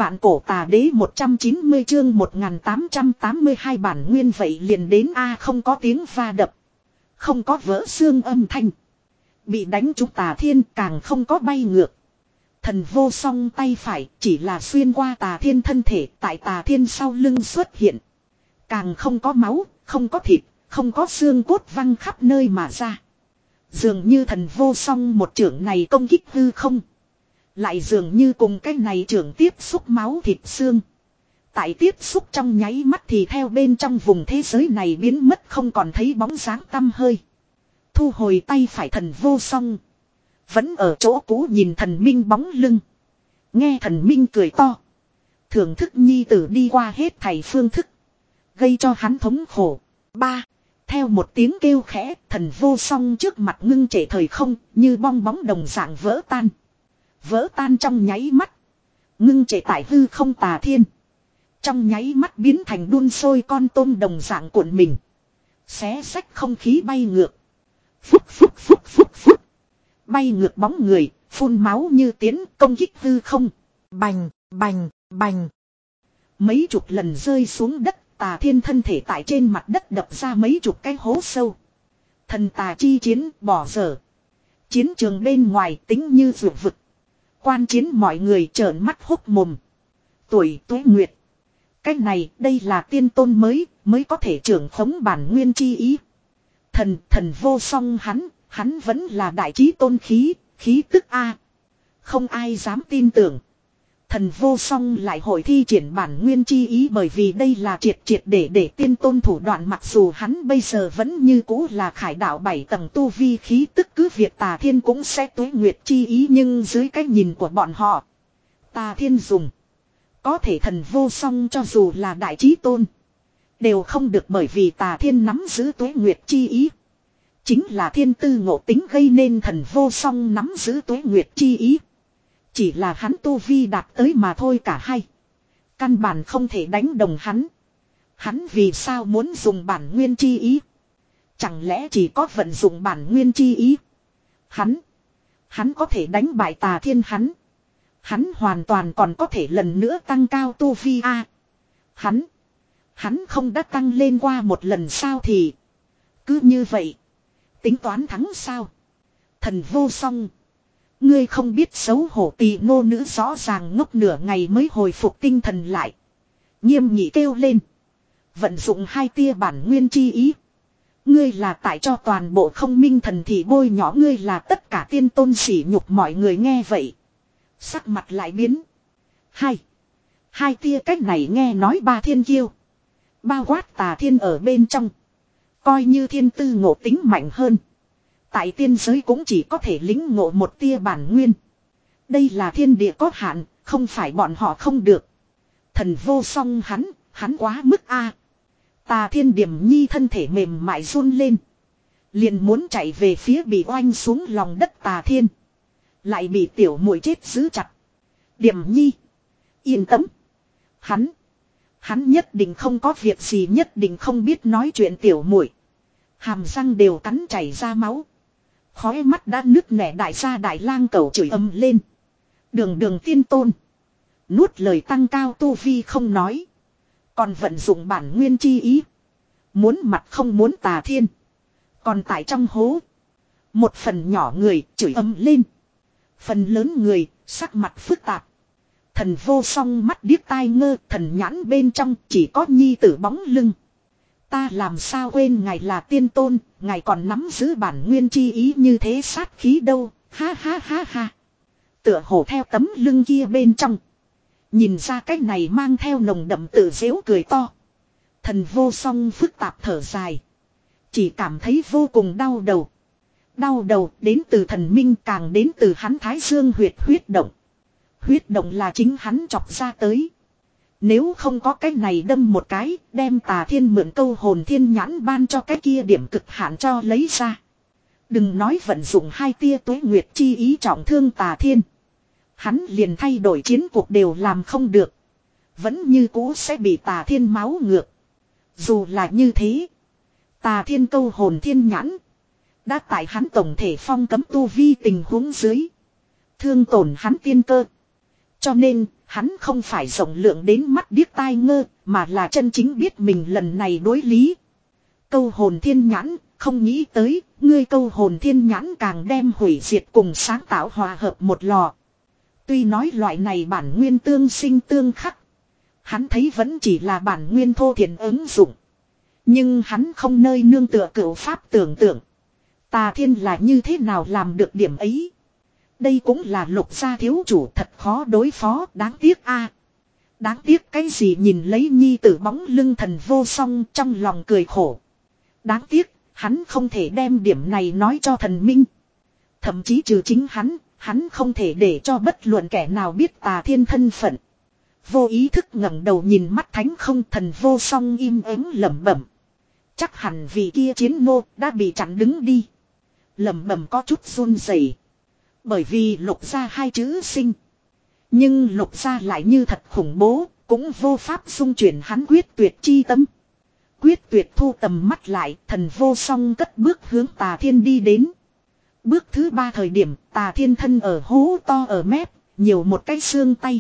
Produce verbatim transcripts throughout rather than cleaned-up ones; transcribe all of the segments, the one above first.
Vạn cổ tà đế một trăm chín mươi chương một nghìn tám trăm tám mươi hai bản nguyên vậy liền đến a không có tiếng va đập. Không có vỡ xương âm thanh. Bị đánh trúng tà thiên càng không có bay ngược. Thần vô song tay phải chỉ là xuyên qua tà thiên thân thể tại tà thiên sau lưng xuất hiện. Càng không có máu, không có thịt, không có xương cốt văng khắp nơi mà ra. Dường như thần vô song một trưởng này công kích hư không. Lại dường như cùng cái này trưởng tiếp xúc máu thịt xương. Tại tiếp xúc trong nháy mắt thì theo bên trong vùng thế giới này biến mất không còn thấy bóng dáng tăm hơi. Thu hồi tay phải thần vô song. Vẫn ở chỗ cũ nhìn thần minh bóng lưng. Nghe thần minh cười to. Thưởng thức nhi tử đi qua hết thảy phương thức. Gây cho hắn thống khổ. Ba. Theo một tiếng kêu khẽ, thần vô song trước mặt ngưng trệ thời không, như bong bóng đồng dạng vỡ tan. Vỡ tan trong nháy mắt. Ngưng trệ tại hư không tà thiên. Trong nháy mắt biến thành đun sôi con tôm đồng dạng cuộn mình. Xé xách không khí bay ngược. Phúc phúc phúc phúc phúc. Bay ngược bóng người, phun máu như tiến công kích hư không. Bành, bành, bành. Mấy chục lần rơi xuống đất, tà thiên thân thể tại trên mặt đất đập ra mấy chục cái hố sâu. Thần tà chi chiến bỏ dở. Chiến trường bên ngoài tính như vượt vực. Quan chiến mọi người trợn mắt hốc mồm. Tuổi tuế nguyệt. Cái này đây là tiên tôn mới, mới có thể trưởng khống bản nguyên chi ý. Thần, thần vô song hắn, hắn vẫn là đại trí tôn khí, khí tức A. Không ai dám tin tưởng. Thần vô song lại hội thi triển bản nguyên chi ý bởi vì đây là triệt triệt để để tiên tôn thủ đoạn mặc dù hắn bây giờ vẫn như cũ là khải đạo bảy tầng tu vi khí tức cứ việc tà thiên cũng sẽ tuế nguyệt chi ý nhưng dưới cái nhìn của bọn họ. Tà thiên dùng. Có thể thần vô song cho dù là đại trí tôn. Đều không được bởi vì tà thiên nắm giữ tuế nguyệt chi ý. Chính là thiên tư ngộ tính gây nên thần vô song nắm giữ tuế nguyệt chi ý. Chỉ là hắn tu vi đạt tới mà thôi cả hai. Căn bản không thể đánh đồng hắn. Hắn vì sao muốn dùng bản nguyên chi ý? Chẳng lẽ chỉ có vận dụng bản nguyên chi ý? Hắn. Hắn có thể đánh bại tà thiên hắn. Hắn hoàn toàn còn có thể lần nữa tăng cao tu vi a. Hắn. Hắn không đã tăng lên qua một lần sao thì. Cứ như vậy. Tính toán thắng sao? Thần vô song. Ngươi không biết xấu hổ tỳ ngô nữ rõ ràng ngốc nửa ngày mới hồi phục tinh thần lại. Nghiêm nghị kêu lên. Vận dụng hai tia bản nguyên chi ý. Ngươi là tại cho toàn bộ không minh thần thì bôi nhỏ ngươi là tất cả tiên tôn sỉ nhục mọi người nghe vậy. Sắc mặt lại biến. Hai. Hai tia cách này nghe nói ba thiên kiêu. Bao quát tà thiên ở bên trong. Coi như thiên tư ngộ tính mạnh hơn. Tại tiên giới cũng chỉ có thể lính ngộ một tia bản nguyên. Đây là thiên địa có hạn, không phải bọn họ không được. Thần vô song hắn, hắn quá mức a. Tà thiên điểm nhi thân thể mềm mại run lên. Liền muốn chạy về phía bị oanh xuống lòng đất tà thiên. Lại bị tiểu muội chết giữ chặt. Điểm nhi. Yên tâm. Hắn. Hắn nhất định không có việc gì nhất định không biết nói chuyện tiểu muội. Hàm răng đều cắn chảy ra máu. Khói mắt đã nứt nẻ đại gia đại lang cẩu chửi ầm lên. Đường đường tiên tôn. Nuốt lời tăng cao tu vi không nói. Còn vận dụng bản nguyên chi ý. Muốn mặt không muốn tà thiên. Còn tại trong hố. Một phần nhỏ người chửi ầm lên. Phần lớn người sắc mặt phức tạp. Thần vô song mắt điếc tai ngơ thần nhãn bên trong chỉ có nhi tử bóng lưng. Ta làm sao quên ngài là tiên tôn, ngài còn nắm giữ bản nguyên chi ý như thế sát khí đâu, ha ha ha ha. Tựa hồ theo tấm lưng kia bên trong. Nhìn ra cái này mang theo nồng đậm tự giễu cười to. Thần vô song phức tạp thở dài. Chỉ cảm thấy vô cùng đau đầu. Đau đầu đến từ thần minh càng đến từ hắn thái dương huyệt huyết động. Huyết động là chính hắn chọc ra tới. Nếu không có cái này đâm một cái, đem tà thiên mượn câu hồn thiên nhãn ban cho cái kia điểm cực hạn cho lấy ra. Đừng nói vận dụng hai tia tuế nguyệt chi ý trọng thương tà thiên. Hắn liền thay đổi chiến cuộc đều làm không được. Vẫn như cũ sẽ bị tà thiên máu ngược. Dù là như thế. Tà thiên câu hồn thiên nhãn. Đã tại hắn tổng thể phong cấm tu vi tình huống dưới. Thương tổn hắn tiên cơ. Cho nên, hắn không phải rộng lượng đến mắt điếc tai ngơ, mà là chân chính biết mình lần này đối lý. Câu hồn thiên nhãn, không nghĩ tới, ngươi câu hồn thiên nhãn càng đem hủy diệt cùng sáng tạo hòa hợp một lò. Tuy nói loại này bản nguyên tương sinh tương khắc. Hắn thấy vẫn chỉ là bản nguyên thô thiện ứng dụng. Nhưng hắn không nơi nương tựa cửu pháp tưởng tượng. Tà Thiên là như thế nào làm được điểm ấy. Đây cũng là Lục gia thiếu chủ thật khó đối phó, đáng tiếc a. Đáng tiếc cái gì, nhìn lấy nhi tử bóng lưng Thần Vô Song trong lòng cười khổ. Đáng tiếc, hắn không thể đem điểm này nói cho thần minh. Thậm chí trừ chính hắn, hắn không thể để cho bất luận kẻ nào biết Tà Thiên thân phận. Vô ý thức ngẩng đầu nhìn mắt thánh không, Thần Vô Song im ắng lẩm bẩm. Chắc hẳn vì kia chiến nô đã bị chặn đứng đi. Lẩm bẩm có chút run rẩy. Bởi vì Lục gia hai chữ sinh. Nhưng Lục gia lại như thật khủng bố, cũng vô pháp xung chuyển hắn quyết tuyệt chi tâm. Quyết tuyệt thu tầm mắt lại, Thần Vô Song cất bước hướng Tà Thiên đi đến. Bước thứ ba thời điểm, Tà Thiên thân ở hố to ở mép, nhiều một cái xương tay.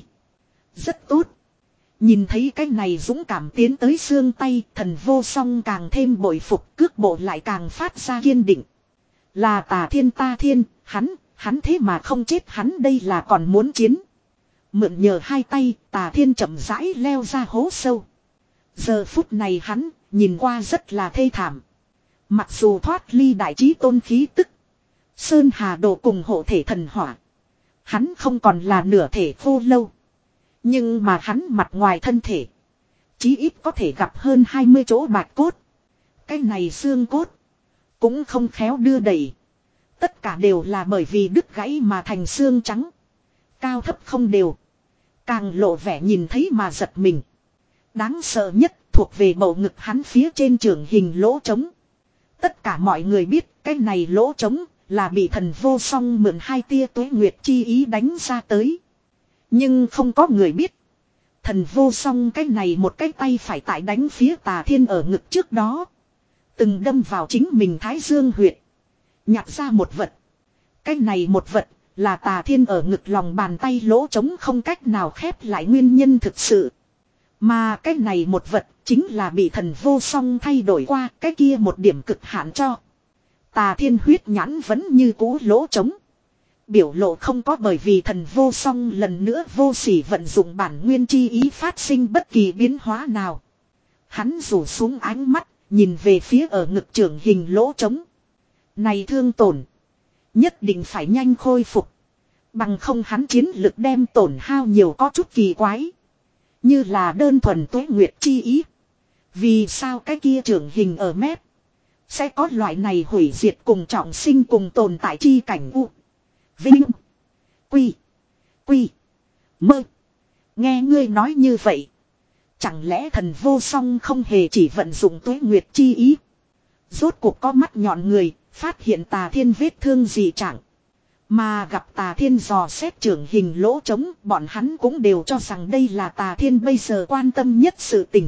Rất tốt. Nhìn thấy cái này dũng cảm tiến tới xương tay, Thần Vô Song càng thêm bội phục, cước bộ lại càng phát ra kiên định. Là Tà Thiên ta thiên, hắn, hắn thế mà không chết, hắn đây là còn muốn chiến. Mượn nhờ hai tay, Tà Thiên chậm rãi leo ra hố sâu. Giờ phút này hắn, nhìn qua rất là thê thảm. Mặc dù thoát ly đại chí tôn khí tức. Sơn Hà Đồ cùng hộ thể thần hỏa. Hắn không còn là nửa thể khô lâu. Nhưng mà hắn mặt ngoài thân thể. Chí ít có thể gặp hơn hai mươi chỗ bạch cốt. Cái này xương cốt. Cũng không khéo đưa đẩy. Tất cả đều là bởi vì đứt gãy mà thành xương trắng. Cao thấp không đều. Càng lộ vẻ nhìn thấy mà giật mình. Đáng sợ nhất thuộc về bầu ngực hắn phía trên trường hình lỗ trống. Tất cả mọi người biết cái này lỗ trống là bị Thần Vô Song mượn hai tia tuế nguyệt chi ý đánh ra tới. Nhưng không có người biết. Thần Vô Song cái này một cái tay phải tại đánh phía Tà Thiên ở ngực trước đó. Từng đâm vào chính mình thái dương huyệt. Nhặt ra một vật. Cái này một vật là Tà Thiên ở ngực lòng bàn tay lỗ trống không cách nào khép lại nguyên nhân thực sự. Mà cái này một vật chính là bị Thần Vô Song thay đổi qua cái kia một điểm cực hạn cho. Tà Thiên huyết nhãn vẫn như cũ lỗ trống. Biểu lộ không có bởi vì Thần Vô Song lần nữa vô sỉ vận dụng bản nguyên chi ý phát sinh bất kỳ biến hóa nào. Hắn rủ xuống ánh mắt, nhìn về phía ở ngực trưởng hình lỗ trống. Này thương tổn. Nhất định phải nhanh khôi phục. Bằng không hắn chiến lực đem tổn hao nhiều có chút kỳ quái. Như là đơn thuần tuế nguyệt chi ý. Vì sao cái kia trưởng hình ở mép. Sẽ có loại này hủy diệt cùng trọng sinh cùng tồn tại chi cảnh u. Vinh. Quy. Quy. Mơ. Nghe ngươi nói như vậy. Chẳng lẽ Thần Vô Song không hề chỉ vận dụng tuế nguyệt chi ý. Rốt cuộc có mắt nhọn người. Phát hiện Tà Thiên vết thương dị trạng. Mà gặp Tà Thiên dò xét trưởng hình lỗ trống. Bọn hắn cũng đều cho rằng đây là Tà Thiên bây giờ quan tâm nhất sự tình.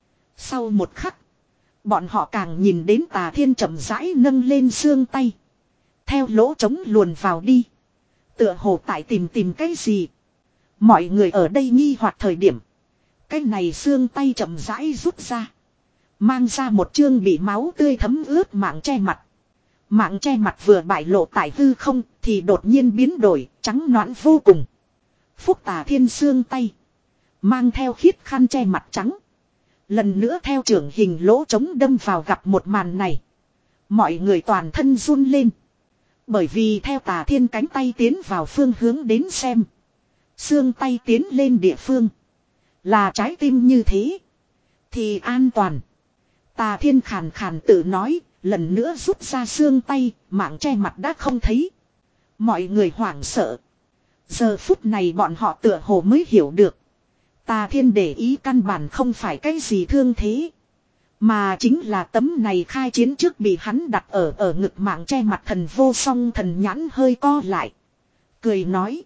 Sau một khắc. Bọn họ càng nhìn đến Tà Thiên chậm rãi nâng lên xương tay. Theo lỗ trống luồn vào đi. Tựa hồ tại tìm tìm cái gì. Mọi người ở đây nghi hoặc thời điểm. Cái này xương tay chậm rãi rút ra. Mang ra một chương bị máu tươi thấm ướt mạng che mặt. Mạng che mặt vừa bại lộ tại hư không thì đột nhiên biến đổi trắng nõn vô cùng. Phúc Tà Thiên xương tay. Mang theo khiết khăn che mặt trắng. Lần nữa theo trưởng hình lỗ trống đâm vào gặp một màn này. Mọi người toàn thân run lên. Bởi vì theo Tà Thiên cánh tay tiến vào phương hướng đến xem. Xương tay tiến lên địa phương. Là trái tim như thế. Thì an toàn. Tà Thiên khàn khàn tự nói. Lần nữa rút ra xương tay. Mạng che mặt đã không thấy. Mọi người hoảng sợ. Giờ phút này bọn họ tựa hồ mới hiểu được. Tà Thiên để ý căn bản không phải cái gì thương thế. Mà chính là tấm này khai chiến trước bị hắn đặt ở ở ngực mạng che mặt. Thần Vô Song thần nhãn hơi co lại. Cười nói.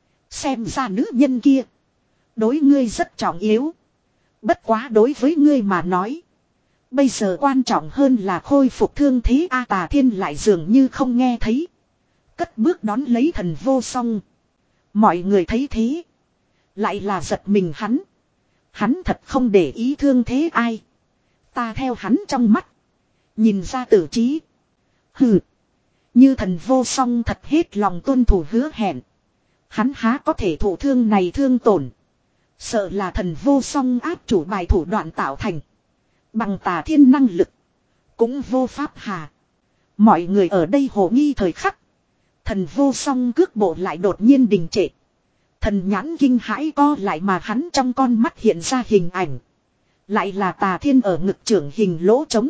Xem ra nữ nhân kia. Đối ngươi rất trọng yếu. Bất quá đối với ngươi mà nói. Bây giờ quan trọng hơn là khôi phục thương thế. A Tà Thiên lại dường như không nghe thấy. Cất bước đón lấy Thần Vô Song. Mọi người thấy thế. Lại là giật mình hắn. Hắn thật không để ý thương thế ai. Ta theo hắn trong mắt. Nhìn ra tử trí. Hừ. Như thần vô song thật hết lòng tuân thủ hứa hẹn. Hắn há có thể thụ thương này thương tổn. Sợ là thần vô song áp chủ bài thủ đoạn tạo thành. Bằng tà thiên năng lực. Cũng vô pháp hà. Mọi người ở đây hồ nghi thời khắc. Thần vô song cước bộ lại đột nhiên đình trệ. Thần nhãn kinh hãi co lại mà hắn trong con mắt hiện ra hình ảnh. Lại là tà thiên ở ngực trưởng hình lỗ trống.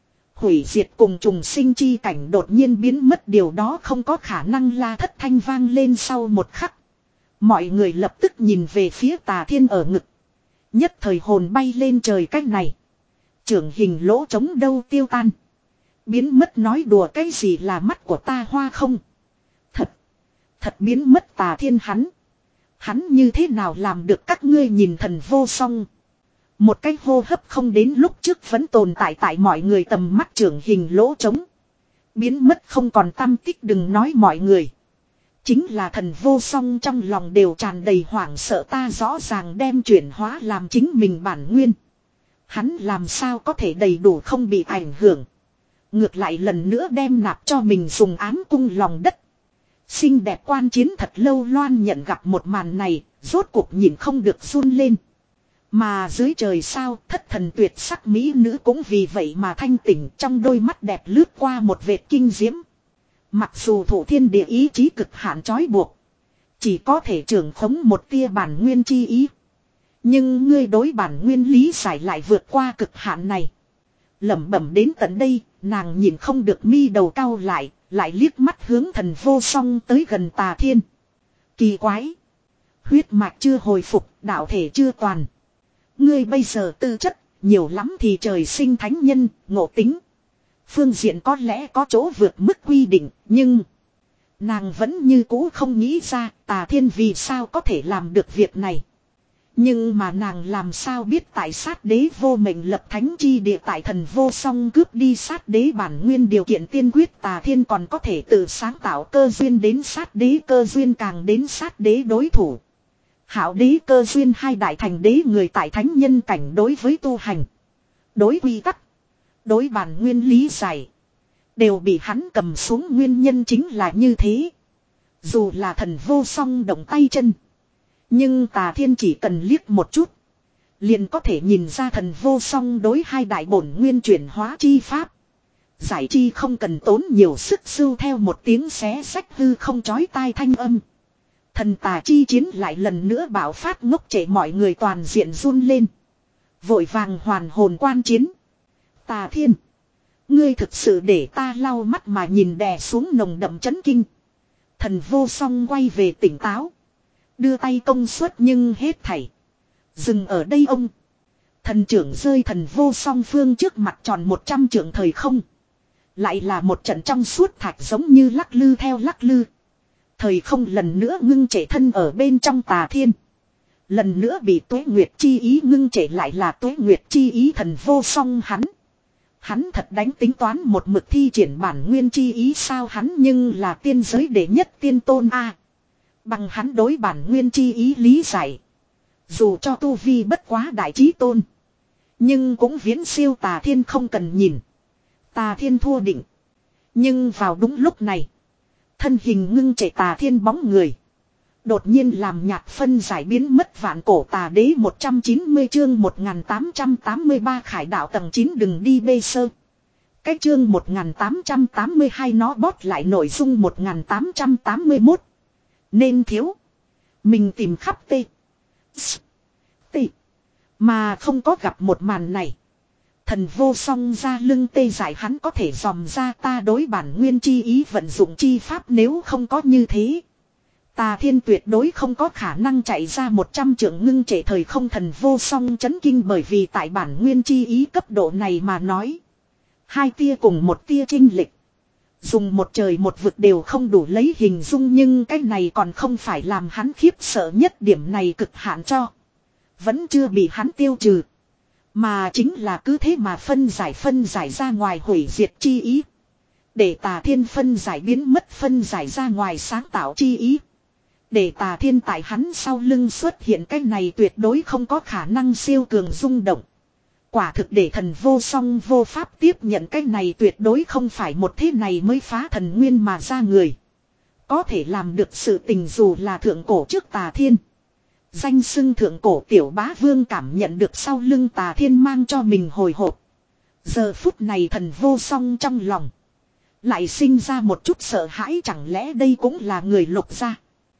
Hủy diệt cùng trùng sinh chi cảnh đột nhiên biến mất, điều đó không có khả năng. La thất thanh vang lên sau một khắc. Mọi người lập tức nhìn về phía tà thiên ở ngực. Nhất thời hồn bay lên trời cách này. Trưởng hình lỗ trống đâu tiêu tan. Biến mất nói đùa cái gì, là mắt của ta hoa không? Thật. Thật biến mất tà thiên hắn. Hắn như thế nào làm được, các ngươi nhìn thần vô song. Một cái hô hấp không đến lúc trước vẫn tồn tại tại mọi người tầm mắt trưởng hình lỗ trống. Biến mất không còn tăm tích, đừng nói mọi người. Chính là thần vô song trong lòng đều tràn đầy hoảng sợ, ta rõ ràng đem chuyển hóa làm chính mình bản nguyên. Hắn làm sao có thể đầy đủ không bị ảnh hưởng. Ngược lại lần nữa đem nạp cho mình dùng ám cung lòng đất. Xinh đẹp quan chiến thật lâu Loan nhận gặp một màn này, rốt cuộc nhìn không được run lên. Mà dưới trời sao, thất thần tuyệt sắc mỹ nữ cũng vì vậy mà thanh tỉnh, trong đôi mắt đẹp lướt qua một vệt kinh diễm. Mặc dù thủ thiên địa ý chí cực hạn trói buộc, chỉ có thể trưởng khống một tia bản nguyên chi ý. Nhưng ngươi đối bản nguyên lý giải lại vượt qua cực hạn này. Lẩm bẩm đến tận đây, nàng nhìn không được mi đầu cau lại, lại liếc mắt hướng thần vô song tới gần tà thiên. Kỳ quái! Huyết mạch chưa hồi phục, đạo thể chưa toàn. Ngươi bây giờ tư chất, nhiều lắm thì trời sinh thánh nhân, ngộ tính. Phương diện có lẽ có chỗ vượt mức quy định, nhưng nàng vẫn như cũ không nghĩ ra tà thiên vì sao có thể làm được việc này. Nhưng mà nàng làm sao biết tại sát đế vô mệnh lập thánh chi địa tại thần vô song cướp đi sát đế bản nguyên điều kiện tiên quyết, tà thiên còn có thể tự sáng tạo cơ duyên đến sát đế, cơ duyên càng đến sát đế đối thủ. Hảo đế cơ duyên hai đại thành đế người tại thánh nhân cảnh đối với tu hành, đối quy tắc, đối bản nguyên lý giải, đều bị hắn cầm xuống, nguyên nhân chính là như thế. Dù là thần vô song động tay chân, nhưng tà thiên chỉ cần liếc một chút, liền có thể nhìn ra thần vô song đối hai đại bổn nguyên chuyển hóa chi pháp. Giải chi không cần tốn nhiều sức, sưu theo một tiếng xé sách hư không chói tai thanh âm. Thần tà chi chiến lại lần nữa bạo phát, ngốc trệ mọi người toàn diện run lên. Vội vàng hoàn hồn quan chiến. Tà thiên, ngươi thực sự để ta lau mắt mà nhìn, đè xuống nồng đậm chấn kinh. Thần vô song quay về tỉnh táo. Đưa tay công suất nhưng hết thảy dừng ở đây ông. Thần trưởng rơi thần vô song phương trước mặt tròn một trăm trượng thời không. Lại là một trận trong suốt thạch giống như lắc lư theo lắc lư. Thời không lần nữa ngưng trệ, thân ở bên trong tà thiên. Lần nữa bị tuế nguyệt chi ý ngưng trệ, lại là tuế nguyệt chi ý thần vô song hắn. Hắn thật đánh tính toán một mực thi triển bản nguyên chi ý sao, hắn nhưng là tiên giới đệ nhất tiên tôn a. Bằng hắn đối bản nguyên chi ý lý giải, dù cho tu vi bất quá đại chí tôn, nhưng cũng viễn siêu tà thiên, không cần nhìn. Tà thiên thua định. Nhưng vào đúng lúc này, thân hình ngưng trệ tà thiên bóng người đột nhiên làm nhạt phân giải biến mất. Vạn cổ tà đế một trăm chín mươi chương một nghìn tám trăm tám mươi ba khải đạo tầng chín đừng đi bê sơ. Cái chương một nghìn tám trăm tám mươi hai nó bót lại nội dung một nghìn tám trăm tám mươi mốt. Nên thiếu. Mình tìm khắp tê. Tê. Mà không có gặp một màn này. Thần vô song ra lưng tê dại, hắn có thể dòm ra ta đối bản nguyên chi ý vận dụng chi pháp, nếu không có như thế, tà thiên tuyệt đối không có khả năng chạy ra một trăm trượng ngưng trệ thời không. Thần vô song chấn kinh, bởi vì tại bản nguyên chi ý cấp độ này mà nói, hai tia cùng một tia chênh lệch, dùng một trời một vực đều không đủ lấy hình dung. Nhưng cái này còn không phải làm hắn khiếp sợ nhất, điểm này cực hạn cho vẫn chưa bị hắn tiêu trừ, mà chính là cứ thế mà phân giải phân giải ra ngoài hủy diệt chi ý, để tà thiên phân giải biến mất phân giải ra ngoài sáng tạo chi ý, Để Tà Thiên tại hắn sau lưng xuất hiện cái này tuyệt đối không có khả năng siêu cường rung động. Quả thực để thần vô song vô pháp tiếp nhận cái này tuyệt đối không phải một thế này mới phá thần nguyên mà ra người. Có thể làm được sự tình dù là thượng cổ trước Tà Thiên. Danh xưng thượng cổ tiểu bá vương cảm nhận được sau lưng Tà Thiên mang cho mình hồi hộp. Giờ phút này thần vô song trong lòng. Lại sinh ra một chút sợ hãi, chẳng lẽ đây cũng là người Lục gia.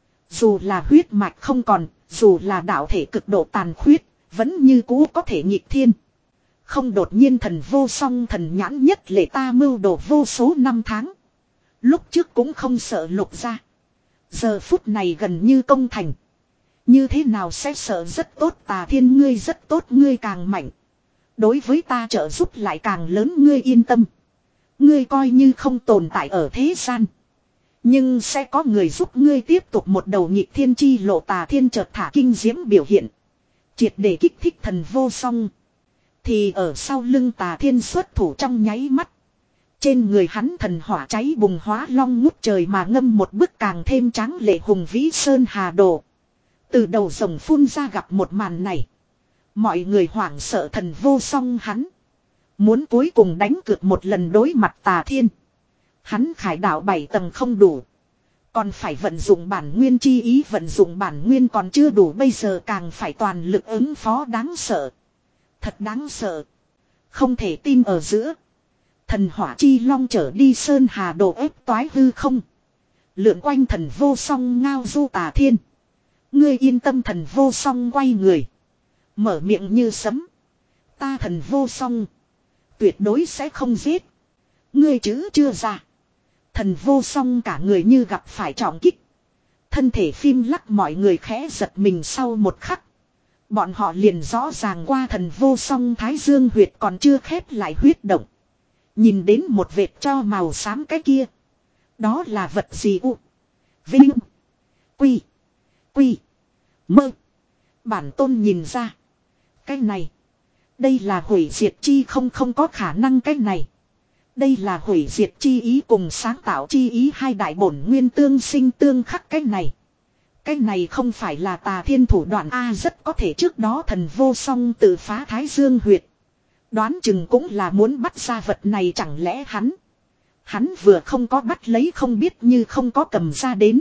Dù là huyết mạch không còn, dù là đạo thể cực độ tàn khuyết, vẫn như cũ có thể nghịch thiên. Không, đột nhiên thần vô song thần nhãn nhất lệ ta mưu đồ vô số năm tháng. Lúc trước cũng không sợ Lục gia. Giờ phút này gần như công thành. Như thế nào sẽ sợ rất tốt, Tà Thiên ngươi rất tốt, ngươi càng mạnh. Đối với ta trợ giúp lại càng lớn, ngươi yên tâm. Ngươi coi như không tồn tại ở thế gian. Nhưng sẽ có người giúp ngươi tiếp tục một đầu nhịp thiên chi lộ. Tà Thiên chợt thả kinh diễm biểu hiện. Triệt để kích thích thần vô song. Thì ở sau lưng Tà Thiên xuất thủ trong nháy mắt. Trên người hắn thần hỏa cháy bùng hóa long ngút trời mà ngâm một bức càng thêm tráng lệ hùng vĩ sơn hà đồ. Từ đầu rồng phun ra gặp một màn này. Mọi người hoảng sợ thần vô song hắn. Muốn cuối cùng đánh cược một lần đối mặt Tà Thiên. Hắn khải đạo bảy tầng không đủ. Còn phải vận dụng bản nguyên chi ý, vận dụng bản nguyên còn chưa đủ, bây giờ càng phải toàn lực ứng phó, đáng sợ. Thật đáng sợ. Không thể tin ở giữa. Thần hỏa chi long trở đi sơn hà đồ ép toái hư không. Lượn quanh thần vô song ngao du Tà Thiên. Ngươi yên tâm, thần vô song quay người. Mở miệng như sấm. Ta thần vô song. Tuyệt đối sẽ không giết. Ngươi chứ chưa ra. Thần vô song cả người như gặp phải trọng kích. Thân thể phim lắc, mọi người khẽ giật mình sau một khắc. Bọn họ liền rõ ràng qua thần vô song thái dương huyệt còn chưa khép lại huyết động. Nhìn đến một vệt cho màu xám cái kia. Đó là vật gì? U Vinh Quy Quy Mơ. Bản tôn nhìn ra. Cái này. Đây là hủy diệt chi, không không có khả năng cái này. Đây là hủy diệt chi ý cùng sáng tạo chi ý, hai đại bổn nguyên tương sinh tương khắc. Cái này. Cái này không phải là Tà Thiên thủ đoạn A, rất có thể trước đó thần vô song tự phá thái dương huyệt. Đoán chừng cũng là muốn bắt ra vật này, chẳng lẽ hắn. Hắn vừa không có bắt lấy không biết như không có cầm ra đến.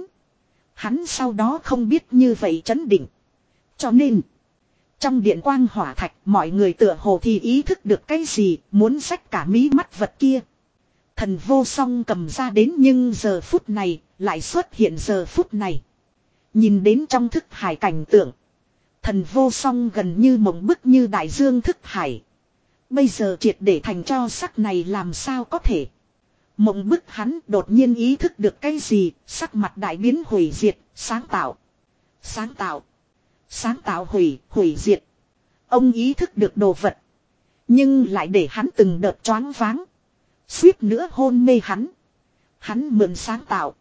Hắn sau đó không biết như vậy chấn định. Cho nên. Trong điện quang hỏa thạch mọi người tựa hồ thì ý thức được cái gì, muốn xách cả mí mắt vật kia. Thần vô song cầm ra đến, nhưng giờ phút này lại xuất hiện giờ phút này. Nhìn đến trong thức hải cảnh tượng. Thần vô song gần như mộng bức như đại dương thức hải. Bây giờ triệt để thành cho sắc này làm sao có thể. Mộng bức hắn đột nhiên ý thức được cái gì, sắc mặt đại biến, hủy diệt, sáng tạo. Sáng tạo. Sáng tạo, hủy, hủy diệt. Ông ý thức được đồ vật. Nhưng lại để hắn từng đợt choáng váng. Suýt nữa hôn mê hắn. Hắn mượn sáng tạo.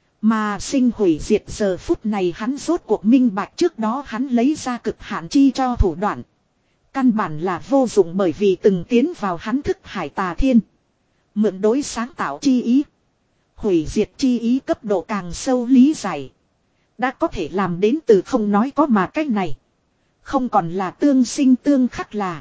Mà sinh hủy diệt, giờ phút này hắn rốt cuộc minh bạch trước đó hắn lấy ra cực hạn chi cho thủ đoạn. Căn bản là vô dụng, bởi vì từng tiến vào hắn thức hải Tà Thiên. Mượn đối sáng tạo chi ý. Hủy diệt chi ý cấp độ càng sâu lý giải. Đã có thể làm đến từ không nói có mà cách này. Không còn là tương sinh tương khắc, là.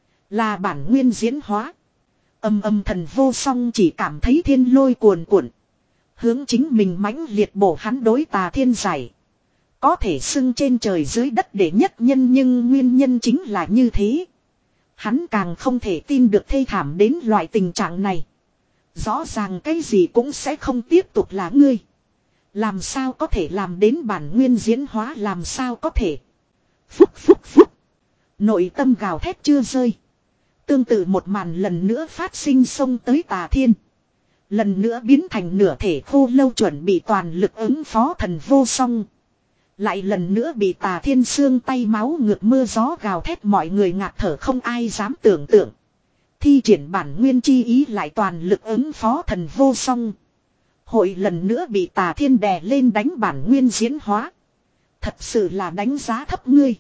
Là bản nguyên diễn hóa. Âm âm thần vô song chỉ cảm thấy thiên lôi cuồn cuộn. Hướng chính mình mãnh liệt bổ hắn đối Tà Thiên giải. Có thể xưng trên trời dưới đất để nhất nhân, nhưng nguyên nhân chính là như thế. Hắn càng không thể tin được thê thảm đến loại tình trạng này. Rõ ràng cái gì cũng sẽ không tiếp tục là ngươi. Làm sao có thể làm đến bản nguyên diễn hóa, làm sao có thể. Phúc phúc phúc. Nội tâm gào thét chưa rơi. Tương tự một màn lần nữa phát sinh, xông tới Tà Thiên. Lần nữa biến thành nửa thể khô lâu chuẩn bị toàn lực ứng phó thần vô song. Lại lần nữa bị Tà Thiên xương tay máu ngược mưa gió gào thét, mọi người ngạt thở, không ai dám tưởng tượng. Thi triển bản nguyên chi ý lại toàn lực ứng phó thần vô song. Hội lần nữa bị Tà Thiên đè lên đánh bản nguyên diễn hóa. Thật sự là đánh giá thấp ngươi.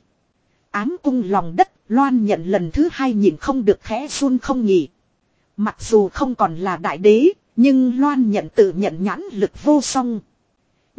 Ám cung lòng đất, Loan Nhận lần thứ hai nhìn không được khẽ run không nhỉ. Mặc dù không còn là đại đế, nhưng Loan Nhận tự nhận nhãn lực vô song.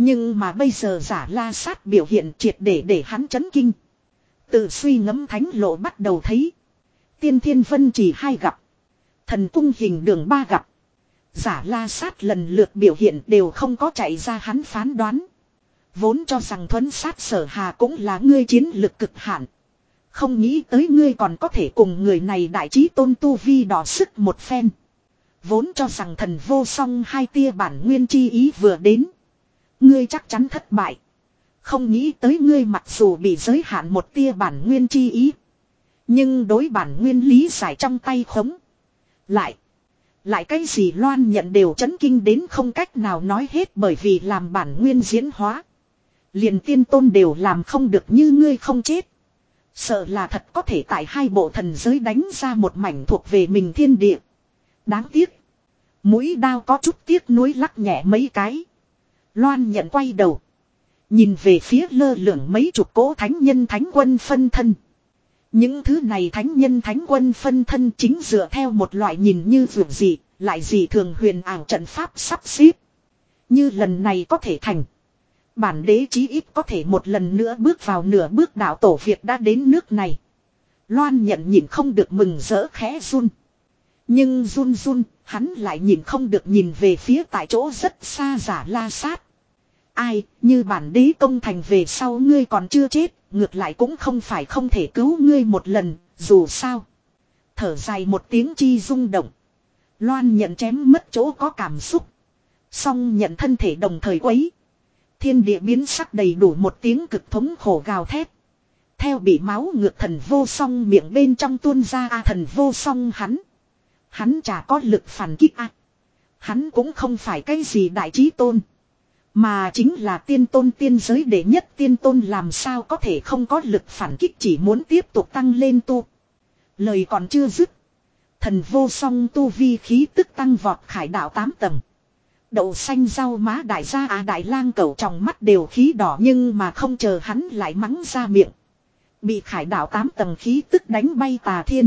Nhưng mà bây giờ Giả La Sát biểu hiện triệt để để hắn chấn kinh. Tự suy ngẫm thánh lộ bắt đầu thấy. Tiên Thiên Vân Chỉ hai gặp. Thần cung hình đường ba gặp. Giả La Sát lần lượt biểu hiện đều không có chạy ra hắn phán đoán. Vốn cho rằng Thuấn Sát Sở Hà cũng là ngươi chiến lực cực hạn. Không nghĩ tới ngươi còn có thể cùng người này đại trí tôn tu vi đỏ sức một phen. Vốn cho rằng thần vô song hai tia bản nguyên chi ý vừa đến. Ngươi chắc chắn thất bại. Không nghĩ tới ngươi mặc dù bị giới hạn một tia bản nguyên chi ý. Nhưng đối bản nguyên lý giải trong tay khống. Lại. Lại cái gì Loan nhận đều chấn kinh đến không cách nào nói hết bởi vì làm bản nguyên diễn hóa. Liền tiên tôn đều làm không được như ngươi không chết. Sợ là thật có thể tại hai bộ thần giới đánh ra một mảnh thuộc về mình thiên địa. Đáng tiếc. Mũi đao có chút tiếc nuối lắc nhẹ mấy cái. Loan nhận quay đầu. Nhìn về phía lơ lửng mấy chục cỗ thánh nhân thánh quân phân thân. Những thứ này thánh nhân thánh quân phân thân chính dựa theo một loại nhìn như vượt dị, lại dị thường huyền ảo trận pháp sắp xếp. Như lần này có thể thành. Bản đế chí ít có thể một lần nữa bước vào nửa bước đạo tổ việc đã đến nước này. Loan nhận nhìn không được mừng rỡ khẽ run. Nhưng run run, hắn lại nhìn không được nhìn về phía tại chỗ rất xa Giả La Sát. Ai, như bản đế công thành về sau ngươi còn chưa chết, ngược lại cũng không phải không thể cứu ngươi một lần, dù sao. Thở dài một tiếng chi rung động. Loan nhận chém mất chỗ có cảm xúc. Song nhận thân thể đồng thời quấy. Thiên địa biến sắc đầy đủ một tiếng cực thống khổ gào thét. Theo bị máu ngược thần vô song miệng bên trong tuôn ra a thần vô song hắn. Hắn chả có lực phản kích a. Hắn cũng không phải cái gì đại trí tôn. Mà chính là tiên tôn tiên giới đệ nhất tiên tôn làm sao có thể không có lực phản kích chỉ muốn tiếp tục tăng lên tu. Lời còn chưa dứt. Thần vô song tu vi khí tức tăng vọt khải đạo tám tầng. Đậu xanh rau má đại gia à đại lang cẩu trong mắt đều khí đỏ nhưng mà không chờ hắn lại mắng ra miệng. Bị khải đạo tám tầng khí tức đánh bay tà thiên.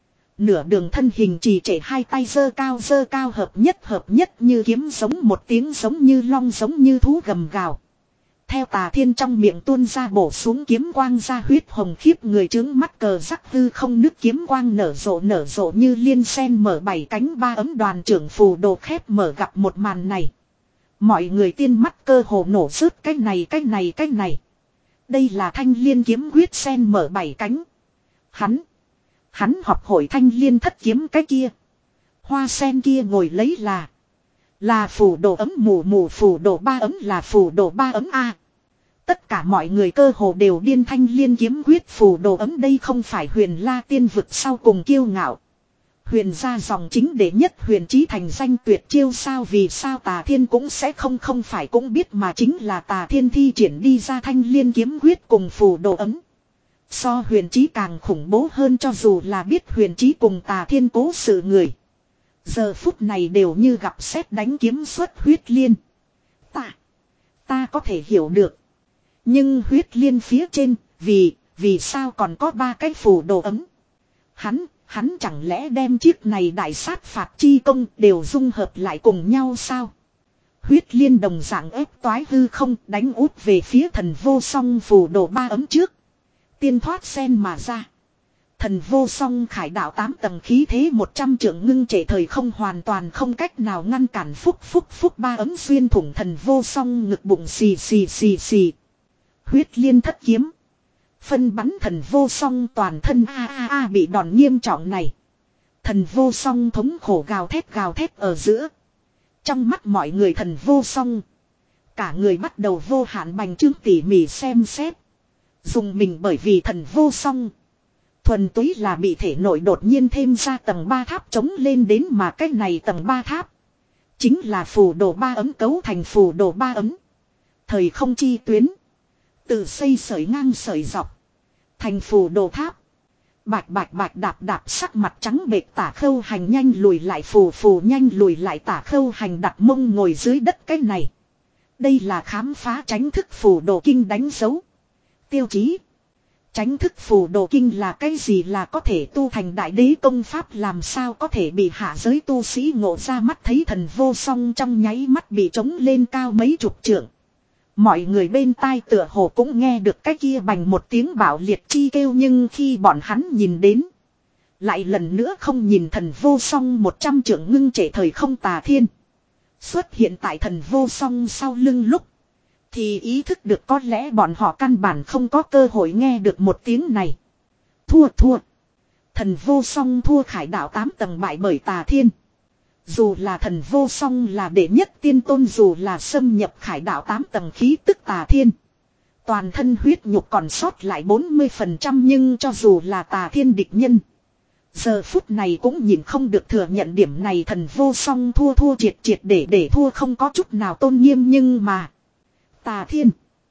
Nửa đường thân hình trì trệ hai tay giơ cao giơ cao hợp nhất hợp nhất như kiếm giống một tiếng giống như long giống như thú gầm gào. Theo tà thiên trong miệng tuôn ra bổ xuống kiếm quang ra huyết hồng khiếp người trướng mắt cờ rắc hư không nước kiếm quang nở rộ nở rộ như liên sen mở bảy cánh ba ấm đoàn trưởng phù đồ khép mở gặp một màn này. Mọi người tiên mắt cơ hồ nổ rớt cái này cái này cái này. Đây là thanh liên kiếm huyết sen mở bảy cánh. Hắn. Hắn học hội thanh liên thất kiếm cái kia. Hoa sen kia ngồi lấy là. Là phù đồ ấm mù mù phù đồ ba ấm là phù đồ ba ấm A. Tất cả mọi người cơ hồ đều điên thanh liên kiếm quyết phù đồ ấm đây không phải huyền la tiên vực sau cùng kiêu ngạo. Huyền ra dòng chính để nhất huyền trí thành danh tuyệt chiêu sao vì sao tà thiên cũng sẽ không không phải cũng biết mà chính là tà thiên thi triển đi ra thanh liên kiếm quyết cùng phù đồ ấm. So huyền trí càng khủng bố hơn cho dù là biết huyền trí cùng tà thiên cố sự người. Giờ phút này đều như gặp sét đánh kiếm xuất huyết liên. Ta, ta có thể hiểu được. Nhưng huyết liên phía trên, vì, vì sao còn có ba cái phù đồ ấm. Hắn, hắn chẳng lẽ đem chiếc này đại sát phạt chi công đều dung hợp lại cùng nhau sao? Huyết liên đồng dạng ép toái hư không đánh út về phía thần vô song phù đồ ba ấm trước. Tiên thoát sen mà ra. Thần vô song khải đạo tám tầng khí thế một trăm trượng ngưng trệ thời không hoàn toàn không cách nào ngăn cản phúc phúc phúc ba ấm xuyên thủng thần vô song ngực bụng xì xì xì xì. Huyết liên thất kiếm. Phân bắn thần vô song toàn thân a a a bị đòn nghiêm trọng này. Thần vô song thống khổ gào thét gào thét ở giữa. Trong mắt mọi người thần vô song. Cả người bắt đầu vô hạn bành trướng tỉ mỉ xem xét. Dùng mình bởi vì thần vô song. Thuần túy là bị thể nội đột nhiên thêm ra tầng ba tháp chống lên đến mà cái này tầng ba tháp. Chính là phù đồ ba ấm cấu thành phù đồ ba ấm. Thời không chi tuyến. Từ xây sởi ngang sởi dọc. Thành phù đồ tháp. Bạch bạch bạch đạp đạp sắc mặt trắng bệch tả khâu hành nhanh lùi lại phù phù nhanh lùi lại tả khâu hành đặt mông ngồi dưới đất cái này. Đây là khám phá tránh thức phù đồ kinh đánh dấu. Tiêu chí. Tránh thức phù đồ kinh là cái gì là có thể tu thành đại đế công pháp làm sao có thể bị hạ giới tu sĩ ngộ ra mắt thấy thần vô song trong nháy mắt bị trống lên cao mấy chục trượng. Mọi người bên tai tựa hồ cũng nghe được cái kia bành một tiếng bạo liệt chi kêu, nhưng khi bọn hắn nhìn đến. Lại lần nữa không nhìn thần vô song một trăm trượng ngưng trệ thời không Tà Thiên. Xuất hiện tại thần vô song sau lưng lúc. Thì ý thức được có lẽ bọn họ căn bản không có cơ hội nghe được một tiếng này. Thua thua. Thần vô song thua khải đạo tám tầng bại bởi Tà Thiên. Dù là thần vô song là đệ nhất tiên tôn, dù là xâm nhập khải đạo tám tầng khí tức Tà Thiên. Toàn thân huyết nhục còn sót lại bốn mươi phần trăm, nhưng cho dù là Tà Thiên địch nhân. Giờ phút này cũng nhìn không được thừa nhận điểm này, thần vô song thua thua triệt triệt để để thua, không có chút nào tôn nghiêm. Nhưng mà Tà Thiên,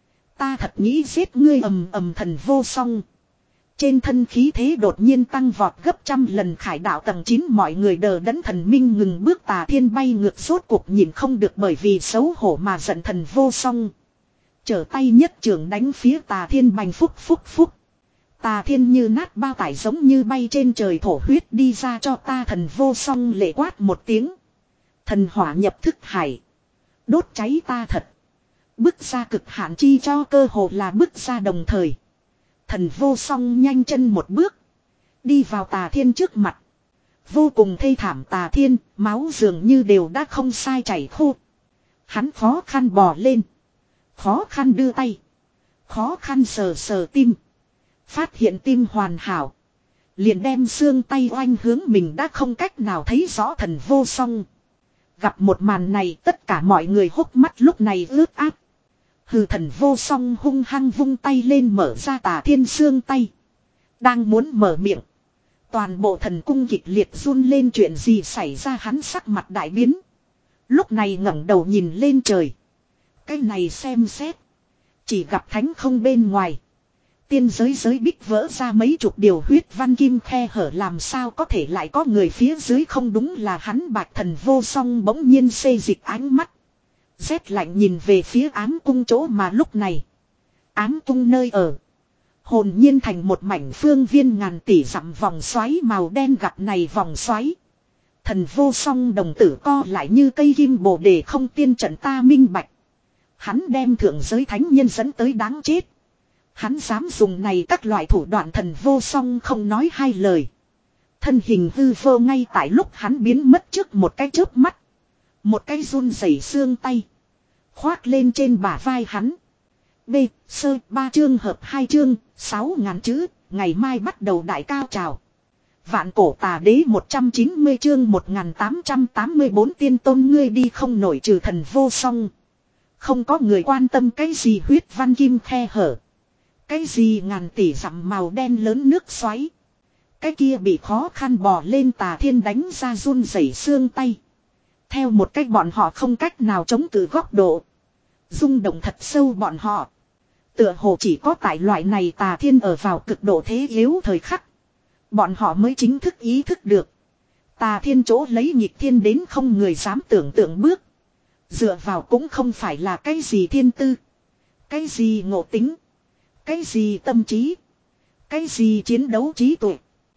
ta thật nghĩ giết ngươi, ầm ầm thần vô song. Trên thân khí thế đột nhiên tăng vọt gấp trăm lần, khải đạo tầng chín mọi người đờ đẫn, thần minh ngừng bước, Tà Thiên bay ngược, rốt cuộc nhìn không được bởi vì xấu hổ mà giận thần vô song. Trở tay nhất trường đánh phía Tà Thiên, bành phúc phúc phúc. Tà Thiên như nát bao tải, giống như bay trên trời, thổ huyết đi ra cho ta, thần vô song lệ quát một tiếng. Thần hỏa nhập thức hải. Đốt cháy ta thật. Bước ra cực hạn chi cho, cơ hồ là bước ra đồng thời. Thần vô song nhanh chân một bước. Đi vào Tà Thiên trước mặt. Vô cùng thê thảm, Tà Thiên, máu dường như đều đã không sai chảy khô. Hắn khó khăn bò lên. Khó khăn đưa tay. Khó khăn sờ sờ tim. Phát hiện tim hoàn hảo. Liền đem xương tay oanh hướng mình đã không cách nào thấy rõ thần vô song. Gặp một màn này, tất cả mọi người hốc mắt lúc này ướt át. Hừ, thần vô song hung hăng vung tay lên, mở ra Tà Thiên xương tay. Đang muốn mở miệng. Toàn bộ thần cung kịch liệt run lên, chuyện gì xảy ra, hắn sắc mặt đại biến. Lúc này ngẩng đầu nhìn lên trời. Cái này xem xét. Chỉ gặp thánh không bên ngoài. Tiên giới giới bích vỡ ra mấy chục điều huyết văn kim khe hở, làm sao có thể lại có người phía dưới, không đúng là hắn. Bạch thần vô song bỗng nhiên xê dịch ánh mắt. Rét lạnh nhìn về phía ám cung chỗ, mà lúc này. Ám cung nơi ở. Hồn nhiên thành một mảnh phương viên ngàn tỷ dặm vòng xoáy màu đen, gặp này vòng xoáy. Thần vô song đồng tử co lại như cây kim bồ đề, không tiên trận ta minh bạch. Hắn đem thượng giới thánh nhân dẫn tới đáng chết. Hắn dám dùng này các loại thủ đoạn, thần vô song không nói hai lời. Thân hình hư vô, ngay tại lúc hắn biến mất trước một cái chớp mắt. Một cái run rẩy xương tay. Khoác lên trên bả vai hắn. B. Sơ ba chương hợp hai chương, sáu ngàn chữ, ngày mai bắt đầu đại cao trào. Vạn cổ tà đế một trăm chín mươi chương một nghìn tám trăm tám mươi bốn tiên tôn ngươi đi không nổi, trừ thần vô song. Không có người quan tâm cái gì huyết văn kim khe hở. Cái gì ngàn tỷ dặm màu đen lớn nước xoáy. Cái kia bị khó khăn bò lên Tà Thiên đánh ra run rẩy xương tay. Theo một cách bọn họ không cách nào chống cự góc độ. Rung động thật sâu bọn họ. Tựa hồ chỉ có tại loại này Tà Thiên ở vào cực độ thế yếu thời khắc. Bọn họ mới chính thức ý thức được. Tà Thiên chỗ lấy nhịp thiên đến không người dám tưởng tượng bước. Dựa vào cũng không phải là cái gì thiên tư. Cái gì ngộ tính. Cái gì tâm trí. Cái gì chiến đấu trí tuệ.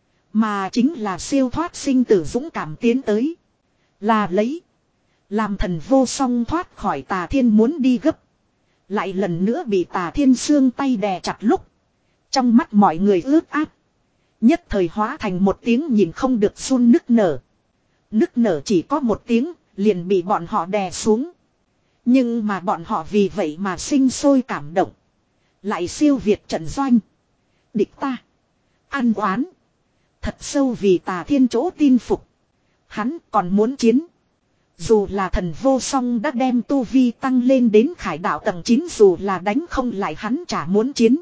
Mà chính là siêu thoát sinh tử dũng cảm tiến tới. Là lấy. Làm thần vô song thoát khỏi Tà Thiên muốn đi gấp. Lại lần nữa bị Tà Thiên xương tay đè chặt lúc. Trong mắt mọi người ướt át. Nhất thời hóa thành một tiếng nhìn không được run nức nở. Nức nở chỉ có một tiếng, liền bị bọn họ đè xuống. Nhưng mà bọn họ vì vậy mà sinh sôi cảm động. Lại siêu việt trận doanh. Địch ta. Ăn oán. Thật sâu vì Tà Thiên chỗ tin phục. Hắn còn muốn chiến. Dù là thần vô song đã đem tu vi tăng lên đến khải đạo tầng chín, dù là đánh không lại hắn chả muốn chiến.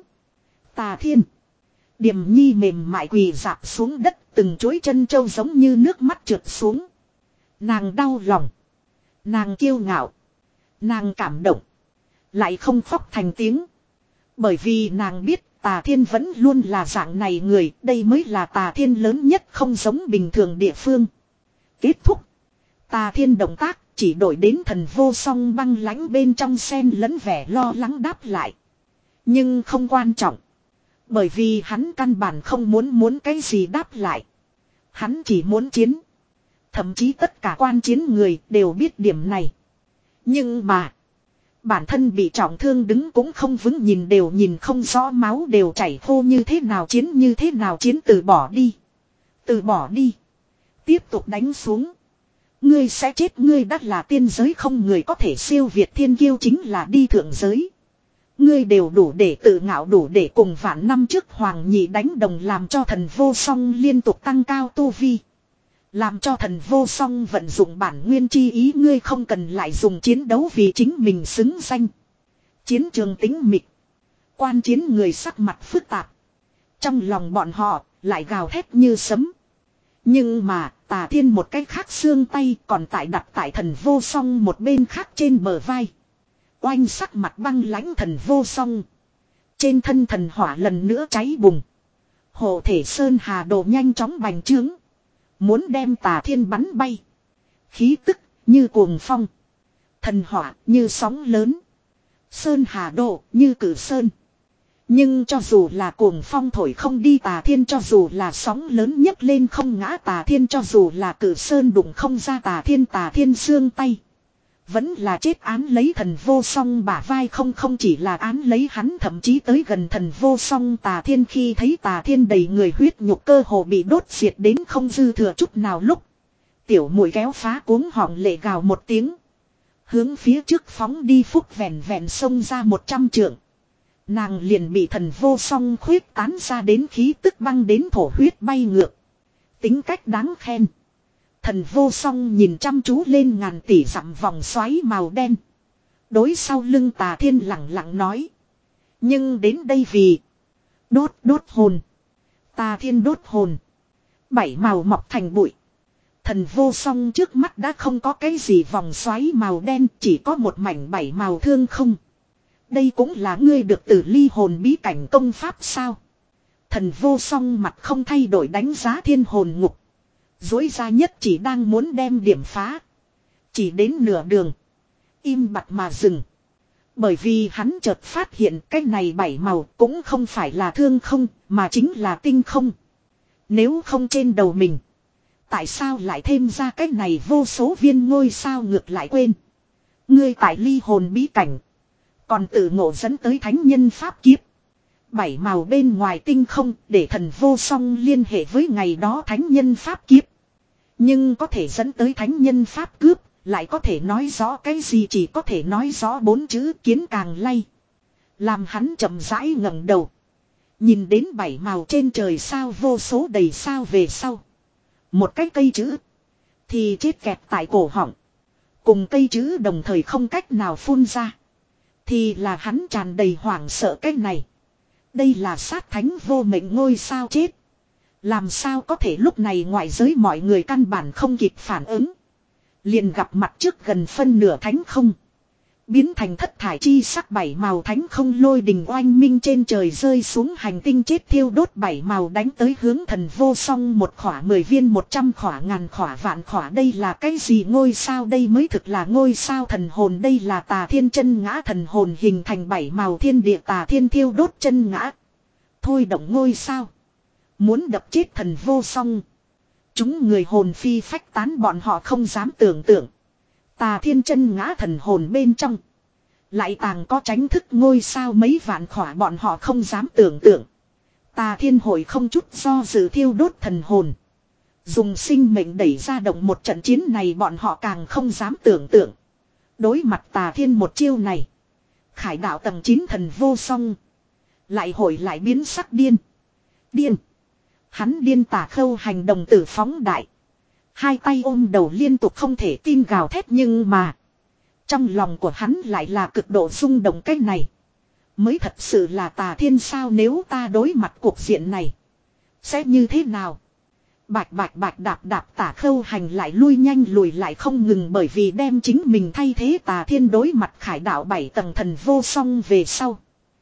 Tà Thiên. Điềm Nhi mềm mại quỳ dạp xuống đất, từng chuỗi chân trâu giống như nước mắt trượt xuống. Nàng đau lòng. Nàng kiêu ngạo. Nàng cảm động. Lại không khóc thành tiếng. Bởi vì nàng biết Tà Thiên vẫn luôn là dạng này người, đây mới là Tà Thiên lớn nhất không giống bình thường địa phương. Kết thúc. Tà Thiên động tác chỉ đổi đến thần vô song băng lãnh bên trong xen lẫn vẻ lo lắng đáp lại. Nhưng không quan trọng. Bởi vì hắn căn bản không muốn muốn cái gì đáp lại. Hắn chỉ muốn chiến. Thậm chí tất cả quan chiến người đều biết điểm này. Nhưng mà. Bản thân bị trọng thương đứng cũng không vững, nhìn đều nhìn không rõ, máu đều chảy khô, như thế nào chiến như thế nào chiến, từ bỏ đi. Từ bỏ đi. Tiếp tục đánh xuống. Ngươi sẽ chết, ngươi đã là tiên giới, không người có thể siêu việt thiên kiêu, chính là đi thượng giới. Ngươi đều đủ để tự ngạo, đủ để cùng vạn năm trước Hoàng Nhị đánh đồng, làm cho Thần Vô Song liên tục tăng cao tu vi. Làm cho Thần Vô Song vận dụng bản nguyên chi ý, ngươi không cần lại dùng chiến đấu vì chính mình xứng danh. Chiến trường tĩnh mịch. Quan chiến người sắc mặt phức tạp. Trong lòng bọn họ lại gào thét như sấm. Nhưng mà Tà Thiên một cái khác xương tay còn tại đặt tại Thần Vô Song một bên khác trên bờ vai. Oanh, sắc mặt băng lãnh Thần Vô Song. Trên thân thần hỏa lần nữa cháy bùng. Hộ thể Sơn Hà Đồ nhanh chóng bành trướng. Muốn đem Tà Thiên bắn bay. Khí tức như cuồng phong. Thần hỏa như sóng lớn. Sơn Hà Đồ như cử sơn. Nhưng cho dù là cuồng phong thổi không đi Tà Thiên, cho dù là sóng lớn nhấc lên không ngã Tà Thiên, cho dù là cử sơn đụng không ra Tà Thiên, Tà Thiên xương tay vẫn là chết án lấy Thần Vô Song bả vai, không không chỉ là án lấy hắn, thậm chí tới gần Thần Vô Song Tà Thiên, khi thấy Tà Thiên đầy người huyết nhục cơ hồ bị đốt diệt đến không dư thừa chút nào lúc, tiểu muội kéo phá cuống họng lệ gào một tiếng, hướng phía trước phóng đi, phúc vẹn vẹn xông ra một trăm trượng. Nàng liền bị Thần Vô Song khuyết tán ra đến khí tức băng đến thổ huyết bay ngược. Tính cách đáng khen. Thần Vô Song nhìn chăm chú lên ngàn tỷ dặm vòng xoáy màu đen. Đối sau lưng Tà Thiên lặng lặng nói. Nhưng đến đây vì đốt đốt hồn. Tà Thiên đốt hồn. Bảy màu mọc thành bụi. Thần Vô Song trước mắt đã không có cái gì vòng xoáy màu đen, chỉ có một mảnh bảy màu thương không. Đây cũng là ngươi được từ ly hồn bí cảnh công pháp sao? Thần Vô Song mặt không thay đổi đánh giá thiên hồn ngục. Dối ra nhất chỉ đang muốn đem điểm phá. Chỉ đến nửa đường. Im bặt mà dừng. Bởi vì hắn chợt phát hiện cái này bảy màu cũng không phải là thương không, mà chính là tinh không. Nếu không trên đầu mình, tại sao lại thêm ra cái này vô số viên ngôi sao, ngược lại quên. Ngươi tại ly hồn bí cảnh còn tự ngộ dẫn tới thánh nhân pháp kiếp. Bảy màu bên ngoài tinh không để Thần Vô Song liên hệ với ngày đó thánh nhân pháp kiếp. Nhưng có thể dẫn tới thánh nhân pháp cướp, lại có thể nói rõ cái gì, chỉ có thể nói rõ bốn chữ kiến càng lay. Làm hắn chậm rãi ngẩng đầu. Nhìn đến bảy màu trên trời sao vô số đầy sao về sau. Một cái cây chữ thì chết kẹt tại cổ họng. Cùng cây chữ đồng thời không cách nào phun ra. Thì là hắn tràn đầy hoảng sợ cái này. Đây là sát thánh vô mệnh ngôi sao chết. Làm sao có thể, lúc này ngoại giới mọi người căn bản không kịp phản ứng. Liền gặp mặt trước gần phân nửa thánh không. Biến thành thất thải chi sắc bảy màu thánh không, lôi đình oanh minh trên trời rơi xuống, hành tinh chết thiêu đốt, bảy màu đánh tới hướng Thần Vô Song, một khỏa mười viên, một trăm khỏa, ngàn khỏa, vạn khỏa. Đây là cái gì ngôi sao, đây mới thực là ngôi sao thần hồn, đây là Tà Thiên chân ngã thần hồn hình thành bảy màu thiên địa, Tà Thiên thiêu đốt chân ngã. Thôi động ngôi sao. Muốn đập chết Thần Vô Song. Chúng người hồn phi phách tán, bọn họ không dám tưởng tượng. Tà Thiên chân ngã thần hồn bên trong lại tàng có tránh thức ngôi sao mấy vạn khỏa, bọn họ không dám tưởng tượng. Tà Thiên hội không chút do dự thiêu đốt thần hồn. Dùng sinh mệnh đẩy ra động một trận chiến này, bọn họ càng không dám tưởng tượng. Đối mặt Tà Thiên một chiêu này, Khải đạo tầng chín Thần Vô Song lại hội lại biến sắc điên. Điên. Hắn điên tà khâu hành đồng tử phóng đại. Hai tay ôm đầu liên tục không thể tin gào thét, nhưng mà trong lòng của hắn lại là cực độ rung động. Cái này mới thật sự là Tà Thiên sao? Nếu ta đối mặt cuộc diện này sẽ như thế nào? Bạch bạch bạch đạp đạp, tả khâu hành lại lui nhanh lùi lại không ngừng, bởi vì đem chính mình thay thế Tà Thiên đối mặt Khải đạo bảy tầng Thần Vô Song về sau,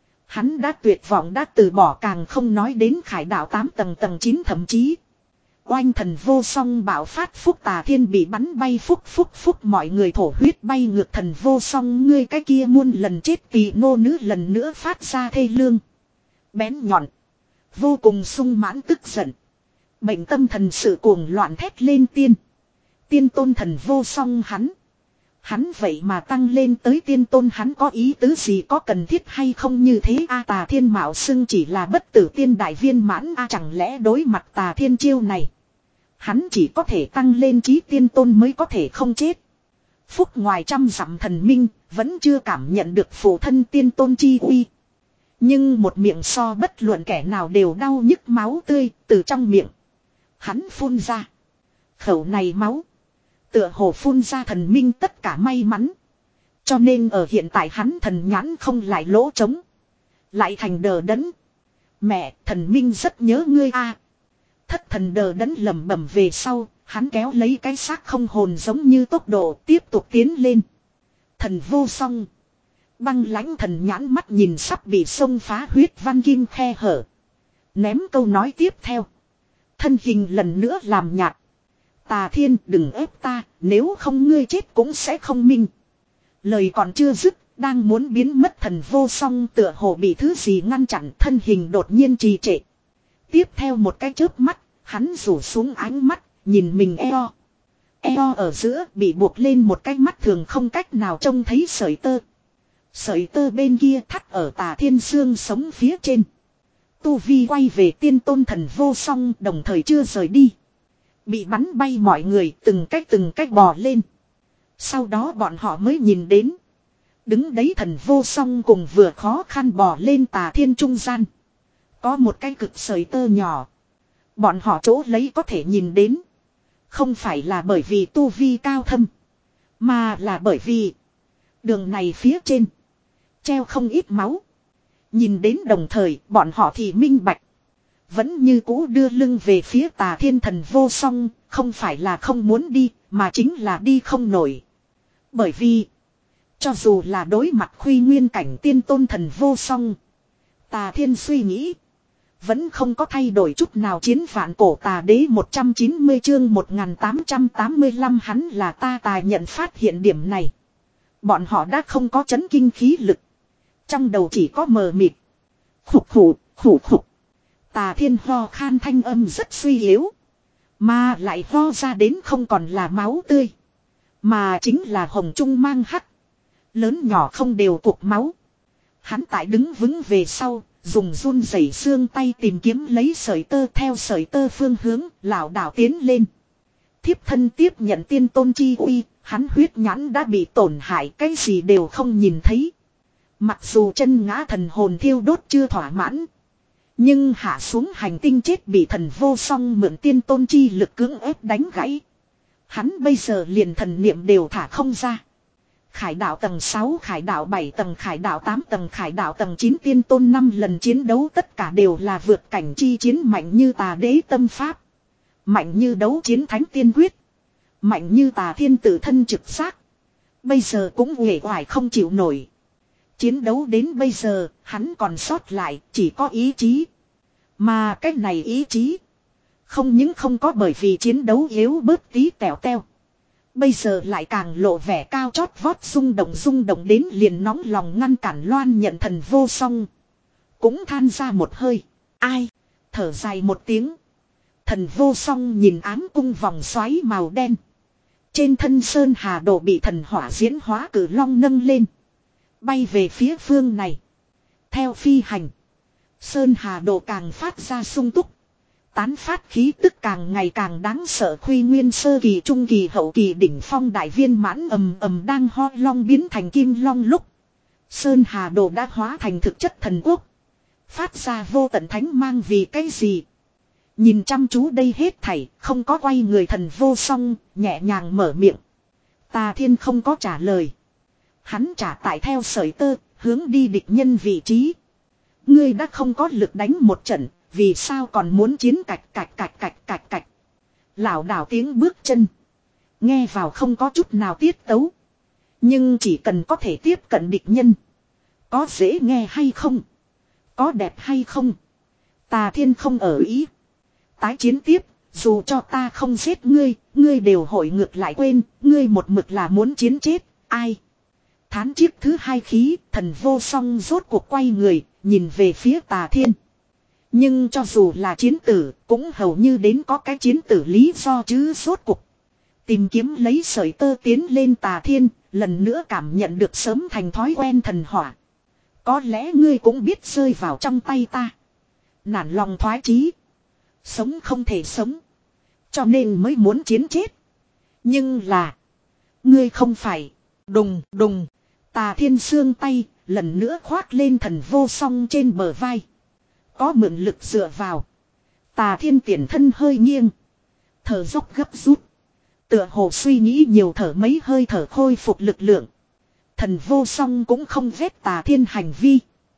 hắn đã tuyệt vọng, đã từ bỏ, càng không nói đến Khải đạo tám tầng, tầng chín thậm chí. Oanh, Thần Vô Song bạo phát, phúc Tà Thiên bị bắn bay, phúc phúc phúc mọi người thổ huyết bay ngược. Thần Vô Song, ngươi cái kia muôn lần chết vì nô nữ lần nữa phát ra thê lương, bén nhọn, vô cùng sung mãn tức giận. Bệnh tâm thần sự cuồng loạn thét lên tiên. Tiên tôn Thần Vô Song hắn. Hắn vậy mà tăng lên tới tiên tôn, hắn có ý tứ gì, có cần thiết hay không như thế a? Tà Thiên mạo xưng chỉ là bất tử tiên đại viên mãn a, chẳng lẽ đối mặt Tà Thiên chiêu này hắn chỉ có thể tăng lên chí tiên tôn mới có thể không chết. Phúc ngoài trăm dặm thần minh vẫn chưa cảm nhận được phụ thân tiên tôn chi uy. Nhưng một miệng so bất luận kẻ nào đều đau nhức máu tươi từ trong miệng hắn phun ra. Khẩu này máu tựa hồ phun ra thần minh tất cả may mắn. Cho nên ở hiện tại hắn thần nhãn không lại lỗ trống, lại thành đờ đẫn. Mẹ, thần minh rất nhớ ngươi a. Thất thần đờ đẫn lẩm bẩm về sau, hắn kéo lấy cái xác không hồn giống như tốc độ tiếp tục tiến lên. Thần vô song, băng lãnh thần nhãn mắt nhìn sắp bị xông phá huyết văn kim khe hở. Ném câu nói tiếp theo. Thân hình lần nữa làm nhạt. Tà Thiên, đừng ép ta, nếu không ngươi chết cũng sẽ không minh. Lời còn chưa dứt, đang muốn biến mất thần vô song tựa hồ bị thứ gì ngăn chặn, thân hình đột nhiên trì trệ. Tiếp theo một cái chớp mắt, hắn rủ xuống ánh mắt, nhìn mình eo. Eo ở giữa bị buộc lên một cái mắt thường không cách nào trông thấy sợi tơ. Sợi tơ bên kia thắt ở Tà Thiên xương sống phía trên. Tu vi quay về tiên tôn thần vô song đồng thời chưa rời đi. Bị bắn bay mọi người từng cách từng cách bò lên. Sau đó bọn họ mới nhìn đến. Đứng đấy thần vô song cùng vừa khó khăn bò lên Tà Thiên trung gian. Có một cái cực sợi tơ nhỏ. Bọn họ chỗ lấy có thể nhìn đến. Không phải là bởi vì tu vi cao thâm. Mà là bởi vì đường này phía trên treo không ít máu. Nhìn đến đồng thời bọn họ thì minh bạch. Vẫn như cũ đưa lưng về phía Tà Thiên thần vô song. Không phải là không muốn đi, mà chính là đi không nổi. Bởi vì cho dù là đối mặt Khuy Nguyên cảnh tiên tôn thần vô song, Tà Thiên suy nghĩ vẫn không có thay đổi chút nào. Chiến vạn cổ tà đế một trăm chín mươi chương một nghìn tám trăm tám mươi lăm hắn là ta tài nhận phát hiện điểm này. Bọn họ đã không có chấn kinh khí lực. Trong đầu chỉ có mờ mịt. Khục khủ, khủ khục. Tà Thiên ho khan thanh âm rất suy yếu. Mà lại ho ra đến không còn là máu tươi. Mà chính là hồng trung mang hắc. Lớn nhỏ không đều cục máu. Hắn tại đứng vững về sau. Dùng run rẩy xương tay tìm kiếm lấy sợi tơ, theo sợi tơ phương hướng, lảo đảo tiến lên. Thiếp thân tiếp nhận tiên tôn chi uy, hắn huyết nhãn đã bị tổn hại, cái gì đều không nhìn thấy. Mặc dù chân ngã thần hồn thiêu đốt chưa thỏa mãn, nhưng hạ xuống hành tinh chết bị thần vô song mượn tiên tôn chi lực cưỡng ép đánh gãy. Hắn bây giờ liền thần niệm đều thả không ra. Khải đạo tầng sáu, khải đạo bảy tầng, khải đạo tám tầng, khải đạo tầng chín tiên tôn năm lần chiến đấu tất cả đều là vượt cảnh chi chiến, mạnh như Tà đế tâm pháp. Mạnh như đấu chiến thánh tiên quyết. Mạnh như Tà Thiên tự thân trực giác. Bây giờ cũng uể oải không chịu nổi. Chiến đấu đến bây giờ, hắn còn sót lại chỉ có ý chí. Mà cái này ý chí không những không có bởi vì chiến đấu yếu bớt tí tèo teo. Bây giờ lại càng lộ vẻ cao chót vót, rung động rung động đến liền nóng lòng ngăn cản loan nhận thần vô song. Cũng than ra một hơi. Ai? Thở dài một tiếng. Thần vô song nhìn ám cung vòng xoáy màu đen. Trên thân Sơn Hà Đồ bị thần hỏa diễn hóa cử long nâng lên. Bay về phía phương này. Theo phi hành. Sơn Hà Đồ càng phát ra sung túc. Tán phát khí tức càng ngày càng đáng sợ. Khuy Nguyên sơ kỳ, trung kỳ, hậu kỳ, đỉnh phong đại viên mãn ầm ầm đang ho long biến thành kim long lúc. Sơn Hà Đồ đã hóa thành thực chất thần quốc. Phát ra vô tận thánh mang vì cái gì? Nhìn chăm chú đây hết thảy, không có quay người thần vô song, nhẹ nhàng mở miệng. Tà Thiên không có trả lời. Hắn trả tại theo sợi tơ, hướng đi địch nhân vị trí. Ngươi đã không có lực đánh một trận. Vì sao còn muốn chiến cạch cạch cạch cạch cạch cạch. Lảo đảo tiếng bước chân. Nghe vào không có chút nào tiết tấu. Nhưng chỉ cần có thể tiếp cận địch nhân. Có dễ nghe hay không? Có đẹp hay không? Tà Thiên không ở ý. Tái chiến tiếp. Dù cho ta không giết ngươi. Ngươi đều hội ngược lại quên. Ngươi một mực là muốn chiến chết. Ai? Thán chiếc thứ hai khí. Thần vô song rốt cuộc quay người. Nhìn về phía Tà Thiên. Nhưng cho dù là chiến tử, cũng hầu như đến có cái chiến tử lý do chứ rốt cuộc. Tìm kiếm lấy sợi tơ tiến lên Tà Thiên, lần nữa cảm nhận được sớm thành thói quen thần hỏa. Có lẽ ngươi cũng biết rơi vào trong tay ta. Nản lòng thoái chí. Sống không thể sống. Cho nên mới muốn chiến chết. Nhưng là. Ngươi không phải. Đùng đùng. Tà Thiên xương tay. Lần nữa khoác lên thần vô song trên bờ vai. Có mượn lực dựa vào. Tà Thiên tiền thân hơi nghiêng. Thở dốc gấp rút. Tựa hồ suy nghĩ nhiều thở mấy hơi thở khôi phục lực lượng. Thần vô song cũng không ghét Tà Thiên hành vi.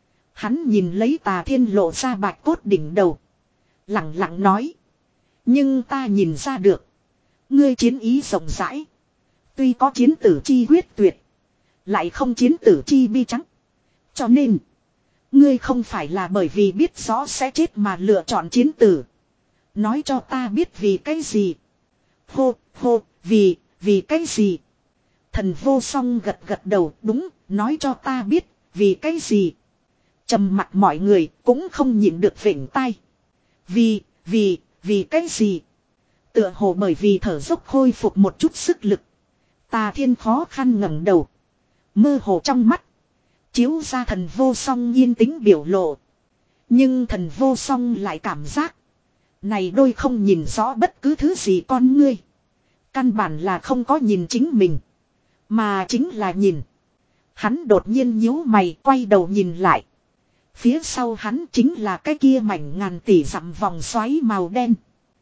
Hắn nhìn lấy Tà Thiên lộ ra bạch cốt đỉnh đầu. Lặng lặng nói. Nhưng ta nhìn ra được. Ngươi chiến ý rộng rãi. Tuy có chiến tử chi huyết tuyệt. Lại không chiến tử chi bi trắng. Cho nên. Ngươi không phải là bởi vì biết rõ sẽ chết mà lựa chọn chiến tử. Nói cho ta biết vì cái gì. Hô hô vì vì cái gì. Thần vô song gật gật đầu. Đúng nói cho ta biết vì cái gì. Trầm mặt mọi người cũng không nhịn được vểnh tai. Vì vì vì cái gì. Tựa hồ bởi vì thở dốc khôi phục một chút sức lực. Tà Thiên khó khăn ngẩng đầu. Mơ hồ trong mắt. Chiếu ra thần vô song yên tĩnh biểu lộ. Nhưng thần vô song lại cảm giác. Này đôi không nhìn rõ bất cứ thứ gì con ngươi. Căn bản là không có nhìn chính mình. Mà chính là nhìn. Hắn đột nhiên nhíu mày quay đầu nhìn lại. Phía sau hắn chính là cái kia mảnh ngàn tỷ dặm vòng xoáy màu đen.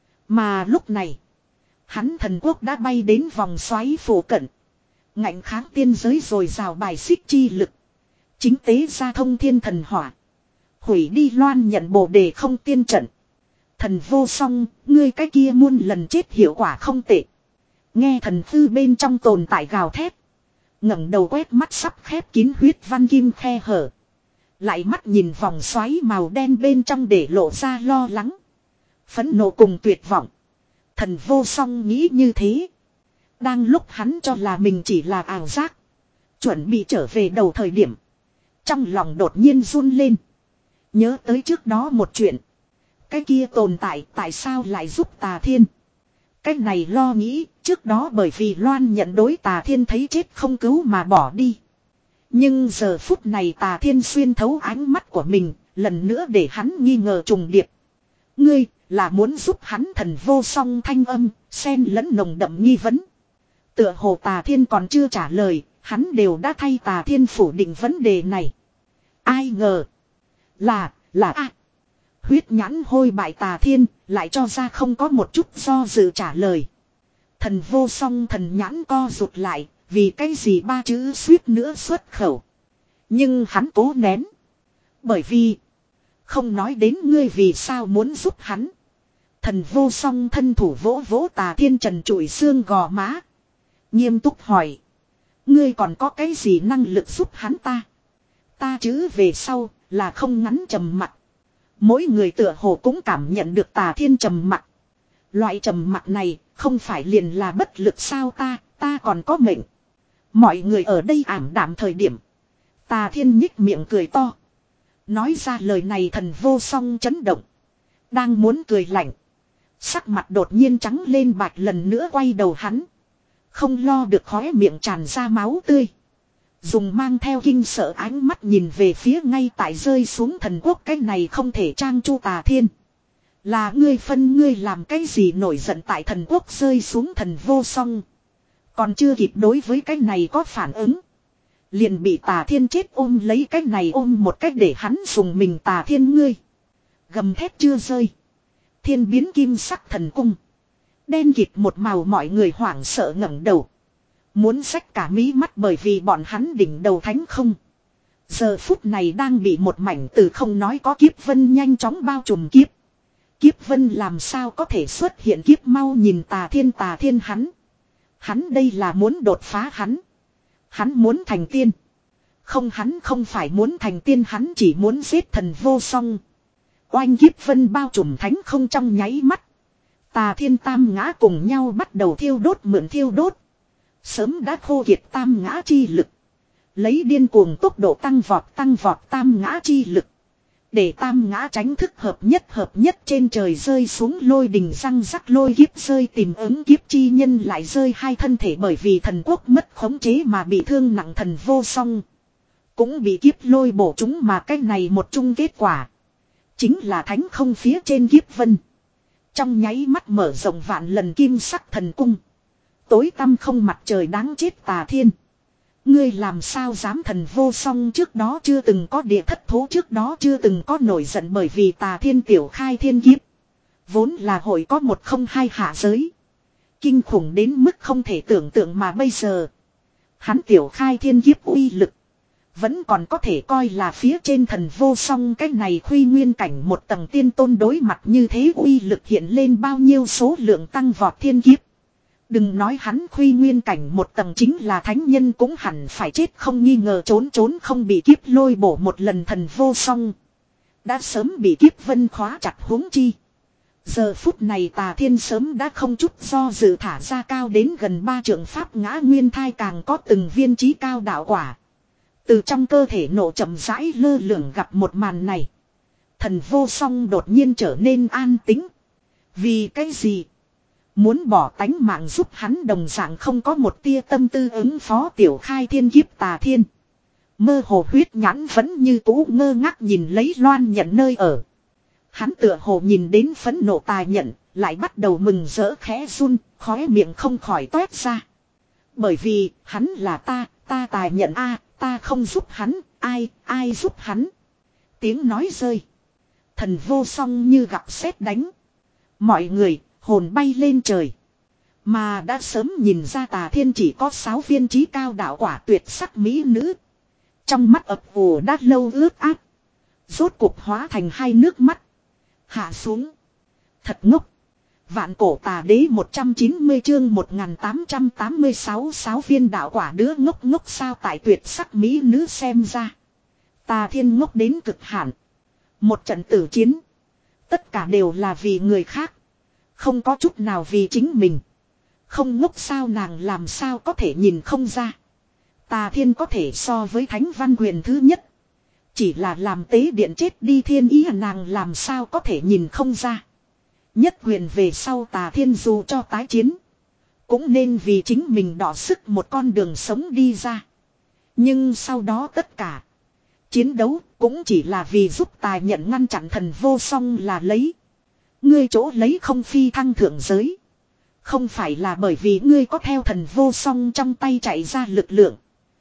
Mà lúc này. Hắn thần quốc đã bay đến vòng xoáy phủ cận. Ngạnh kháng tiên giới rồi rào bài xích chi lực. Chính tế ra thông thiên thần hỏa. Hủy đi loan nhận bồ đề không tiên trận. Thần vô song, ngươi cái kia muôn lần chết hiệu quả không tệ. Nghe thần thư bên trong tồn tại gào thét. ngẩng đầu quét mắt sắp khép kín huyết văn kim khe hở. Lại mắt nhìn vòng xoáy màu đen bên trong để lộ ra lo lắng. Phẫn nộ cùng tuyệt vọng. Thần vô song nghĩ như thế. Đang lúc hắn cho là mình chỉ là ảo giác. Chuẩn bị trở về đầu thời điểm. Trong lòng đột nhiên run lên. Nhớ tới trước đó một chuyện. Cái kia tồn tại tại sao lại giúp Tà Thiên. Cái này lo nghĩ trước đó bởi vì Loan nhận đối Tà Thiên thấy chết không cứu mà bỏ đi. Nhưng giờ phút này Tà Thiên xuyên thấu ánh mắt của mình. Lần nữa để hắn nghi ngờ trùng điệp. Ngươi là muốn giúp hắn thần vô song thanh âm. Xen lẫn nồng đậm nghi vấn. Tựa hồ Tà Thiên còn chưa trả lời. Hắn đều đã thay Tà Thiên phủ định vấn đề này. Ai ngờ. Là, là a. Huyết nhãn hôi bại Tà Thiên. Lại cho ra không có một chút do dự trả lời. Thần vô song thần nhãn co rụt lại. Vì cái gì ba chữ suýt nữa xuất khẩu. Nhưng hắn cố nén. Bởi vì. Không nói đến ngươi vì sao muốn giúp hắn. Thần vô song thân thủ vỗ vỗ Tà Thiên trần trụi xương gò má. Nghiêm túc hỏi. Ngươi còn có cái gì năng lực giúp hắn ta. Ta chứ về sau là không ngắn trầm mặc. Mỗi người tựa hồ cũng cảm nhận được Tà Thiên trầm mặc. Loại trầm mặc này không phải liền là bất lực sao ta, ta còn có mệnh. Mọi người ở đây ảm đạm thời điểm. Tà Thiên nhích miệng cười to. Nói ra lời này thần vô song chấn động. Đang muốn cười lạnh. Sắc mặt đột nhiên trắng lên bạch lần nữa quay đầu hắn. Không lo được khóe miệng tràn ra máu tươi. Dùng mang theo kinh sợ ánh mắt nhìn về phía ngay tại rơi xuống thần quốc cái này không thể trang chu Tà Thiên. Là ngươi phân ngươi làm cái gì nổi giận tại thần quốc rơi xuống thần vô song. Còn chưa kịp đối với cái này có phản ứng. Liền bị Tà Thiên chết ôm lấy cái này ôm một cách để hắn dùng mình Tà Thiên ngươi. Gầm thép chưa rơi. Thiên biến kim sắc thần cung. Đen kịt một màu mọi người hoảng sợ ngẩng đầu. Muốn xách cả mí mắt bởi vì bọn hắn đỉnh đầu thánh không. Giờ phút này đang bị một mảnh từ không nói có kiếp vân nhanh chóng bao trùm kiếp. Kiếp vân làm sao có thể xuất hiện kiếp mau nhìn Tà Thiên Tà Thiên hắn. Hắn đây là muốn đột phá hắn. Hắn muốn thành tiên. Không hắn không phải muốn thành tiên hắn chỉ muốn giết thần vô song. Oanh kiếp vân bao trùm thánh không trong nháy mắt. Tà Thiên tam ngã cùng nhau bắt đầu thiêu đốt mượn thiêu đốt. Sớm đã khô kiệt tam ngã chi lực. Lấy điên cuồng tốc độ tăng vọt tăng vọt tam ngã chi lực. Để tam ngã tránh thức hợp nhất hợp nhất trên trời rơi xuống lôi đình răng rắc lôi kiếp rơi tìm ứng kiếp chi nhân lại rơi hai thân thể bởi vì thần quốc mất khống chế mà bị thương nặng thần vô song. Cũng bị kiếp lôi bổ chúng mà cái này một chung kết quả. Chính là thánh không phía trên kiếp vân. Trong nháy mắt mở rộng vạn lần kim sắc thần cung. Tối tăm không mặt trời đáng chết Tà Thiên. Ngươi làm sao dám thần vô song trước đó chưa từng có địa thất thố trước đó chưa từng có nổi giận bởi vì Tà Thiên tiểu khai thiên kiếp. Vốn là hội có một không hai hạ giới. Kinh khủng đến mức không thể tưởng tượng mà bây giờ. Hắn tiểu khai thiên kiếp uy lực. Vẫn còn có thể coi là phía trên thần vô song cái này khuy nguyên cảnh một tầng tiên tôn đối mặt như thế uy lực hiện lên bao nhiêu số lượng tăng vọt thiên kiếp. Đừng nói hắn khuy nguyên cảnh một tầng chính là thánh nhân cũng hẳn phải chết không nghi ngờ trốn trốn không bị kiếp lôi bổ một lần thần vô song. Đã sớm bị kiếp vân khóa chặt huống chi. Giờ phút này Tà Thiên sớm đã không chút do dự thả ra cao đến gần ba trượng pháp ngã nguyên thai càng có từng viên trí cao đạo quả. Từ trong cơ thể nổ chậm rãi lơ lửng gặp một màn này. Thần vô song đột nhiên trở nên an tĩnh. Vì cái gì? Muốn bỏ tánh mạng giúp hắn đồng dạng không có một tia tâm tư ứng phó tiểu khai thiên kiếp Tà Thiên. Mơ hồ huyết nhãn vẫn như cũ ngơ ngác nhìn lấy loan nhận nơi ở. Hắn tựa hồ nhìn đến phẫn nộ Tà nhận, lại bắt đầu mừng rỡ khẽ run, khóe miệng không khỏi toét ra. Bởi vì, hắn là ta, ta Tà nhận a, ta không giúp hắn, ai, ai giúp hắn. Tiếng nói rơi. Thần vô song như gặp sét đánh. Mọi người, hồn bay lên trời. Mà đã sớm nhìn ra Tà Thiên chỉ có sáu viên trí cao đạo quả tuyệt sắc mỹ nữ. Trong mắt ập ủ đã lâu ướt át. Rốt cuộc hóa thành hai nước mắt. Hạ xuống. Thật ngốc. Vạn cổ Tà Đế một trăm chín mươi chương một nghìn tám trăm tám mươi sáu sáu viên đạo quả đứa ngốc ngốc sao tại tuyệt sắc mỹ nữ xem ra. Tà Thiên ngốc đến cực hạn. Một trận tử chiến. Tất cả đều là vì người khác. Không có chút nào vì chính mình. Không ngốc sao nàng làm sao có thể nhìn không ra. Tà Thiên có thể so với Thánh Văn Quyền thứ nhất. Chỉ là làm tế điện chết đi thiên ý nàng làm sao có thể nhìn không ra. Nhất quyền về sau Tà Thiên dù cho tái chiến. Cũng nên vì chính mình đỏ sức một con đường sống đi ra. Nhưng sau đó tất cả. Chiến đấu cũng chỉ là vì giúp Tài nhận ngăn chặn thần vô song là lấy. Ngươi chỗ lấy không phi thăng thượng giới. Không phải là bởi vì ngươi có theo thần vô song trong tay chạy ra lực lượng.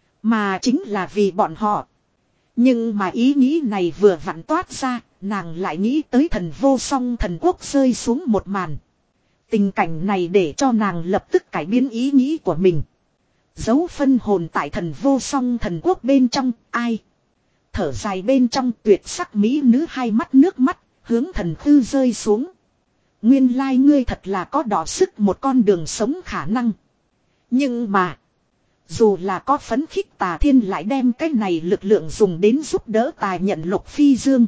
Mà chính là vì bọn họ. Nhưng mà ý nghĩ này vừa vặn toát ra. Nàng lại nghĩ tới thần vô song thần quốc rơi xuống một màn. Tình cảnh này để cho nàng lập tức cải biến ý nghĩ của mình. Dấu phân hồn tại thần vô song thần quốc bên trong ai. Thở dài bên trong tuyệt sắc mỹ nữ hai mắt nước mắt. Hướng thần khư rơi xuống. Nguyên lai ngươi thật là có đỏ sức một con đường sống khả năng. Nhưng mà. Dù là có phấn khích Tà Thiên lại đem cái này lực lượng dùng đến giúp đỡ Tài nhận Lục Phi Dương.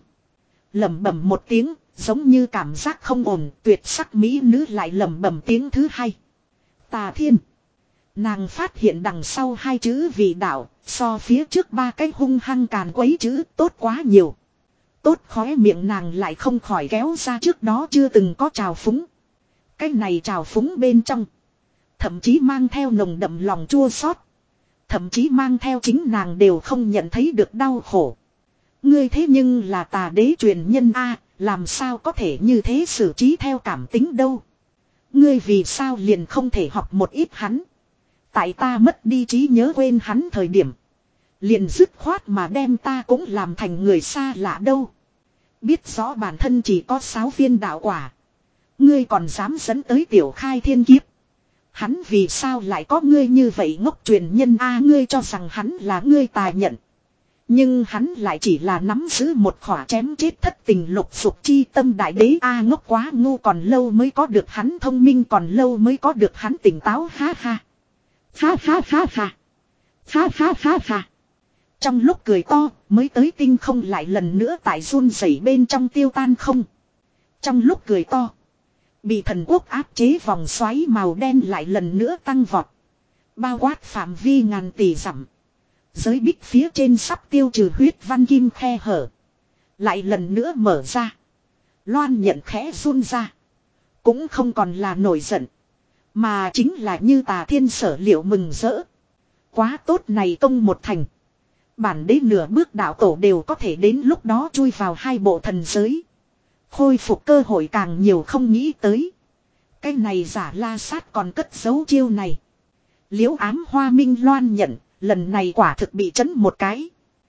Lẩm bẩm một tiếng. Giống như cảm giác không ổn. Tuyệt sắc mỹ nữ lại lẩm bẩm tiếng thứ hai. Tà Thiên. Nàng phát hiện đằng sau hai chữ vị đạo. So phía trước ba cái hung hăng càn quấy chữ tốt quá nhiều. Tốt khóe miệng nàng lại không khỏi kéo ra trước đó chưa từng có trào phúng. Cái này trào phúng bên trong. Thậm chí mang theo nồng đậm lòng chua xót. Thậm chí mang theo chính nàng đều không nhận thấy được đau khổ. Ngươi thế nhưng là Tà Đế truyền nhân A, làm sao có thể như thế xử trí theo cảm tính đâu. Ngươi vì sao liền không thể học một ít hắn. Tại ta mất đi trí nhớ quên hắn thời điểm. Liền dứt khoát mà đem ta cũng làm thành người xa lạ đâu. Biết rõ bản thân chỉ có sáu viên đạo quả. Ngươi còn dám dẫn tới tiểu khai thiên kiếp. Hắn vì sao lại có ngươi như vậy ngốc truyền nhân a ngươi cho rằng hắn là ngươi tài nhận. Nhưng hắn lại chỉ là nắm giữ một khỏa chém chết thất tình lục dục chi tâm đại đế a ngốc quá ngu còn lâu mới có được hắn thông minh còn lâu mới có được hắn tỉnh táo ha ha. Ha ha ha ha. Ha ha ha ha. Trong lúc cười to mới tới tinh không lại lần nữa tại run rẩy bên trong tiêu tan không. Trong lúc cười to. Bị thần quốc áp chế vòng xoáy màu đen lại lần nữa tăng vọt. Bao quát phạm vi ngàn tỷ dặm. Giới bích phía trên sắp tiêu trừ huyết văn kim khe hở. Lại lần nữa mở ra. Loan nhận khẽ run ra. Cũng không còn là nổi giận. Mà chính là như Tà Thiên sở liệu mừng rỡ. Quá tốt này công một thành. Bản đế nửa bước đạo tổ đều có thể đến lúc đó chui vào hai bộ thần giới. Khôi phục cơ hội càng nhiều không nghĩ tới. Cái này giả la sát còn cất giấu chiêu này. Liễu ám hoa minh loan nhận. Lần này quả thực bị chấn một cái.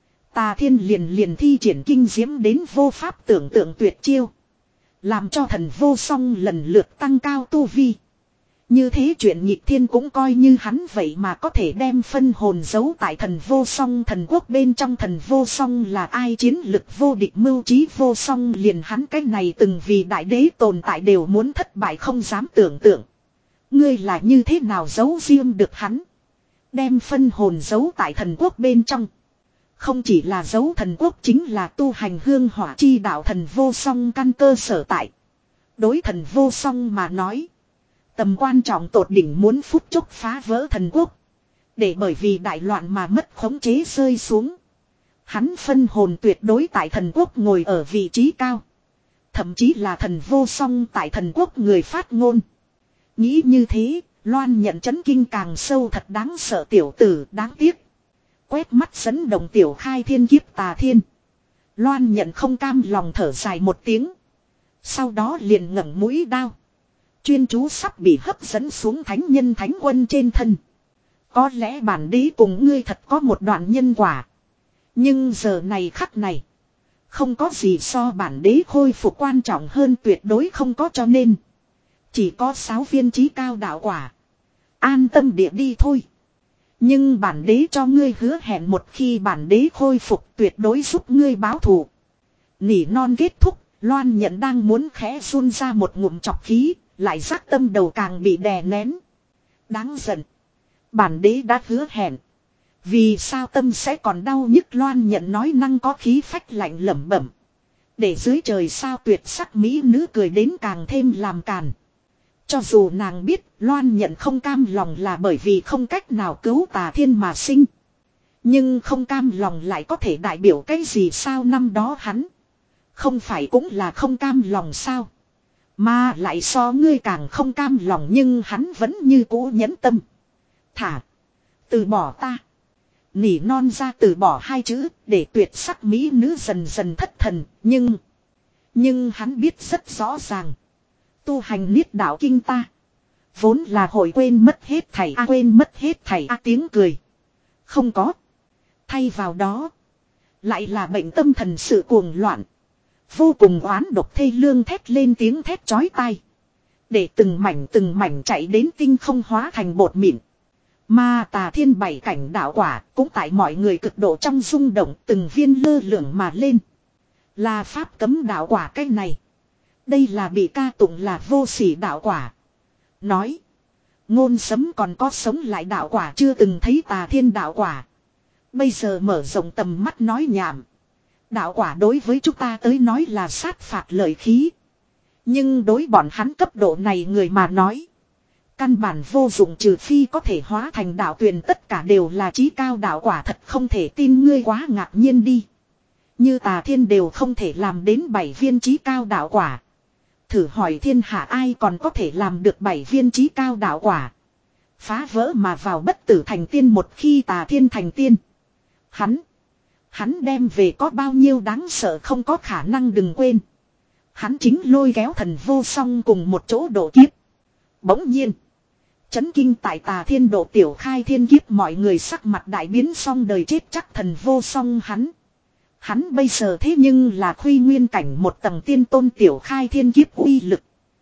Tà Thiên liền liền thi triển kinh diễm đến vô pháp tưởng tượng tuyệt chiêu. Làm cho thần vô song lần lượt tăng cao tu vi. Như thế chuyện nhịp thiên cũng coi như hắn vậy mà có thể đem phân hồn giấu tại thần vô song thần quốc bên trong. Thần vô song là ai, chiến lực vô địch mưu trí vô song, liền hắn cái này từng vì đại đế tồn tại đều muốn thất bại không dám tưởng tượng. Ngươi là như thế nào giấu riêng được hắn. Đem phân hồn giấu tại thần quốc bên trong. Không chỉ là giấu thần quốc, chính là tu hành hương hỏa chi đạo thần vô song căn cơ sở tại. Đối thần vô song mà nói. Tầm quan trọng tột đỉnh muốn phút chốc phá vỡ thần quốc. Để bởi vì đại loạn mà mất khống chế rơi xuống. Hắn phân hồn tuyệt đối tại thần quốc ngồi ở vị trí cao. Thậm chí là thần vô song tại thần quốc người phát ngôn. Nghĩ như thế, Loan nhận chấn kinh càng sâu, thật đáng sợ tiểu tử đáng tiếc. Quét mắt dẫn động tiểu khai thiên kiếp Tà Thiên. Loan nhận không cam lòng thở dài một tiếng. Sau đó liền ngẩng mũi đao. Chuyên chú sắp bị hấp dẫn xuống thánh nhân thánh quân trên thân. Có lẽ bản đế cùng ngươi thật có một đoạn nhân quả. Nhưng giờ này khắc này. Không có gì so bản đế khôi phục quan trọng hơn, tuyệt đối không có, cho nên. Chỉ có sáu viên chí cao đạo quả. An tâm địa đi thôi. Nhưng bản đế cho ngươi hứa hẹn, một khi bản đế khôi phục tuyệt đối giúp ngươi báo thù. Nỉ non kết thúc, Loan nhận đang muốn khẽ run ra một ngụm chọc khí, lại giác tâm đầu càng bị đè nén. Đáng giận. Bản đế đã hứa hẹn. Vì sao tâm sẽ còn đau nhức, Loan nhận nói năng có khí phách lạnh lẩm bẩm. Để dưới trời sao tuyệt sắc mỹ nữ cười đến càng thêm làm càn. Cho dù nàng biết Loan nhận không cam lòng là bởi vì không cách nào cứu Tà Thiên mà sinh. Nhưng không cam lòng lại có thể đại biểu cái gì sao, năm đó hắn. Không phải cũng là không cam lòng sao. Mà lại so ngươi càng không cam lòng, nhưng hắn vẫn như cũ nhẫn tâm. Thả. Từ bỏ ta. Nỉ non ra từ bỏ hai chữ để tuyệt sắc mỹ nữ dần dần thất thần. Nhưng. Nhưng hắn biết rất rõ ràng. Tu hành niết đạo kinh ta. Vốn là hội quên mất hết thảy a à, quên mất hết thảy a à, tiếng cười. Không có. Thay vào đó. Lại là bệnh tâm thần sự cuồng loạn. Vô cùng oán độc thê lương thét lên tiếng thét chói tai. Để từng mảnh từng mảnh chạy đến tinh không hóa thành bột mịn. Mà Tà Thiên bảy cảnh đạo quả cũng tại mọi người cực độ trong rung động, từng viên lơ lửng mà lên. Là pháp cấm đạo quả cái này. Đây là bị ca tụng là vô sỉ đạo quả. Nói. Ngôn sấm còn có sống lại đạo quả chưa từng thấy Tà Thiên đạo quả. Bây giờ mở rộng tầm mắt nói nhảm. Đạo quả đối với chúng ta tới nói là sát phạt lợi khí. Nhưng đối bọn hắn cấp độ này người mà nói. Căn bản vô dụng, trừ phi có thể hóa thành đạo tuyền, tất cả đều là chí cao đạo quả, thật không thể tin, ngươi quá ngạc nhiên đi. Như Tà Thiên đều không thể làm đến bảy viên chí cao đạo quả. Thử hỏi thiên hạ ai còn có thể làm được bảy viên chí cao đạo quả. Phá vỡ mà vào bất tử thành tiên, một khi Tà Thiên thành tiên. Hắn. Hắn đem về có bao nhiêu đáng sợ không có khả năng, đừng quên. Hắn chính lôi kéo thần vô song cùng một chỗ độ kiếp. Bỗng nhiên. Chấn kinh tại Tà Thiên độ tiểu khai thiên kiếp, mọi người sắc mặt đại biến, xong đời chết chắc thần vô song hắn. Hắn bây giờ thế nhưng là khuy nguyên cảnh một tầng tiên tôn, tiểu khai thiên kiếp uy lực.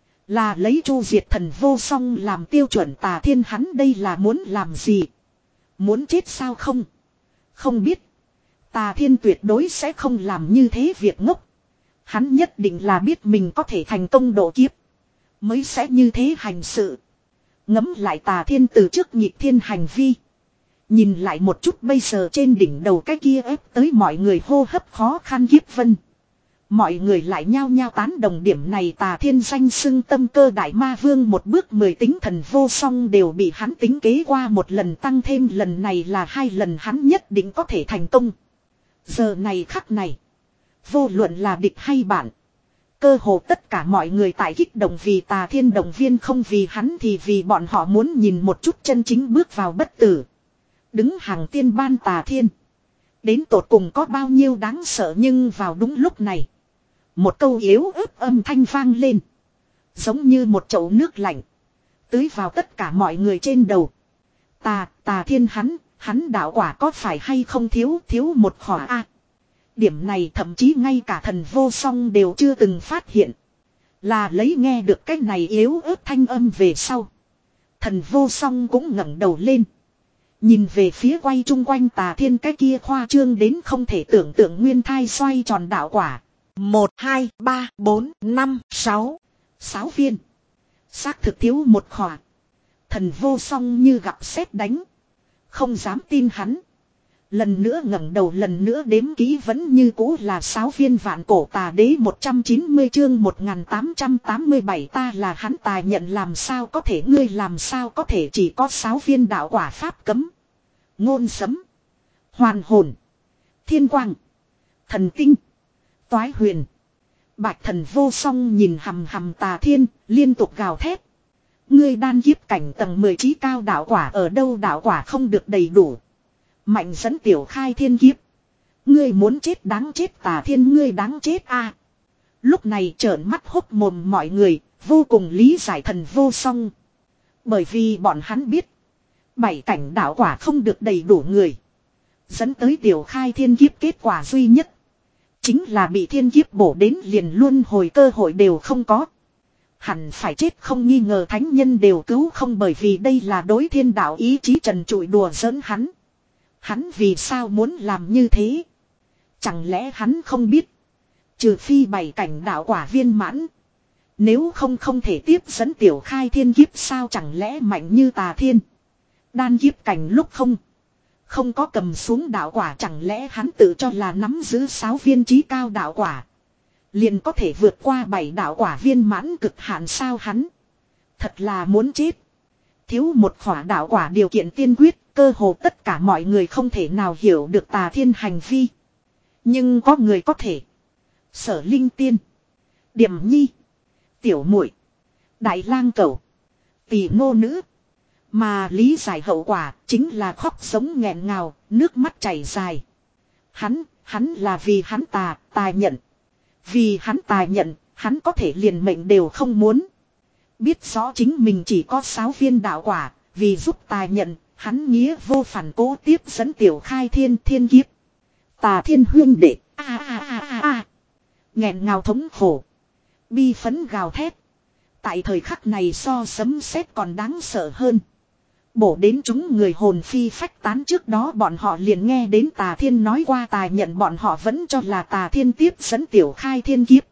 Là lấy chu diệt thần vô song làm tiêu chuẩn, Tà Thiên hắn đây là muốn làm gì? Muốn chết sao không? Không biết. Tà Thiên tuyệt đối sẽ không làm như thế việc ngốc. Hắn nhất định là biết mình có thể thành công độ kiếp. Mới sẽ như thế hành sự. Ngẫm lại Tà Thiên từ trước nhịp thiên hành vi. Nhìn lại một chút bây giờ trên đỉnh đầu cái kia ép tới mọi người hô hấp khó khăn kiếp vân. Mọi người lại nhao nhao tán đồng điểm này, Tà Thiên danh xưng tâm cơ đại ma vương, một bước mười tính thần vô song đều bị hắn tính kế qua một lần, tăng thêm lần này là hai lần, hắn nhất định có thể thành công. Giờ này khắc này. Vô luận là địch hay bạn. Cơ hồ tất cả mọi người tại kích động vì Tà Thiên động viên, không vì hắn thì vì bọn họ muốn nhìn một chút chân chính bước vào bất tử. Đứng hàng tiên ban Tà Thiên. Đến tột cùng có bao nhiêu đáng sợ, nhưng vào đúng lúc này. Một câu yếu ớt âm thanh vang lên. Giống như một chậu nước lạnh. Tưới vào tất cả mọi người trên đầu. Tà, Tà Thiên hắn, hắn đạo quả có phải hay không thiếu, thiếu một khỏa a. Điểm này thậm chí ngay cả Thần Vô Song đều chưa từng phát hiện. Là lấy nghe được cái này yếu ớt thanh âm về sau. Thần Vô Song cũng ngẩng đầu lên. Nhìn về phía quay chung quanh Tà Thiên cái kia khoa trương đến không thể tưởng tượng nguyên thai xoay tròn đạo quả. Một, hai, ba, bốn, năm, sáu. Sáu viên. Xác thực thiếu một khỏa. Thần Vô Song như gặp sét đánh. Không dám tin hắn. Lần nữa ngẩng đầu, lần nữa đếm kỹ, vẫn như cũ là sáu viên Vạn Cổ Tà Đế. Một trăm chín mươi chương một nghìn tám trăm tám mươi bảy. Ta là hắn tài nhận, làm sao có thể, ngươi làm sao có thể, chỉ có sáu viên đạo quả pháp cấm. Ngôn sấm. Hoàn hồn. Thiên quang. Thần tinh. Toái huyền. Bạch Thần Vô Song nhìn hằm hằm Tà Thiên, liên tục gào thét. Ngươi đan kiếp cảnh tầng mười trí cao đạo quả ở đâu, đạo quả không được đầy đủ. Mạnh dẫn tiểu khai thiên kiếp. Ngươi muốn chết đáng chết, Tà Thiên ngươi đáng chết a. Lúc này trợn mắt hốc mồm mọi người, vô cùng lý giải Thần Vô Song. Bởi vì bọn hắn biết. Bảy cảnh đạo quả không được đầy đủ người. Dẫn tới tiểu khai thiên kiếp kết quả duy nhất. Chính là bị thiên kiếp bổ đến liền luân hồi cơ hội đều không có. Hẳn phải chết không nghi ngờ, thánh nhân đều cứu không, bởi vì đây là đối thiên đạo ý chí trần trụi đùa giỡn hắn. Hắn vì sao muốn làm như thế? Chẳng lẽ hắn không biết? Trừ phi bảy cảnh đạo quả viên mãn. Nếu không không thể tiếp dẫn tiểu khai thiên kiếp sao, chẳng lẽ mạnh như Tà Thiên. Đan kiếp cảnh lúc không. Không có cầm xuống đạo quả, chẳng lẽ hắn tự cho là nắm giữ sáu viên trí cao đạo quả. Liền có thể vượt qua bảy đạo quả viên mãn cực hạn sao, hắn. Thật là muốn chết. Thiếu một khỏa đạo quả điều kiện tiên quyết, cơ hồ tất cả mọi người không thể nào hiểu được Tà Thiên hành vi. Nhưng có người có thể. Sở Linh Tiên. Điểm Nhi. Tiểu muội, Đại Lang Cẩu. Tỷ Ngô Nữ. Mà lý giải hậu quả chính là khóc sống nghẹn ngào, nước mắt chảy dài. Hắn, hắn là vì hắn tà, tài nhận. Vì hắn tài nhận, hắn có thể liền mệnh đều không muốn. Biết rõ chính mình chỉ có sáu viên đạo quả, vì giúp tài nhận, hắn nghĩa vô phản cố tiếp dẫn tiểu khai thiên thiên kiếp. Tà Thiên huyên đệ, a a a a a. Nghẹn ngào thống khổ. Bi phấn gào thét. Tại thời khắc này so sấm sét còn đáng sợ hơn. Bổ đến chúng người hồn phi phách tán, trước đó bọn họ liền nghe đến Tà Thiên nói qua tài nhận, bọn họ vẫn cho là Tà Thiên tiếp dẫn tiểu khai thiên kiếp.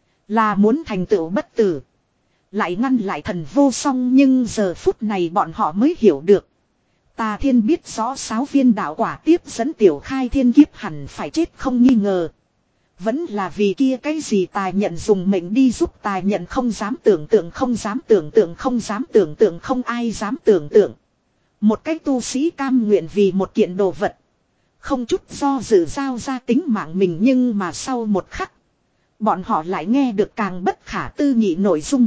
Là muốn thành tựu bất tử. Lại ngăn lại Thần Vô Song, nhưng giờ phút này bọn họ mới hiểu được. Tà Thiên biết rõ sáu viên đạo quả tiếp dẫn tiểu khai thiên kiếp hẳn phải chết không nghi ngờ. Vẫn là vì kia cái gì tài nhận dùng mệnh đi giúp tài nhận, không dám tưởng tượng, không dám tưởng tượng, không dám tưởng tượng, không ai dám tưởng tượng. Một cái tu sĩ cam nguyện vì một kiện đồ vật. Không chút do dự giao ra tính mạng mình, nhưng mà sau một khắc. Bọn họ lại nghe được càng bất khả tư nghị nội dung.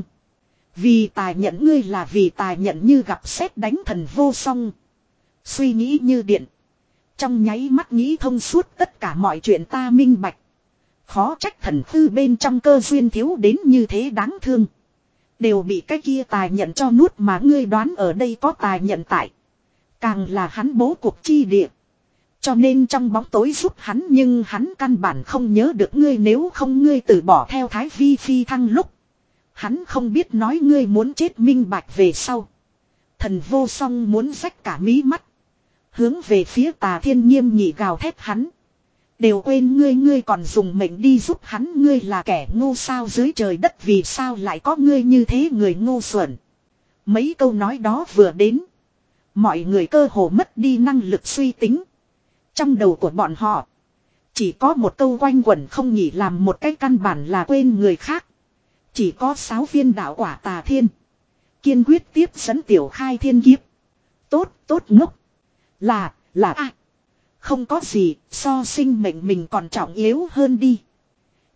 Vì tài nhận, ngươi là vì tài nhận, như gặp sét đánh. Thần Vô Song. Suy nghĩ như điện. Trong nháy mắt nghĩ thông suốt tất cả mọi chuyện, ta minh bạch. Khó trách thần tư bên trong cơ duyên thiếu đến như thế đáng thương. Đều bị cái kia tài nhận cho nuốt, mà ngươi đoán ở đây có tài nhận tại. Càng là hắn bố cuộc chi địa. Cho nên trong bóng tối giúp hắn, nhưng hắn căn bản không nhớ được ngươi, nếu không ngươi từ bỏ theo Thái Vi phi thăng lúc. Hắn không biết nói ngươi muốn chết minh bạch về sau. Thần Vô Song muốn rách cả mí mắt. Hướng về phía Tà Thiên nghiêm nghị gào thét hắn. Đều quên ngươi, ngươi còn dùng mệnh đi giúp hắn, ngươi là kẻ ngu sao, dưới trời đất vì sao lại có ngươi như thế người ngu xuẩn. Mấy câu nói đó vừa đến. Mọi người cơ hồ mất đi năng lực suy tính. Trong đầu của bọn họ chỉ có một câu quanh quẩn không nghỉ, làm một cái căn bản là quên người khác. Chỉ có sáu viên đạo quả Tà Thiên kiên quyết tiếp dẫn tiểu khai thiên kiếp. Tốt, tốt ngốc. Là, là a. À, không có gì, so sinh mệnh mình còn trọng yếu hơn đi.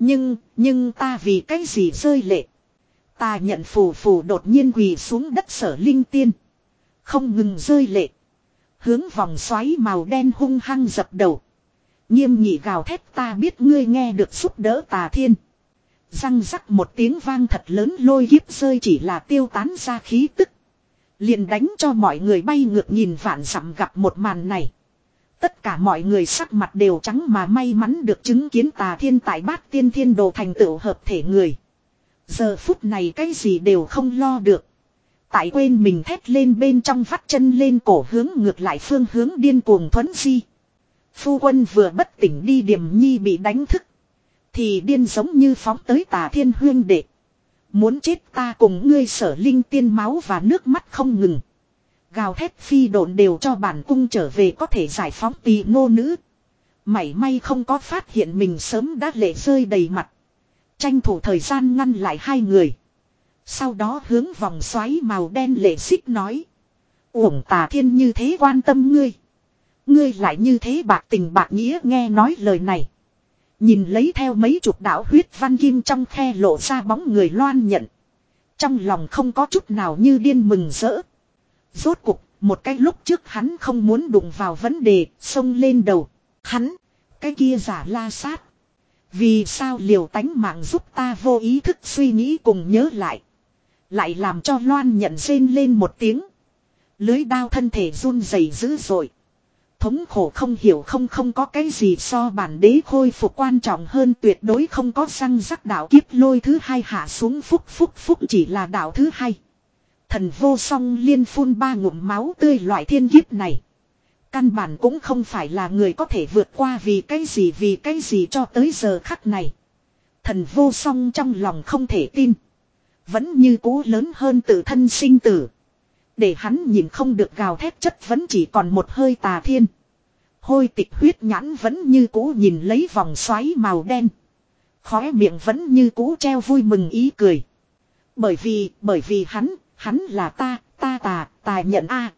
Nhưng, nhưng ta vì cái gì rơi lệ. Ta nhận phù phù đột nhiên quỳ xuống đất Sở Linh Tiên. Không ngừng rơi lệ. Hướng vòng xoáy màu đen hung hăng dập đầu. Nghiêm nghị gào thét, ta biết ngươi nghe được, giúp đỡ Tà Thiên. Răng rắc một tiếng vang thật lớn, lôi kiếp rơi chỉ là tiêu tán ra khí tức. Liền đánh cho mọi người bay ngược nhìn vạn dặm gặp một màn này. Tất cả mọi người sắc mặt đều trắng, mà may mắn được chứng kiến Tà Thiên tại Bát Tiên Thiên Đồ thành tựu hợp thể người. Giờ phút này cái gì đều không lo được. Tại quên mình thét lên bên trong, vắt chân lên cổ hướng ngược lại phương hướng điên cuồng thuấn di. Phu quân vừa bất tỉnh đi Điềm Nhi bị đánh thức. Thì điên giống như phóng tới Tà Thiên huyên đệ. Muốn chết ta cùng ngươi Sở Linh Tiên máu và nước mắt không ngừng. Gào thét phi độn đều cho bản cung trở về có thể giải phóng tỳ nô nữ. Mảy may không có phát hiện mình sớm đã lệ rơi đầy mặt. Tranh thủ thời gian ngăn lại hai người. Sau đó hướng vòng xoáy màu đen lệ xích nói. Uổng Tà Thiên như thế quan tâm ngươi. Ngươi lại như thế bạc tình bạc nghĩa. Nghe nói lời này. Nhìn lấy theo mấy chục đạo huyết văn kim trong khe lộ ra bóng người Loan Nhận. Trong lòng không có chút nào như điên mừng rỡ. Rốt cục, một cái lúc trước hắn không muốn đụng vào vấn đề, xông lên đầu. Hắn, cái kia giả la sát. Vì sao liều tánh mạng giúp ta, vô ý thức suy nghĩ cùng nhớ lại. Lại làm cho Loan Nhận rên lên một tiếng. Lưới đao thân thể run rẩy dữ dội. Thống khổ không hiểu, không không có cái gì so bản đế khôi phục quan trọng hơn, tuyệt đối không có răng rắc. Đạo kiếp lôi thứ hai hạ xuống, phúc phúc phúc chỉ là đạo thứ hai. Thần Vô Song liên phun ba ngụm máu tươi, loại thiên kiếp này. Căn bản cũng không phải là người có thể vượt qua, vì cái gì vì cái gì cho tới giờ khắc này. Thần Vô Song trong lòng không thể tin. Vẫn như cũ lớn hơn tự thân sinh tử. Để hắn nhìn không được gào thét chất vấn chỉ còn một hơi Tà Thiên. Hôi tịch huyết nhãn vẫn như cũ nhìn lấy vòng xoáy màu đen. Khóe miệng vẫn như cũ treo vui mừng ý cười. Bởi vì, bởi vì hắn, hắn là ta, ta tà, tà nhận a.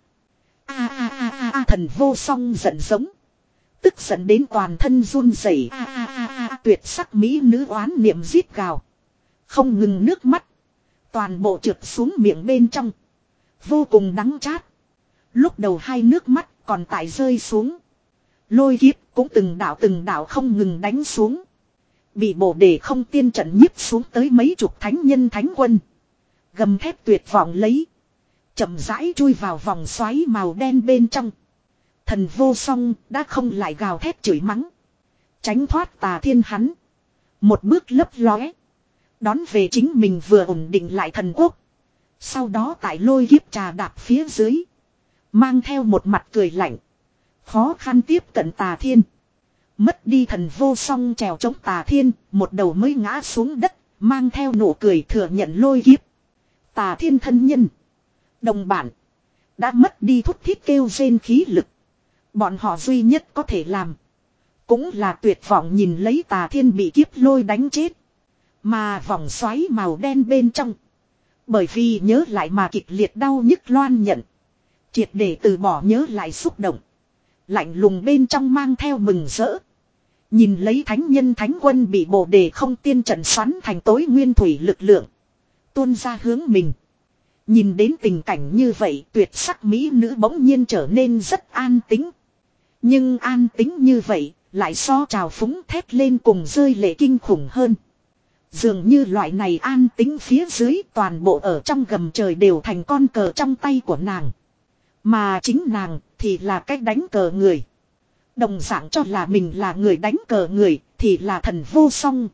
A a a a a Thần Vô Song giận giống. Tức giận đến toàn thân run rẩy. A a a a tuyệt sắc mỹ nữ oán niệm rít gào. Không ngừng nước mắt. Toàn bộ trượt xuống miệng bên trong. Vô cùng đắng chát. Lúc đầu hai nước mắt còn tại rơi xuống. Lôi kiếp cũng từng đạo từng đạo không ngừng đánh xuống. Bị Bồ Đề không tiên trận nhiếp xuống tới mấy chục thánh nhân thánh quân. Gầm thép tuyệt vọng lấy. Chậm rãi chui vào vòng xoáy màu đen bên trong. Thần Vô Song đã không lại gào thét chửi mắng. Tránh thoát Tà Thiên hắn. Một bước lấp lóe. Đón về chính mình vừa ổn định lại thần quốc. Sau đó tại lôi kiếp trà đạp phía dưới. Mang theo một mặt cười lạnh. Khó khăn tiếp cận Tà Thiên. Mất đi Thần Vô Song trèo chống Tà Thiên. Một đầu mới ngã xuống đất. Mang theo nụ cười thừa nhận lôi kiếp. Tà Thiên thân nhân. Đồng bản. Đã mất đi thúc thiết kêu rên khí lực. Bọn họ duy nhất có thể làm. Cũng là tuyệt vọng nhìn lấy Tà Thiên bị kiếp lôi đánh chết. Mà vòng xoáy màu đen bên trong. Bởi vì nhớ lại mà kịch liệt đau nhức Loan Nhận. Triệt để từ bỏ nhớ lại xúc động. Lạnh lùng bên trong mang theo mừng rỡ. Nhìn lấy thánh nhân thánh quân bị Bồ Đề không tiên trận xoắn thành tối nguyên thủy lực lượng. Tuôn ra hướng mình. Nhìn đến tình cảnh như vậy, tuyệt sắc mỹ nữ bỗng nhiên trở nên rất an tĩnh. Nhưng an tĩnh như vậy, lại so trào phúng thét lên cùng rơi lệ kinh khủng hơn. Dường như loại này an tĩnh phía dưới, toàn bộ ở trong gầm trời đều thành con cờ trong tay của nàng. Mà chính nàng thì là cách đánh cờ người. Đồng dạng cho là mình là người đánh cờ người, thì là Thần Vô Song.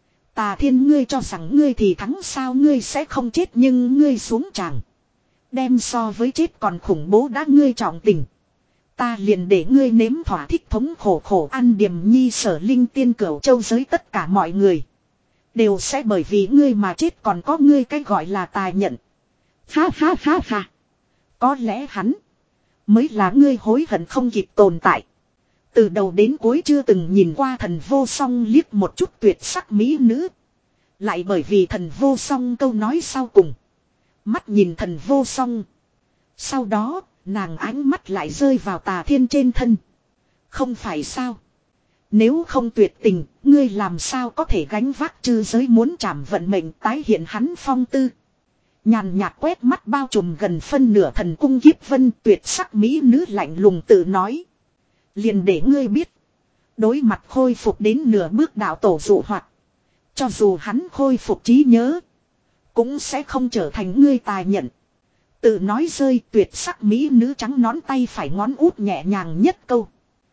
Tà Thiên, ngươi cho rằng ngươi thì thắng sao? Ngươi sẽ không chết, nhưng ngươi xuống tràng. Đem so với chết còn khủng bố đã. Ngươi trọng tình. Ta liền để ngươi nếm thỏa thích thống khổ khổ ăn. Điềm Nhi, Sở Linh Tiên, Cửu Châu giới tất cả mọi người. Đều sẽ bởi vì ngươi mà chết, còn có ngươi cái gọi là Tà Nhận. Ha ha ha ha. Có lẽ hắn mới là ngươi hối hận không kịp tồn tại. Từ đầu đến cuối chưa từng nhìn qua Thần Vô Song liếc một chút tuyệt sắc mỹ nữ. Lại bởi vì Thần Vô Song câu nói sau cùng. Mắt nhìn Thần Vô Song. Sau đó, nàng ánh mắt lại rơi vào Tà Thiên trên thân. Không phải sao? Nếu không tuyệt tình, ngươi làm sao có thể gánh vác chư giới muốn trảm vận mệnh tái hiện hắn phong tư. Nhàn nhạt quét mắt bao trùm gần phân nửa thần cung kiếp vân, tuyệt sắc mỹ nữ lạnh lùng tự nói. Liền để ngươi biết. Đối mặt khôi phục đến nửa bước đạo tổ dụ hoạt. Cho dù hắn khôi phục trí nhớ. Cũng sẽ không trở thành ngươi tài nhận. Tự nói rơi, tuyệt sắc mỹ nữ trắng nón tay phải ngón út nhẹ nhàng nhất câu.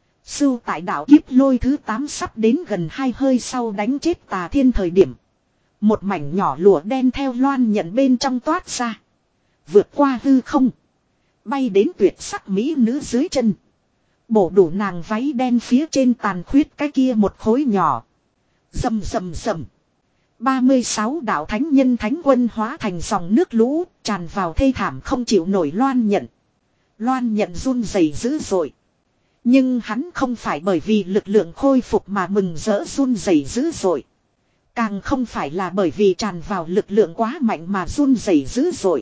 Sưu tại đạo kiếp lôi thứ tám sắp đến gần hai hơi sau đánh chết Tà Thiên thời điểm. Một mảnh nhỏ lụa đen theo loan nhận bên trong toát ra. Vượt qua hư không. Bay đến tuyệt sắc mỹ nữ dưới chân. Bổ đủ nàng váy đen phía trên tàn khuyết cái kia một khối nhỏ. Rầm rầm rầm. ba mươi sáu đạo thánh nhân thánh quân hóa thành dòng nước lũ, tràn vào thê thảm không chịu nổi loan nhận. Loan nhận run rẩy dữ dội. Nhưng hắn không phải bởi vì lực lượng khôi phục mà mừng rỡ run rẩy dữ dội. Càng không phải là bởi vì tràn vào lực lượng quá mạnh mà run rẩy dữ dội.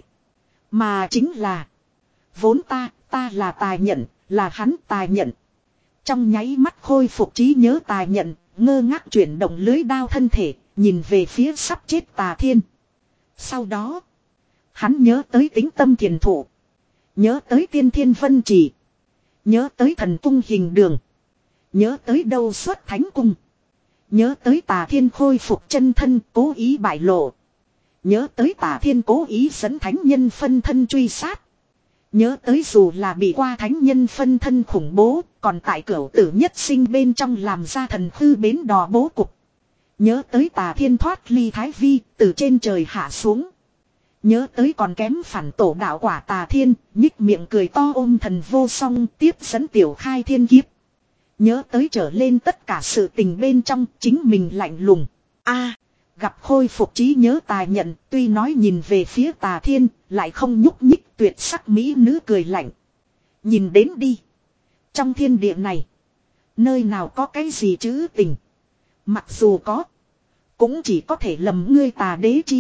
Mà chính là. Vốn ta, ta là tài nhận, là hắn tài nhận. Trong nháy mắt khôi phục trí nhớ tài nhận, ngơ ngác chuyển động lưới đao thân thể, nhìn về phía sắp chết Tà Thiên. Sau đó, hắn nhớ tới tính tâm thiền thụ. Nhớ tới tiên thiên vân trì. Nhớ tới thần cung hình đường. Nhớ tới đâu xuất thánh cung. Nhớ tới Tà Thiên khôi phục chân thân cố ý bại lộ. Nhớ tới Tà Thiên cố ý dẫn thánh nhân phân thân truy sát. Nhớ tới dù là bị qua thánh nhân phân thân khủng bố, còn tại cửu tử nhất sinh bên trong làm ra thần hư bến đò bố cục. Nhớ tới Tà Thiên thoát ly thái vi, từ trên trời hạ xuống. Nhớ tới còn kém phản tổ đạo quả Tà Thiên, nhích miệng cười to ôm thần vô song tiếp dẫn tiểu khai thiên kiếp. Nhớ tới trở lên tất cả sự tình bên trong chính mình lạnh lùng. A gặp khôi phục trí nhớ tài nhận, tuy nói nhìn về phía Tà Thiên, lại không nhúc nhích tuyệt sắc mỹ nữ cười lạnh. Nhìn đến đi. Trong thiên địa này, nơi nào có cái gì chữ tình. Mặc dù có, cũng chỉ có thể lầm ngươi Tà Đế chi.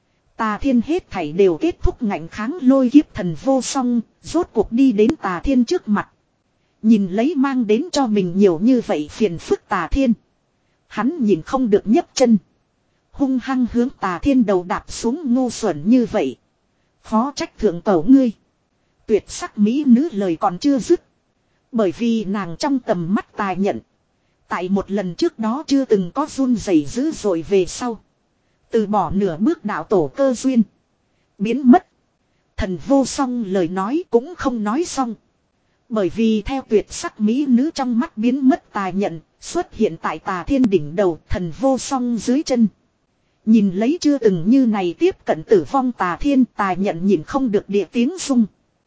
Tà Thiên hết thảy đều kết thúc ngạnh kháng lôi kiếp thần vô song, rốt cuộc đi đến Tà Thiên trước mặt. Nhìn lấy mang đến cho mình nhiều như vậy phiền phức Tà Thiên. Hắn nhìn không được nhấc chân. Hung hăng hướng Tà Thiên đầu đạp xuống ngu xuẩn như vậy. Khó trách thượng tẩu ngươi. Tuyệt sắc mỹ nữ lời còn chưa dứt. Bởi vì nàng trong tầm mắt tài nhận. Tại một lần trước đó chưa từng có run rẩy dữ dội về sau. Từ bỏ nửa bước đạo tổ cơ duyên. Biến mất. Thần vô song lời nói cũng không nói xong. Bởi vì theo tuyệt sắc mỹ nữ trong mắt biến mất tài nhận, xuất hiện tại Tà Thiên đỉnh đầu thần vô song dưới chân. Nhìn lấy chưa từng như này tiếp cận tử vong Tà Thiên, tài nhận nhìn không được địa tiếng rung.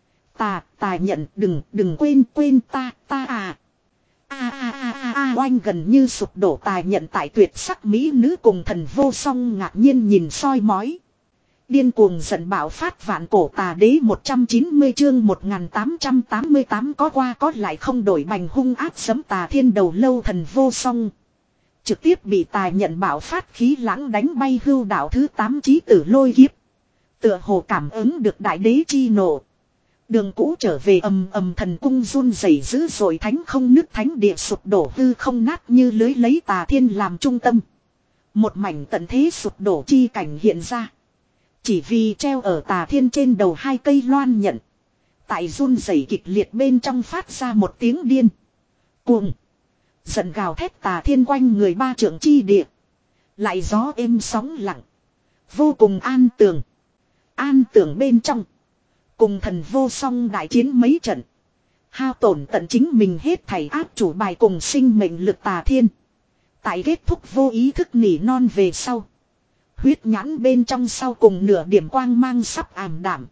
Tà, tài nhận đừng, đừng quên, quên ta, ta à. A a a a a oanh gần như sụp đổ tài nhận tại tuyệt sắc mỹ nữ cùng thần vô song ngạc nhiên nhìn soi mói. Điên cuồng giận bạo phát vạn cổ Tà Đế một trăm chín mươi chương một nghìn tám trăm tám mươi tám có qua có lại không đổi bành hung ác sấm Tà Thiên đầu lâu thần vô song. Trực tiếp bị tài nhận bạo phát khí lãng đánh bay hưu đạo thứ tám chí tử lôi kiếp. Tựa hồ cảm ứng được đại đế chi nộ. Đường cũ trở về ầm ầm thần cung run rẩy dữ dội thánh không nước thánh địa sụp đổ hư không nát như lưới lấy Tà Thiên làm trung tâm. Một mảnh tận thế sụp đổ chi cảnh hiện ra. Chỉ vì treo ở Tà Thiên trên đầu hai cây loan nhận. Tại run rẩy kịch liệt bên trong phát ra một tiếng điên. Cuồng. Giận gào thét Tà Thiên quanh người ba trượng chi địa. Lại gió êm sóng lặng. Vô cùng an tường. An tường bên trong. Cùng thần vô song đại chiến mấy trận. Hao tổn tận chính mình hết thảy áp chủ bài cùng sinh mệnh lực Tà Thiên. Tại kết thúc vô ý thức nỉ non về sau. Huyết nhãn bên trong sau cùng nửa điểm quang mang sắp ảm đảm.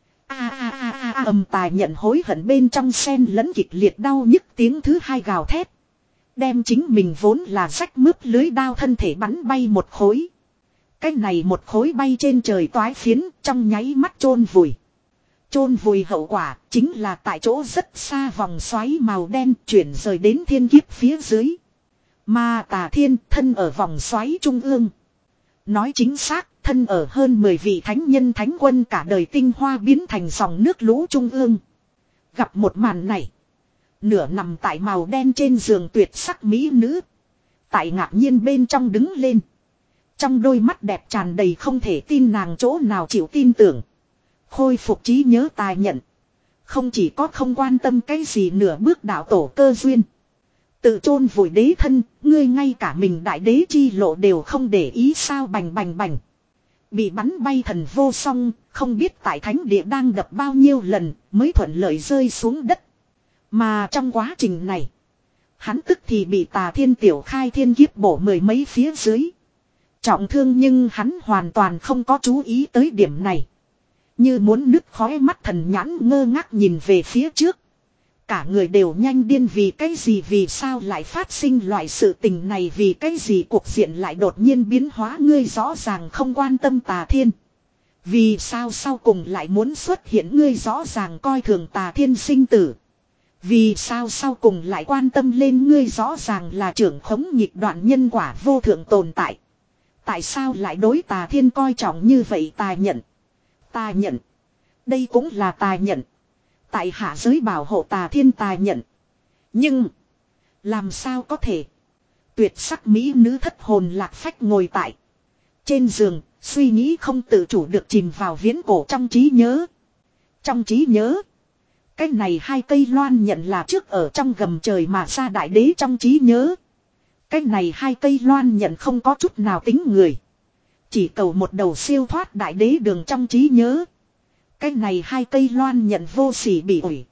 A a a a a âm tài nhận hối hận bên trong sen lẫn kịch liệt đau nhức tiếng thứ hai gào thét. Đem chính mình vốn là rách mướp lưới đao thân thể bắn bay một khối. Cái này một khối bay trên trời toái phiến trong nháy mắt chôn vùi. Chôn vùi hậu quả chính là tại chỗ rất xa vòng xoáy màu đen chuyển rời đến thiên kiếp phía dưới. Mà Tà Thiên thân ở vòng xoáy trung ương. Nói chính xác, thân ở hơn mười vị thánh nhân thánh quân cả đời tinh hoa biến thành dòng nước lũ trung ương. Gặp một màn này. Nửa nằm tại màu đen trên giường tuyệt sắc mỹ nữ. Tại ngạc nhiên bên trong đứng lên. Trong đôi mắt đẹp tràn đầy không thể tin nàng chỗ nào chịu tin tưởng. Khôi phục trí nhớ tài nhận. Không chỉ có không quan tâm cái gì nửa bước đạo tổ cơ duyên. Tự chôn vùi đế thân, ngươi ngay cả mình đại đế chi lộ đều không để ý sao bành bành bành. Bị bắn bay thần vô song, không biết tại thánh địa đang đập bao nhiêu lần mới thuận lợi rơi xuống đất. Mà trong quá trình này, hắn tức thì bị Tà Thiên tiểu khai thiên kiếp bổ mười mấy phía dưới. Trọng thương nhưng hắn hoàn toàn không có chú ý tới điểm này. Như muốn nứt khói mắt thần nhãn ngơ ngác nhìn về phía trước. Cả người đều nhanh điên vì cái gì vì sao lại phát sinh loại sự tình này vì cái gì cuộc diện lại đột nhiên biến hóa ngươi rõ ràng không quan tâm Tà Thiên. Vì sao sau cùng lại muốn xuất hiện ngươi rõ ràng coi thường Tà Thiên sinh tử. Vì sao sau cùng lại quan tâm lên ngươi rõ ràng là trưởng khống nghịch đoạn nhân quả vô thượng tồn tại. Tại sao lại đối Tà Thiên coi trọng như vậy Tà nhận. Tà nhận. Đây cũng là Tà nhận. Tại hạ giới bảo hộ Tà Thiên Tà nhận. Nhưng. Làm sao có thể. Tuyệt sắc mỹ nữ thất hồn lạc phách ngồi tại. Trên giường. Suy nghĩ không tự chủ được chìm vào viễn cổ trong trí nhớ. Trong trí nhớ. Cái này hai cây loan nhận là trước ở trong gầm trời mà ra đại đế trong trí nhớ. Cái này hai cây loan nhận không có chút nào tính người. Chỉ cầu một đầu siêu thoát đại đế đường trong trí nhớ. Cái này hai cây loan nhận vô sỉ bị ủi.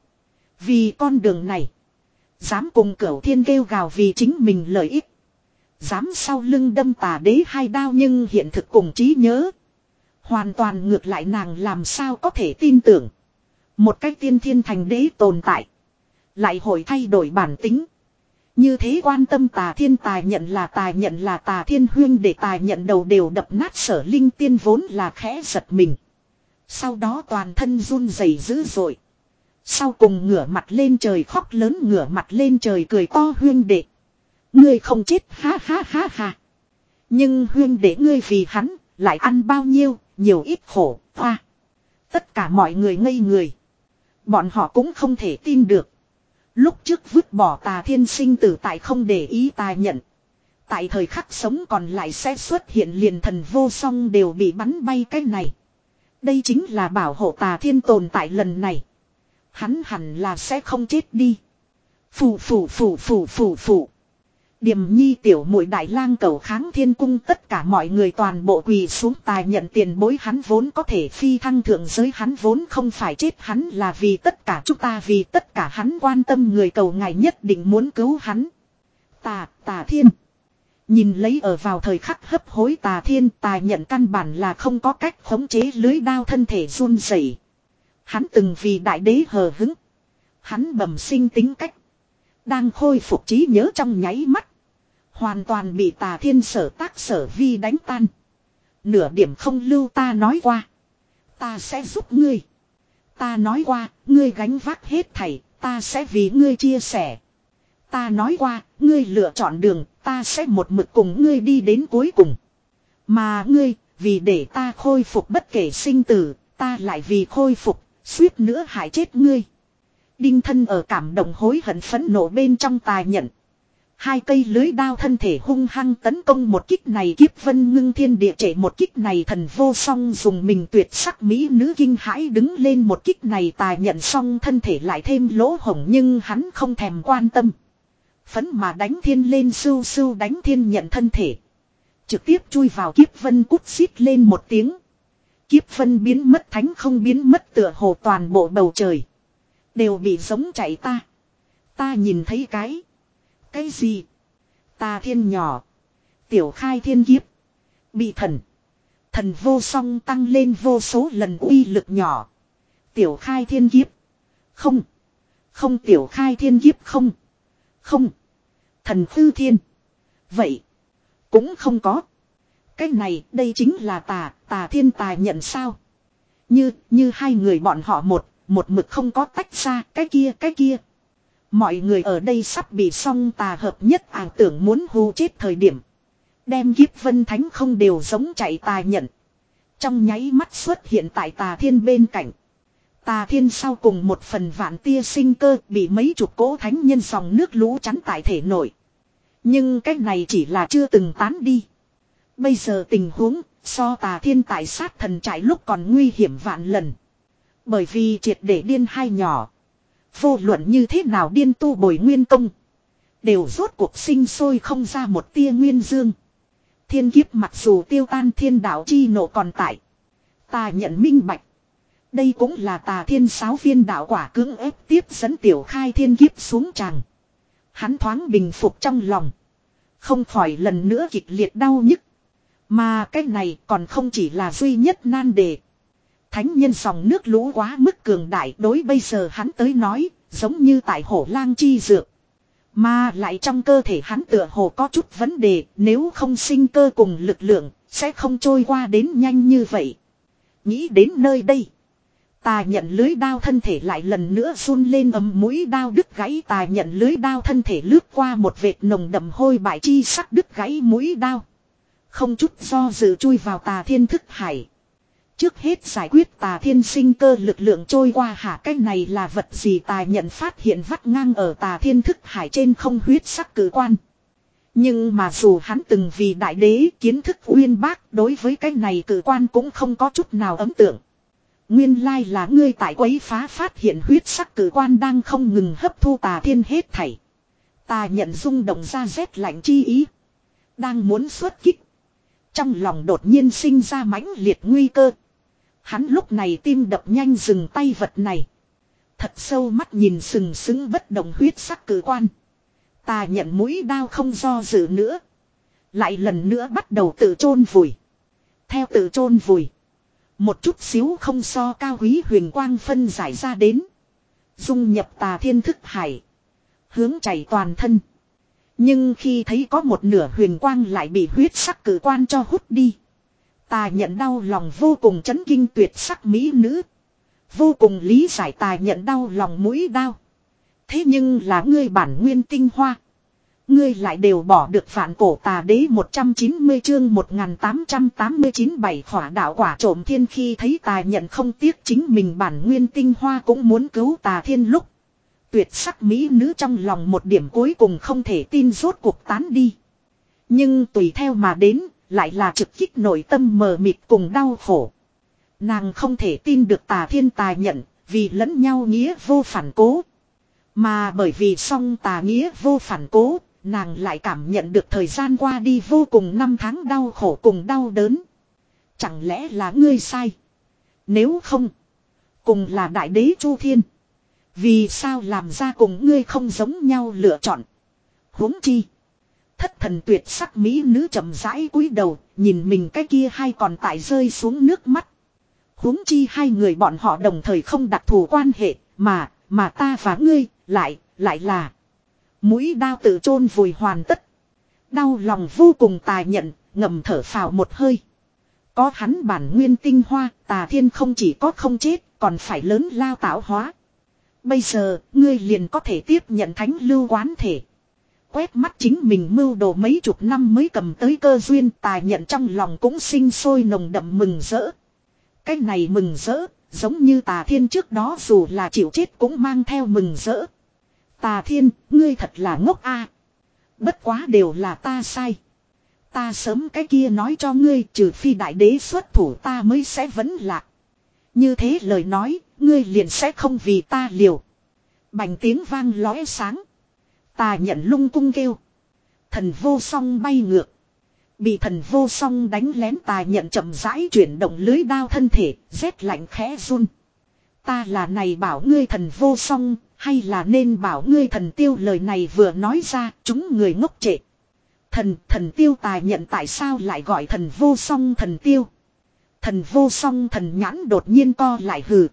Vì con đường này. Dám cùng cửu thiên kêu gào vì chính mình lợi ích. Dám sau lưng đâm Tà đế hai đao nhưng hiện thực cùng trí nhớ. Hoàn toàn ngược lại nàng làm sao có thể tin tưởng. Một cách tiên thiên thành đế tồn tại. Lại hội thay đổi bản tính. Như thế quan tâm Tà Thiên Tài nhận là Tài nhận là Tà Thiên huyên để Tài nhận đầu đều đập nát Sở Linh Tiên vốn là khẽ giật mình. Sau đó toàn thân run rẩy dữ dội. Sau cùng ngửa mặt lên trời khóc lớn ngửa mặt lên trời cười to huyên đệ. Ngươi không chết ha ha ha ha. Nhưng huyên đệ ngươi vì hắn lại ăn bao nhiêu nhiều ít khổ hoa. Tất cả mọi người ngây người. Bọn họ cũng không thể tin được. Lúc trước vứt bỏ Tà Thiên sinh tử tại không để ý Tà nhận. Tại thời khắc sống còn lại sẽ xuất hiện liền thần vô song đều bị bắn bay cái này. Đây chính là bảo hộ Tà Thiên tồn tại lần này. Hắn hẳn là sẽ không chết đi. Phù phù phù phù phù phù. Điềm nhi tiểu muội đại lang cầu kháng thiên cung tất cả mọi người toàn bộ quỳ xuống Tài nhận tiền bối hắn vốn có thể phi thăng thượng giới hắn vốn không phải chết hắn là vì tất cả chúng ta vì tất cả hắn quan tâm người cầu ngài nhất định muốn cứu hắn. Tà, Tà Thiên. Nhìn lấy ở vào thời khắc hấp hối Tà Thiên Tài nhận căn bản là không có cách khống chế lưới đao thân thể run rẩy. Hắn từng vì đại đế hờ hứng. Hắn bẩm sinh tính cách. Đang khôi phục trí nhớ trong nháy mắt. Hoàn toàn bị Tà Thiên sở tác sở vi đánh tan. Nửa điểm không lưu ta nói qua. Ta sẽ giúp ngươi. Ta nói qua, ngươi gánh vác hết thảy, ta sẽ vì ngươi chia sẻ. Ta nói qua, ngươi lựa chọn đường, ta sẽ một mực cùng ngươi đi đến cuối cùng. Mà ngươi, vì để ta khôi phục bất kể sinh tử, ta lại vì khôi phục, suýt nữa hại chết ngươi. Đinh thân ở cảm động hối hận phẫn nộ bên trong Tài nhận. Hai cây lưới đao thân thể hung hăng tấn công một kích này kiếp vân ngưng thiên địa trệ một kích này thần vô song dùng mình tuyệt sắc mỹ nữ kinh hãi đứng lên một kích này Tài nhận xong thân thể lại thêm lỗ hổng nhưng hắn không thèm quan tâm. Phấn mà đánh thiên lên sưu sưu đánh thiên nhận thân thể. Trực tiếp chui vào kiếp vân cút xít lên một tiếng. Kiếp vân biến mất thánh không biến mất tựa hồ toàn bộ bầu trời. Đều bị giống chạy ta. Ta nhìn thấy cái. Cái gì? Tà Thiên nhỏ. Tiểu khai thiên kiếp. Bị thần. Thần vô song tăng lên vô số lần uy lực nhỏ. Tiểu khai thiên kiếp. Không. Không tiểu khai thiên kiếp không. Không. Thần tư thiên. Vậy. Cũng không có. Cái này đây chính là tà. Tà Thiên Tài nhận sao. Như. Như hai người bọn họ một. Một mực không có tách ra. Cái kia cái kia. Mọi người ở đây sắp bị song tà hợp nhất ảo tưởng muốn hù chết thời điểm. Đem kiếp vân thánh không đều giống chạy Tà nhận. Trong nháy mắt xuất hiện tại Tà Thiên bên cạnh. Tà thiên sau cùng một phần vạn tia sinh cơ bị mấy chục cỗ thánh nhân dòng nước lũ chắn tại thể nội. Nhưng cái này chỉ là chưa từng tán đi. Bây giờ tình huống so tà thiên tại sát thần trại lúc còn nguy hiểm vạn lần. Bởi vì triệt để điên hai nhỏ. Vô luận như thế nào điên tu bồi nguyên công. Đều rốt cuộc sinh sôi không ra một tia nguyên dương. Thiên kiếp mặc dù tiêu tan thiên đạo chi nộ còn tại. Ta nhận minh bạch. Đây cũng là tà thiên sáu viên đạo quả cưỡng ép tiếp dẫn tiểu khai thiên kiếp xuống tràng. Hắn thoáng bình phục trong lòng. Không khỏi lần nữa kịch liệt đau nhức. Mà cái này còn không chỉ là duy nhất nan đề. Thánh nhân dòng nước lũ quá mức cường đại đối bây giờ hắn tới nói, giống như tại hổ lang chi dược. Mà lại trong cơ thể hắn tựa hồ có chút vấn đề, nếu không sinh cơ cùng lực lượng, sẽ không trôi qua đến nhanh như vậy. Nghĩ đến nơi đây. Tà nhận lưới đao thân thể lại lần nữa run lên ấm mũi đao đứt gãy tà nhận lưới đao thân thể lướt qua một vệt nồng đậm hôi bại chi sắc đứt gãy mũi đao. Không chút do dự chui vào tà thiên thức hải. Trước hết giải quyết tà thiên sinh cơ lực lượng trôi qua hả cái này là vật gì tà nhận phát hiện vắt ngang ở tà thiên thức hải trên không huyết sắc cử quan. Nhưng mà dù hắn từng vì đại đế kiến thức uyên bác đối với cái này cử quan cũng không có chút nào ấn tượng. Nguyên lai là ngươi tại quấy phá phát hiện huyết sắc cử quan đang không ngừng hấp thu tà thiên hết thảy. Tà nhận rung động ra rét lạnh chi ý. Đang muốn xuất kích. Trong lòng đột nhiên sinh ra mãnh liệt nguy cơ. Hắn lúc này tim đập nhanh dừng tay vật này. Thật sâu mắt nhìn sừng sững bất động huyết sắc cử quan. Tà nhận mũi đao không do dự nữa. Lại lần nữa bắt đầu tự chôn vùi. Theo tự chôn vùi. Một chút xíu không so cao quý huyền quang phân giải ra đến. Dung nhập tà thiên thức hải. Hướng chảy toàn thân. Nhưng khi thấy có một nửa huyền quang lại bị huyết sắc cử quan cho hút đi. Tà nhận đau lòng vô cùng chấn kinh tuyệt sắc mỹ nữ. Vô cùng lý giải tà nhận đau lòng mũi đau. Thế nhưng là ngươi bản nguyên tinh hoa. Ngươi lại đều bỏ được vạn cổ tà đế một trăm chín mươi chương một nghìn tám trăm tám mươi chín bảy khỏa đạo quả trộm thiên khi thấy tà nhận không tiếc chính mình bản nguyên tinh hoa cũng muốn cứu tà thiên lúc. Tuyệt sắc mỹ nữ trong lòng một điểm cuối cùng không thể tin rốt cuộc tán đi. Nhưng tùy theo mà đến lại là trực kích nội tâm mờ mịt cùng đau khổ. Nàng không thể tin được tà thiên tà nhận vì lẫn nhau nghĩa vô phản cố. Mà bởi vì song tà nghĩa vô phản cố. Nàng lại cảm nhận được thời gian qua đi vô cùng năm tháng đau khổ cùng đau đớn. Chẳng lẽ là ngươi sai? Nếu không, cùng là đại đế Chu Thiên. Vì sao làm ra cùng ngươi không giống nhau lựa chọn? Huống chi. Thất thần tuyệt sắc mỹ nữ chậm rãi cúi đầu, nhìn mình cái kia hai còn tại rơi xuống nước mắt. Huống chi hai người bọn họ đồng thời không đặc thù quan hệ, mà, mà ta và ngươi, lại, lại là... Mũi đao tự chôn vùi hoàn tất. Đau lòng vô cùng tà nhận, ngầm thở phào một hơi. Có hắn bản nguyên tinh hoa, tà thiên không chỉ có không chết, còn phải lớn lao tạo hóa. Bây giờ, ngươi liền có thể tiếp nhận thánh lưu quán thể. Quét mắt chính mình mưu đồ mấy chục năm mới cầm tới cơ duyên tà nhận trong lòng cũng sinh sôi nồng đậm mừng rỡ. Cái này mừng rỡ, giống như tà thiên trước đó dù là chịu chết cũng mang theo mừng rỡ. Tà thiên, ngươi thật là ngốc a. Bất quá đều là ta sai. Ta sớm cái kia nói cho ngươi trừ phi đại đế xuất thủ ta mới sẽ vẫn lạc. Như thế lời nói, ngươi liền sẽ không vì ta liều. Bành tiếng vang lóe sáng. Tà nhận lung tung kêu. Thần vô song bay ngược. Bị thần vô song đánh lén tà nhận chậm rãi chuyển động lưới đao thân thể, rét lạnh khẽ run. Ta là này bảo ngươi thần vô song, hay là nên bảo ngươi thần tiêu lời này vừa nói ra, chúng người ngốc trệ. Thần, thần tiêu tà nhận tại sao lại gọi thần vô song thần tiêu. Thần vô song thần nhãn đột nhiên co lại hừ.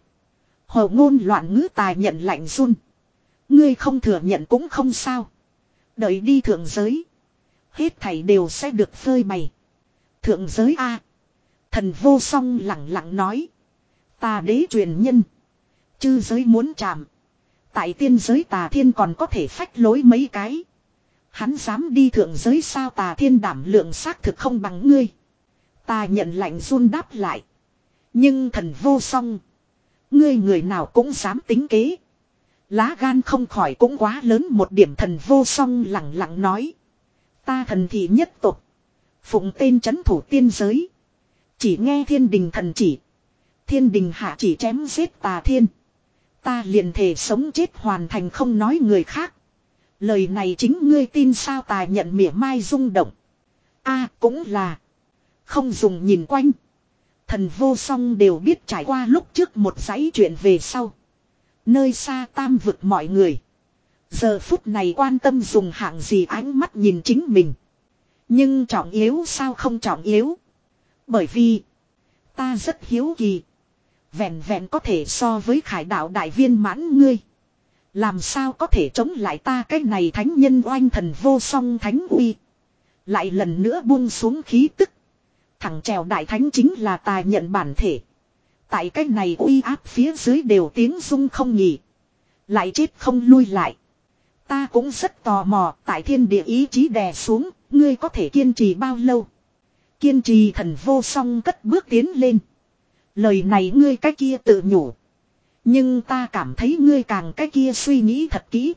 Hồ ngôn loạn ngữ tà nhận lạnh run. Ngươi không thừa nhận cũng không sao. Đợi đi thượng giới. Hết thảy đều sẽ được phơi bày. Thượng giới a. Thần vô song lặng lặng nói. Tà đế truyền nhân. Chư giới muốn chạm. Tại tiên giới tà thiên còn có thể phách lối mấy cái. Hắn dám đi thượng giới sao tà thiên đảm lượng xác thực không bằng ngươi. Tà nhận lạnh run đáp lại. Nhưng thần vô song. Ngươi người nào cũng dám tính kế. Lá gan không khỏi cũng quá lớn một điểm. Thần vô song lặng lặng nói. Ta thần thị nhất tộc. Phụng tên trấn thủ tiên giới. Chỉ nghe thiên đình thần chỉ. Thiên đình hạ chỉ chém giết Tà Thiên. Ta liền thể sống chết hoàn thành, không nói người khác. Lời này chính ngươi tin sao? Tài Nhận mỉa mai rung động. A cũng là. Không dùng nhìn quanh. Thần vô song đều biết trải qua lúc trước một dãy chuyện về sau. Nơi xa tam vực mọi người. Giờ phút này quan tâm dùng hạng gì ánh mắt nhìn chính mình. Nhưng trọng yếu sao không trọng yếu? Bởi vì ta rất hiếu kỳ. Vẹn vẹn có thể so với khải đạo đại viên mãn ngươi. Làm sao có thể chống lại ta cái này thánh nhân oanh? Thần vô song thánh uy. Lại lần nữa buông xuống khí tức. Thẳng trèo đại thánh chính là Tài Nhận bản thể. Tại cái này uy áp phía dưới đều tiếng rung không nghỉ. Lại chết không lui lại. Ta cũng rất tò mò, tại thiên địa ý chí đè xuống, ngươi có thể kiên trì bao lâu? Kiên trì. Thần vô song cất bước tiến lên. Lời này ngươi cái kia tự nhủ. Nhưng ta cảm thấy ngươi càng cái kia suy nghĩ thật kỹ.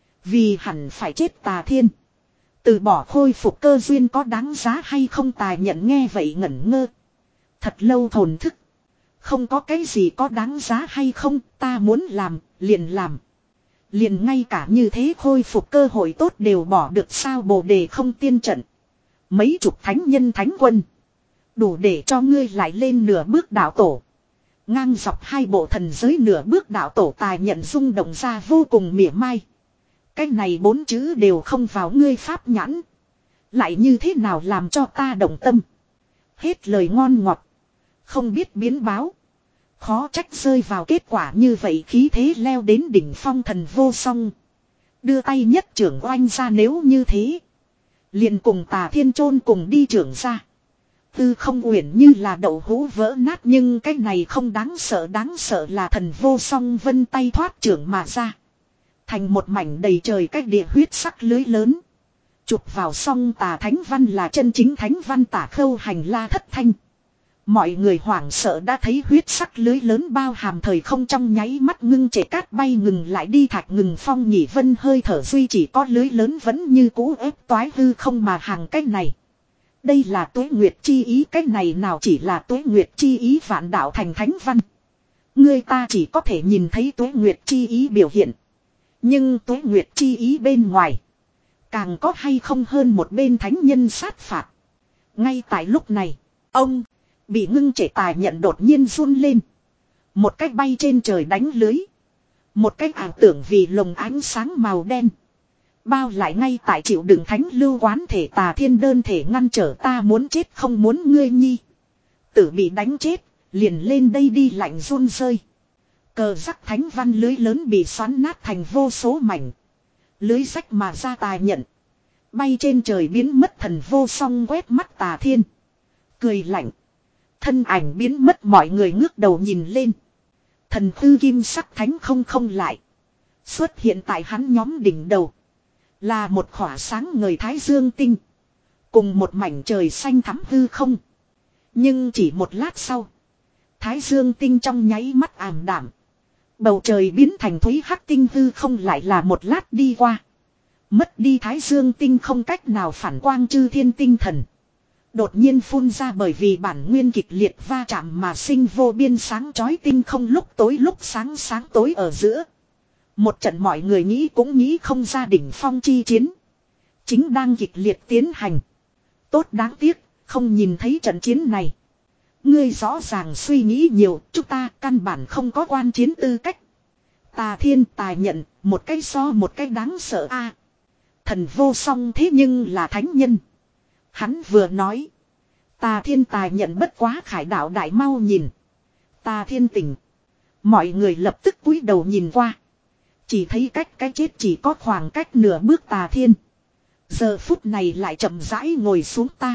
Vì hẳn phải chết Tà Thiên. Từ bỏ khôi phục cơ duyên có đáng giá hay không? Tài Nhận nghe vậy ngẩn ngơ. Thật lâu thổn thức. Không có cái gì có đáng giá hay không, ta muốn làm, liền làm. Liền ngay cả như thế khôi phục cơ hội tốt đều bỏ được sao? Bồ đề không tiên trận. Mấy chục thánh nhân thánh quân. Đủ để cho ngươi lại lên nửa bước đạo tổ. Ngang dọc hai bộ thần giới nửa bước đạo tổ. Tài Nhận rung động ra vô cùng mỉa mai. Cái này bốn chữ đều không vào ngươi pháp nhãn. Lại như thế nào làm cho ta động tâm? Hết lời ngon ngọt. Không biết biến báo. Khó trách rơi vào kết quả như vậy, khí thế leo đến đỉnh phong. Thần vô song đưa tay nhất trưởng oanh ra, nếu như thế liền cùng Tà Thiên chôn cùng đi trưởng ra. Tư không uyển như là đậu hũ vỡ nát, nhưng cái này không đáng sợ, đáng sợ là thần vô song vân tay thoát trưởng mà ra. Thành một mảnh đầy trời cách địa huyết sắc lưới lớn. Chụp vào song Tà thánh văn là chân chính thánh văn Tả Khâu Hành La thất thanh. Mọi người hoảng sợ đã thấy huyết sắc lưới lớn bao hàm thời không trong nháy mắt ngưng trệ, cát bay ngừng lại đi, thạch ngừng phong nhị vân hơi thở duy, chỉ có lưới lớn vẫn như cũ ép toái hư không mà hàng. Cách này, đây là Tuế Nguyệt chi ý. Cách này nào chỉ là Tuế Nguyệt chi ý, vạn đạo thành thánh văn. Người ta chỉ có thể nhìn thấy Tuế Nguyệt chi ý biểu hiện. Nhưng Tuế Nguyệt chi ý bên ngoài, càng có hay không hơn một bên thánh nhân sát phạt. Ngay tại lúc này, ông bị ngưng trệ Tài Nhận đột nhiên run lên. Một cách bay trên trời đánh lưới. Một cách ảo tưởng vì lồng ánh sáng màu đen. Bao lại ngay tại chịu đựng thánh lưu quán thể Tà Thiên đơn thể ngăn trở. Ta muốn chết không muốn ngươi nhi tử bị đánh chết, liền lên đây đi. Lạnh run rơi. Cờ rắc thánh văn lưới lớn bị xoắn nát thành vô số mảnh. Lưới rách mà ra. Tài Nhận bay trên trời biến mất. Thần vô song quét mắt Tà Thiên, cười lạnh. Thân ảnh biến mất, mọi người ngước đầu nhìn lên. Thần tư kim sắc thánh không không lại xuất hiện tại hắn nhóm đỉnh đầu. Là một khỏa sáng ngời thái dương tinh. Cùng một mảnh trời xanh thắm hư không. Nhưng chỉ một lát sau, thái dương tinh trong nháy mắt ảm đạm. Bầu trời biến thành thúy hắc tinh, hư không lại là một lát đi qua. Mất đi thái dương tinh không cách nào phản quang chư thiên tinh thần. Đột nhiên phun ra, bởi vì bản nguyên kịch liệt va chạm mà sinh vô biên sáng chói tinh không, lúc tối lúc sáng, sáng tối ở giữa. Một trận mọi người nghĩ cũng nghĩ không ra đỉnh phong chi chiến chính đang kịch liệt tiến hành. Tốt đáng tiếc, không nhìn thấy trận chiến này. Ngươi rõ ràng suy nghĩ nhiều, chúng ta căn bản không có quan chiến tư cách. Tà Thiên, Tài Nhận, một cái so một cái đáng sợ a. Thần vô song thế nhưng là thánh nhân. Hắn vừa nói, Tà Thiên Tài Nhận bất quá khải đạo đại, mau nhìn. Tà Thiên tỉnh. Mọi người lập tức cúi đầu nhìn qua. Chỉ thấy cách cái chết chỉ có khoảng cách nửa bước. Tà Thiên giờ phút này lại chậm rãi ngồi xuống. Ta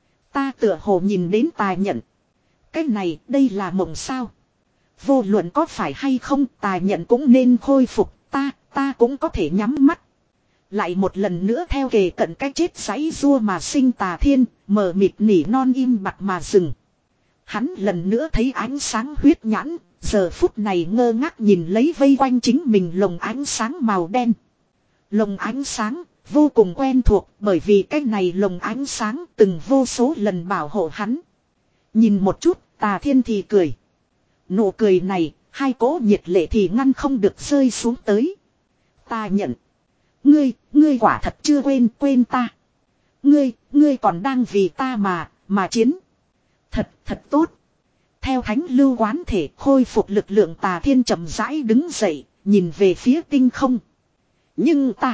Ta tựa hồ nhìn đến Tài Nhận. Cái này, đây là mộng sao? Vô luận có phải hay không, Tài Nhận cũng nên khôi phục. Ta, ta cũng có thể nhắm mắt. Lại một lần nữa theo kề cận cái chết giãy rua mà sinh. Tà Thiên mờ mịt nỉ non im bặt mà dừng. Hắn lần nữa thấy ánh sáng huyết nhãn, Giờ phút này ngơ ngác nhìn lấy vây quanh chính mình lồng ánh sáng màu đen. Lồng ánh sáng vô cùng quen thuộc bởi vì cái này lồng ánh sáng từng vô số lần bảo hộ hắn. Nhìn một chút, Tà Thiên thì cười. Nụ cười này, hai cỗ nhiệt lệ thì ngăn không được rơi xuống tới. Ta nhận. Ngươi, ngươi quả thật chưa quên, quên ta. Ngươi, ngươi còn đang vì ta mà, mà chiến. Thật, thật tốt. Theo thánh lưu quán thể khôi phục lực lượng Tà Thiên chậm rãi đứng dậy, nhìn về phía tinh không. Nhưng ta,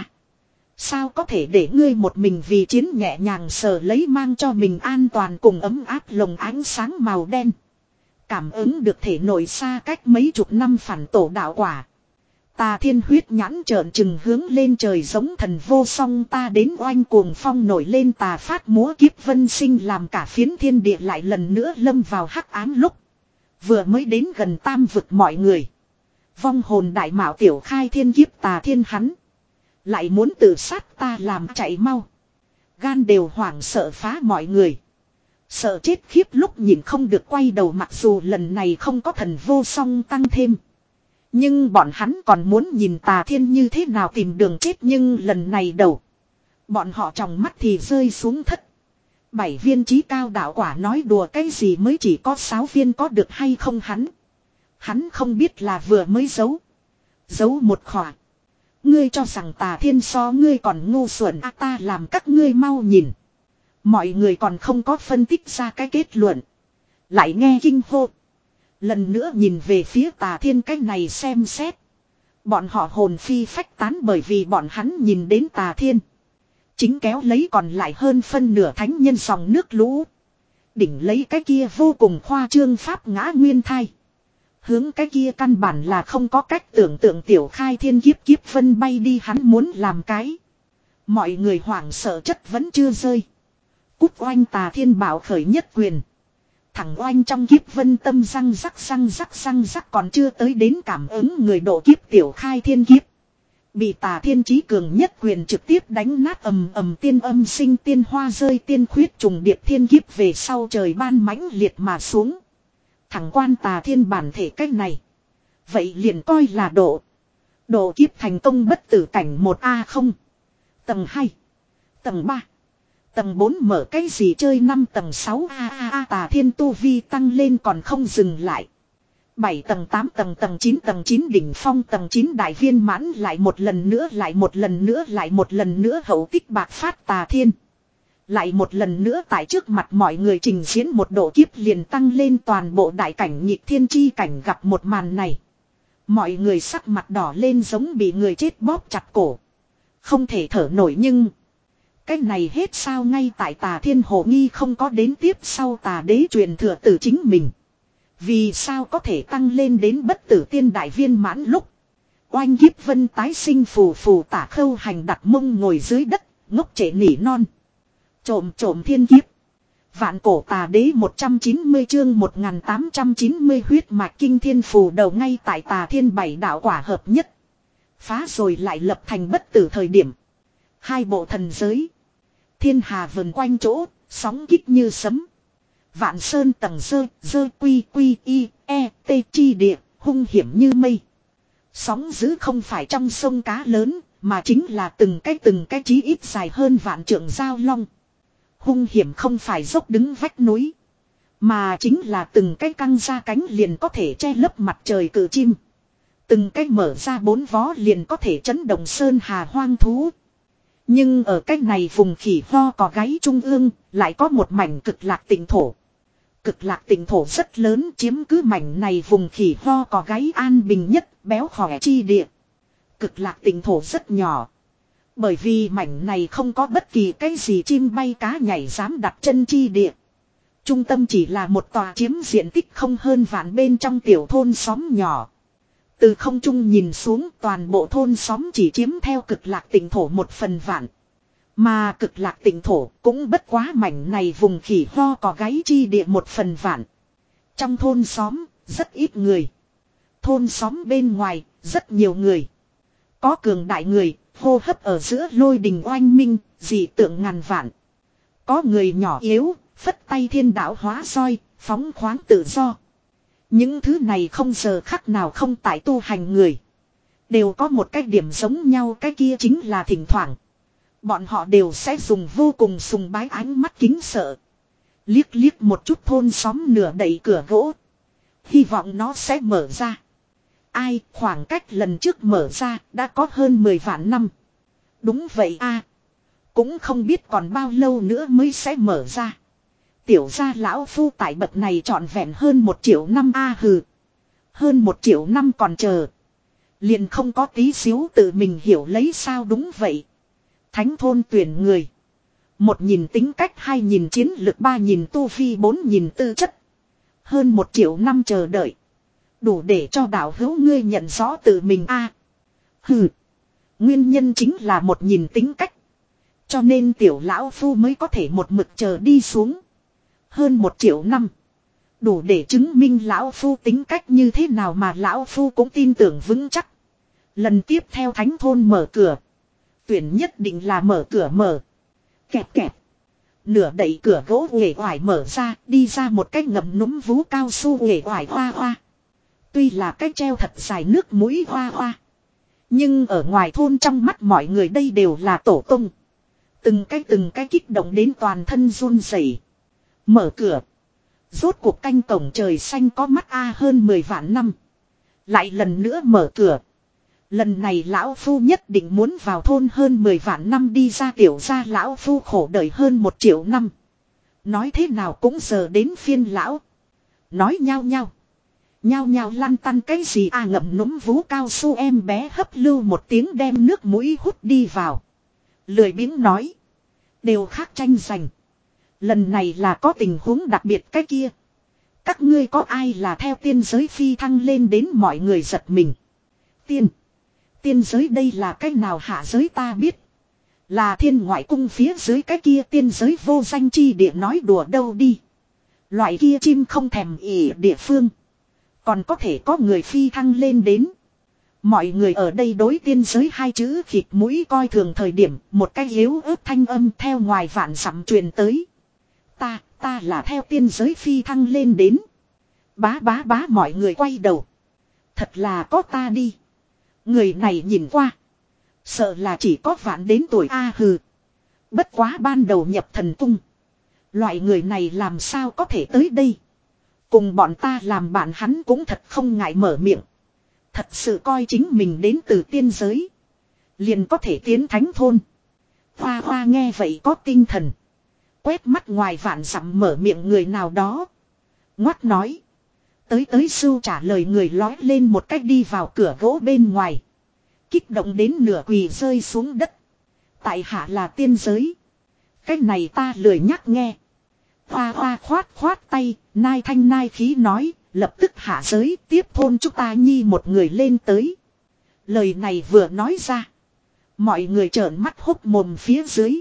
sao có thể để ngươi một mình vì chiến nhẹ nhàng sờ lấy mang cho mình an toàn cùng ấm áp lồng ánh sáng màu đen. Cảm ứng được thể nội xa cách mấy chục năm phản tổ đạo quả. Tà Thiên huyết nhãn trợn trừng hướng lên trời giống thần vô song ta đến oanh cuồng phong nổi lên tà phát múa kiếp vân sinh làm cả phiến thiên địa lại lần nữa lâm vào hắc ám lúc. Vừa mới đến gần tam vực mọi người. Vong hồn đại mạo tiểu khai thiên kiếp Tà Thiên hắn. Lại muốn tự sát ta làm chạy mau. Gan đều hoảng sợ phá mọi người. Sợ chết khiếp lúc nhìn không được quay đầu mặc dù lần này không có thần vô song tăng thêm. Nhưng bọn hắn còn muốn nhìn Tà Thiên như thế nào tìm đường chết nhưng lần này đầu. Bọn họ trong mắt thì rơi xuống thất. Bảy viên trí cao đạo quả nói đùa cái gì mới chỉ có sáu viên có được hay không hắn. Hắn không biết là vừa mới giấu. Giấu một khỏa. Ngươi cho rằng Tà Thiên so ngươi còn ngu xuẩn à, ta làm các ngươi mau nhìn. Mọi người còn không có phân tích ra cái kết luận. Lại nghe kinh hô. Lần nữa nhìn về phía Tà Thiên cái này xem xét. Bọn họ hồn phi phách tán bởi vì bọn hắn nhìn đến Tà Thiên. Chính kéo lấy còn lại hơn phân nửa thánh nhân dòng nước lũ. Đỉnh lấy cái kia vô cùng khoa trương pháp ngã nguyên thai. Hướng cái kia căn bản là không có cách tưởng tượng tiểu khai thiên kiếp kiếp vân bay đi hắn muốn làm cái. Mọi người hoảng sợ chất vẫn chưa rơi. Cút oanh Tà Thiên bảo khởi nhất quyền. Thẳng oanh trong kiếp vân tâm răng rắc răng rắc răng rắc còn chưa tới đến cảm ứng người độ kiếp tiểu khai thiên kiếp. Bị Tà Thiên chí cường nhất quyền trực tiếp đánh nát ầm ầm tiên âm sinh tiên hoa rơi tiên khuyết trùng điệp thiên kiếp về sau trời ban mãnh liệt mà xuống. Thẳng quan Tà Thiên bản thể cách này. Vậy liền coi là độ. Độ kiếp thành công bất tử cảnh một A không. Tầng hai. Tầng ba. Tầng bốn mở cái gì chơi năm tầng sáu a a a Tà Thiên tu vi tăng lên còn không dừng lại. bảy tầng tám tầng tầng chín tầng chín đỉnh phong tầng chín đại viên mãn lại một lần nữa lại một lần nữa lại một lần nữa hậu tích bạc phát Tà Thiên. Lại một lần nữa tại trước mặt mọi người trình diễn một độ kiếp liền tăng lên toàn bộ đại cảnh nhịp thiên chi cảnh gặp một màn này. Mọi người sắc mặt đỏ lên giống bị người chết bóp chặt cổ. Không thể thở nổi nhưng... Cái này hết sao ngay tại Tà Thiên hồ nghi không có đến tiếp sau Tà Đế truyền thừa từ chính mình. Vì sao có thể tăng lên đến bất tử tiên đại viên mãn lúc. Oanh kiếp vân tái sinh phù phù tả khâu hành đặt mông ngồi dưới đất, ngốc trễ nỉ non. Trộm trộm thiên kiếp. Vạn cổ Tà Đế một trăm chín mươi chương một nghìn tám trăm chín mươi huyết mạch kinh thiên phù đầu ngay tại Tà Thiên bảy đạo quả hợp nhất. Phá rồi lại lập thành bất tử thời điểm. Hai bộ thần giới. Thiên hà vần quanh chỗ, sóng kích như sấm. Vạn sơn tầng dơ, dơ quy quy y, e, t chi địa, hung hiểm như mây. Sóng dữ không phải trong sông cá lớn, mà chính là từng cái từng cái chí ít dài hơn vạn trượng giao long. Hung hiểm không phải dốc đứng vách núi, mà chính là từng cái căng ra cánh liền có thể che lấp mặt trời cử chim. Từng cái mở ra bốn vó liền có thể chấn động sơn hà hoang thú. Nhưng ở cách này vùng khỉ ho có gáy trung ương, lại có một mảnh cực lạc tỉnh thổ. Cực lạc tỉnh thổ rất lớn chiếm cứ mảnh này vùng khỉ ho có gáy an bình nhất, béo khỏe chi địa. Cực lạc tỉnh thổ rất nhỏ. Bởi vì mảnh này không có bất kỳ cái gì chim bay cá nhảy dám đặt chân chi địa. Trung tâm chỉ là một tòa chiếm diện tích không hơn vạn bên trong tiểu thôn xóm nhỏ. Từ không trung nhìn xuống toàn bộ thôn xóm chỉ chiếm theo cực lạc tỉnh thổ một phần vạn. Mà cực lạc tỉnh thổ cũng bất quá mảnh này vùng khỉ ho có gáy chi địa một phần vạn. Trong thôn xóm rất ít người. Thôn xóm bên ngoài rất nhiều người. Có cường đại người hô hấp ở giữa lôi đình oanh minh dị tượng ngàn vạn. Có người nhỏ yếu phất tay thiên đạo hóa roi phóng khoáng tự do. Những thứ này không giờ khắc nào không tại tu hành người. Đều có một cái điểm giống nhau, cái kia chính là thỉnh thoảng. Bọn họ đều sẽ dùng vô cùng sùng bái ánh mắt kính sợ. Liếc liếc một chút thôn xóm nửa đậy cửa gỗ. Hy vọng nó sẽ mở ra. Ai, khoảng cách lần trước mở ra đã có hơn mười vạn năm. Đúng vậy a, cũng không biết còn bao lâu nữa mới sẽ mở ra. Tiểu gia lão phu tại bậc này trọn vẹn hơn một triệu năm a hừ. Hơn một triệu năm còn chờ. Liền không có tí xíu tự mình hiểu lấy sao đúng vậy. Thánh thôn tuyển người. Một nhìn tính cách, hai nhìn chiến lược, ba nhìn tu vi, bốn nhìn tư chất. Hơn một triệu năm chờ đợi. Đủ để cho đạo hữu ngươi nhận rõ tự mình a. Hừ. Nguyên nhân chính là một nhìn tính cách. Cho nên tiểu lão phu mới có thể một mực chờ đi xuống. Hơn một triệu năm. Đủ để chứng minh lão phu tính cách như thế nào mà lão phu cũng tin tưởng vững chắc. Lần tiếp theo thánh thôn mở cửa. Tuyển nhất định là mở cửa mở. Kẹp kẹp. Nửa đẩy cửa gỗ uể oải mở ra, đi ra một cái ngậm núm vú cao su uể oải hoa hoa. Tuy là cái treo thật dài nước mũi hoa hoa. Nhưng ở ngoài thôn trong mắt mọi người đây đều là tổ tông. Từng cái từng cái kích động đến toàn thân run rẩy. Mở cửa. Rốt cuộc canh cổng trời xanh có mắt a hơn mười vạn năm. Lại lần nữa mở cửa. Lần này lão phu nhất định muốn vào thôn hơn mười vạn năm đi ra tiểu gia lão phu khổ đời hơn một triệu năm. Nói thế nào cũng giờ đến phiên lão. Nói nhau nhau. Nhau nhau lăn tăn cái gì à ngậm núm vú cao su em bé hấp lưu một tiếng đem nước mũi hút đi vào. Lười biếng nói. Đều khác tranh giành. Lần này là có tình huống đặc biệt cái kia. Các ngươi có ai là theo tiên giới phi thăng lên đến mọi người giật mình. Tiên. Tiên giới đây là cái nào hạ giới ta biết. Là thiên ngoại cung phía dưới cái kia tiên giới vô danh chi địa nói đùa đâu đi. Loại kia chim không thèm ỉ địa phương. Còn có thể có người phi thăng lên đến. Mọi người ở đây đối tiên giới hai chữ khịt mũi coi thường thời điểm. Một cái yếu ớt thanh âm theo ngoài vạn dặm truyền tới. Ta, ta là theo tiên giới phi thăng lên đến. Bá bá bá mọi người quay đầu. Thật là có ta đi. Người này nhìn qua. Sợ là chỉ có vạn đến tuổi A hừ. Bất quá ban đầu nhập thần cung. Loại người này làm sao có thể tới đây. Cùng bọn ta làm bạn hắn cũng thật không ngại mở miệng. Thật sự coi chính mình đến từ tiên giới. Liền có thể tiến thánh thôn. Hoa hoa nghe vậy có tinh thần. Quét mắt ngoài vạn dặm mở miệng người nào đó. Ngoắt nói. Tới tới sưu trả lời người lói lên một cách đi vào cửa gỗ bên ngoài. Kích động đến nửa quỳ rơi xuống đất. Tại hạ là tiên giới. Cách này ta lười nhắc nghe. Hoa hoa khoát khoát tay, nai thanh nai khí nói, lập tức hạ giới tiếp thôn chúng ta nhi một người lên tới. Lời này vừa nói ra. Mọi người trợn mắt hốc mồm phía dưới.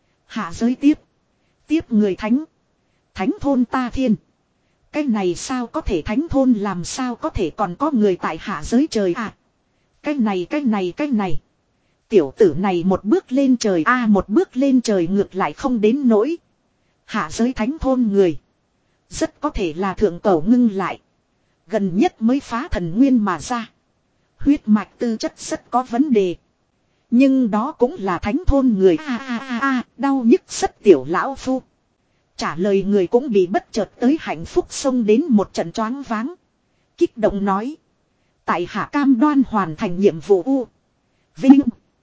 Hạ giới tiếp. Tiếp người thánh. Thánh thôn ta thiên. Cái này sao có thể thánh thôn làm sao có thể còn có người tại hạ giới trời à. Cái này cái này cái này. Tiểu tử này một bước lên trời a à, một bước lên trời ngược lại không đến nỗi. Hạ giới thánh thôn người. Rất có thể là thượng cầu ngưng lại. Gần nhất mới phá thần nguyên mà ra. Huyết mạch tư chất rất có vấn đề. Nhưng đó cũng là thánh thôn người a a a a đau nhức rất tiểu lão phu. Trả lời người cũng bị bất chợt tới hạnh phúc xông đến một trận choáng váng. Kích động nói. Tại hạ cam đoan hoàn thành nhiệm vụ U. Vinh.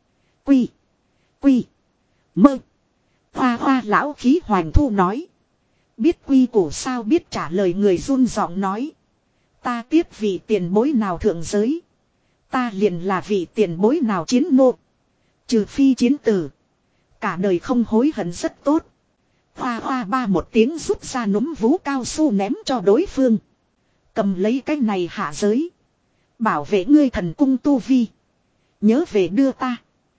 Quy. Quy. Mơ. Hoa hoa lão khí hoành thu nói. Biết quy củ sao biết trả lời người run giọng nói. Ta tiếp vị tiền bối nào thượng giới. Ta liền là vị tiền bối nào chiến nô. Trừ phi chiến tử. Cả đời không hối hận rất tốt. Hoa hoa ba một tiếng rút ra núm vú cao su ném cho đối phương. Cầm lấy cái này hạ giới. Bảo vệ ngươi thần cung tu vi. Nhớ về đưa ta.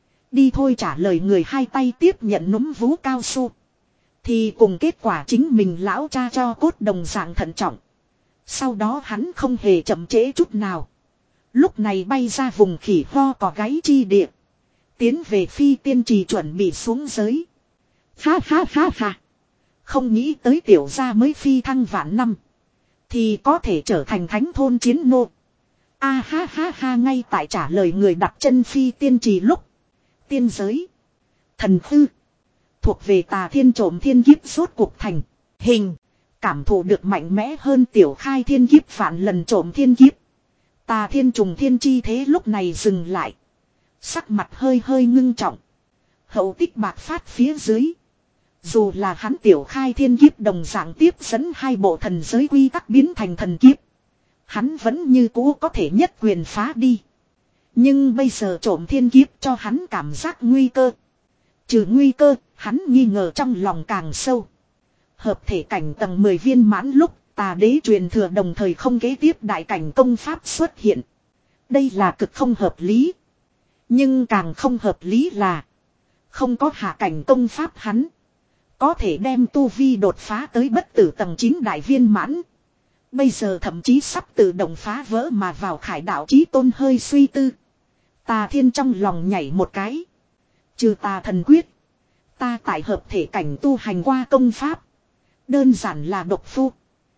Đi thôi trả lời người hai tay tiếp nhận núm vú cao su. Thì cùng kết quả chính mình lão cha cho cốt đồng dạng thận trọng. Sau đó hắn không hề chậm trễ chút nào. Lúc này bay ra vùng khỉ ho cỏ gáy chi địa. Tiến về phi tiên trì chuẩn bị xuống giới. Ha ha ha ha. Không nghĩ tới tiểu gia mới phi thăng vạn năm. Thì có thể trở thành thánh thôn chiến nô. A ha ha ha, ngay tại trả lời người đặt chân phi tiên trì lúc. Tiên giới. Thần hư. Thuộc về Tà Thiên trộm thiên kiếp rốt cuộc thành. Hình. Cảm thụ được mạnh mẽ hơn tiểu khai thiên kiếp phản lần trộm thiên kiếp. Tà Thiên trùng thiên chi thế lúc này dừng lại. Sắc mặt hơi hơi ngưng trọng. Hậu tích bạc phát phía dưới. Dù là hắn tiểu khai thiên kiếp đồng dạng tiếp dẫn hai bộ thần giới quy tắc biến thành thần kiếp. Hắn vẫn như cũ có thể nhất quyền phá đi. Nhưng bây giờ trộm thiên kiếp cho hắn cảm giác nguy cơ. Trừ nguy cơ, hắn nghi ngờ trong lòng càng sâu. Hợp thể cảnh tầng mười viên mãn lúc, Tà đế truyền thừa đồng thời không kế tiếp đại cảnh công pháp xuất hiện. Đây là cực không hợp lý. Nhưng càng không hợp lý là không có hạ cảnh công pháp hắn có thể đem tu vi đột phá tới bất tử tầng chín đại viên mãn. Bây giờ thậm chí sắp tự động phá vỡ mà vào khải đạo chí tôn hơi suy tư. Tà Thiên trong lòng nhảy một cái. Trừ Tà thần quyết, ta tại hợp thể cảnh tu hành qua công pháp. Đơn giản là độc phu,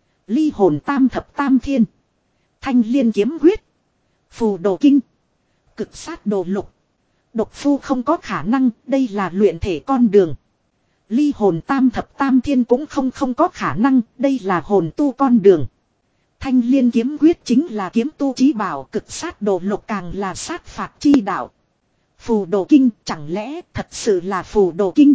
ly hồn tam thập tam thiên, thanh liên kiếm quyết, phù đồ kinh, cực sát đồ lục. Độc phu không có khả năng, đây là luyện thể con đường. Ly hồn tam thập tam thiên cũng không không có khả năng, đây là hồn tu con đường. Thanh liên kiếm quyết chính là kiếm tu chí bảo, cực sát đồ lục càng là sát phạt chi đạo. Phù đồ kinh chẳng lẽ thật sự là phù đồ kinh?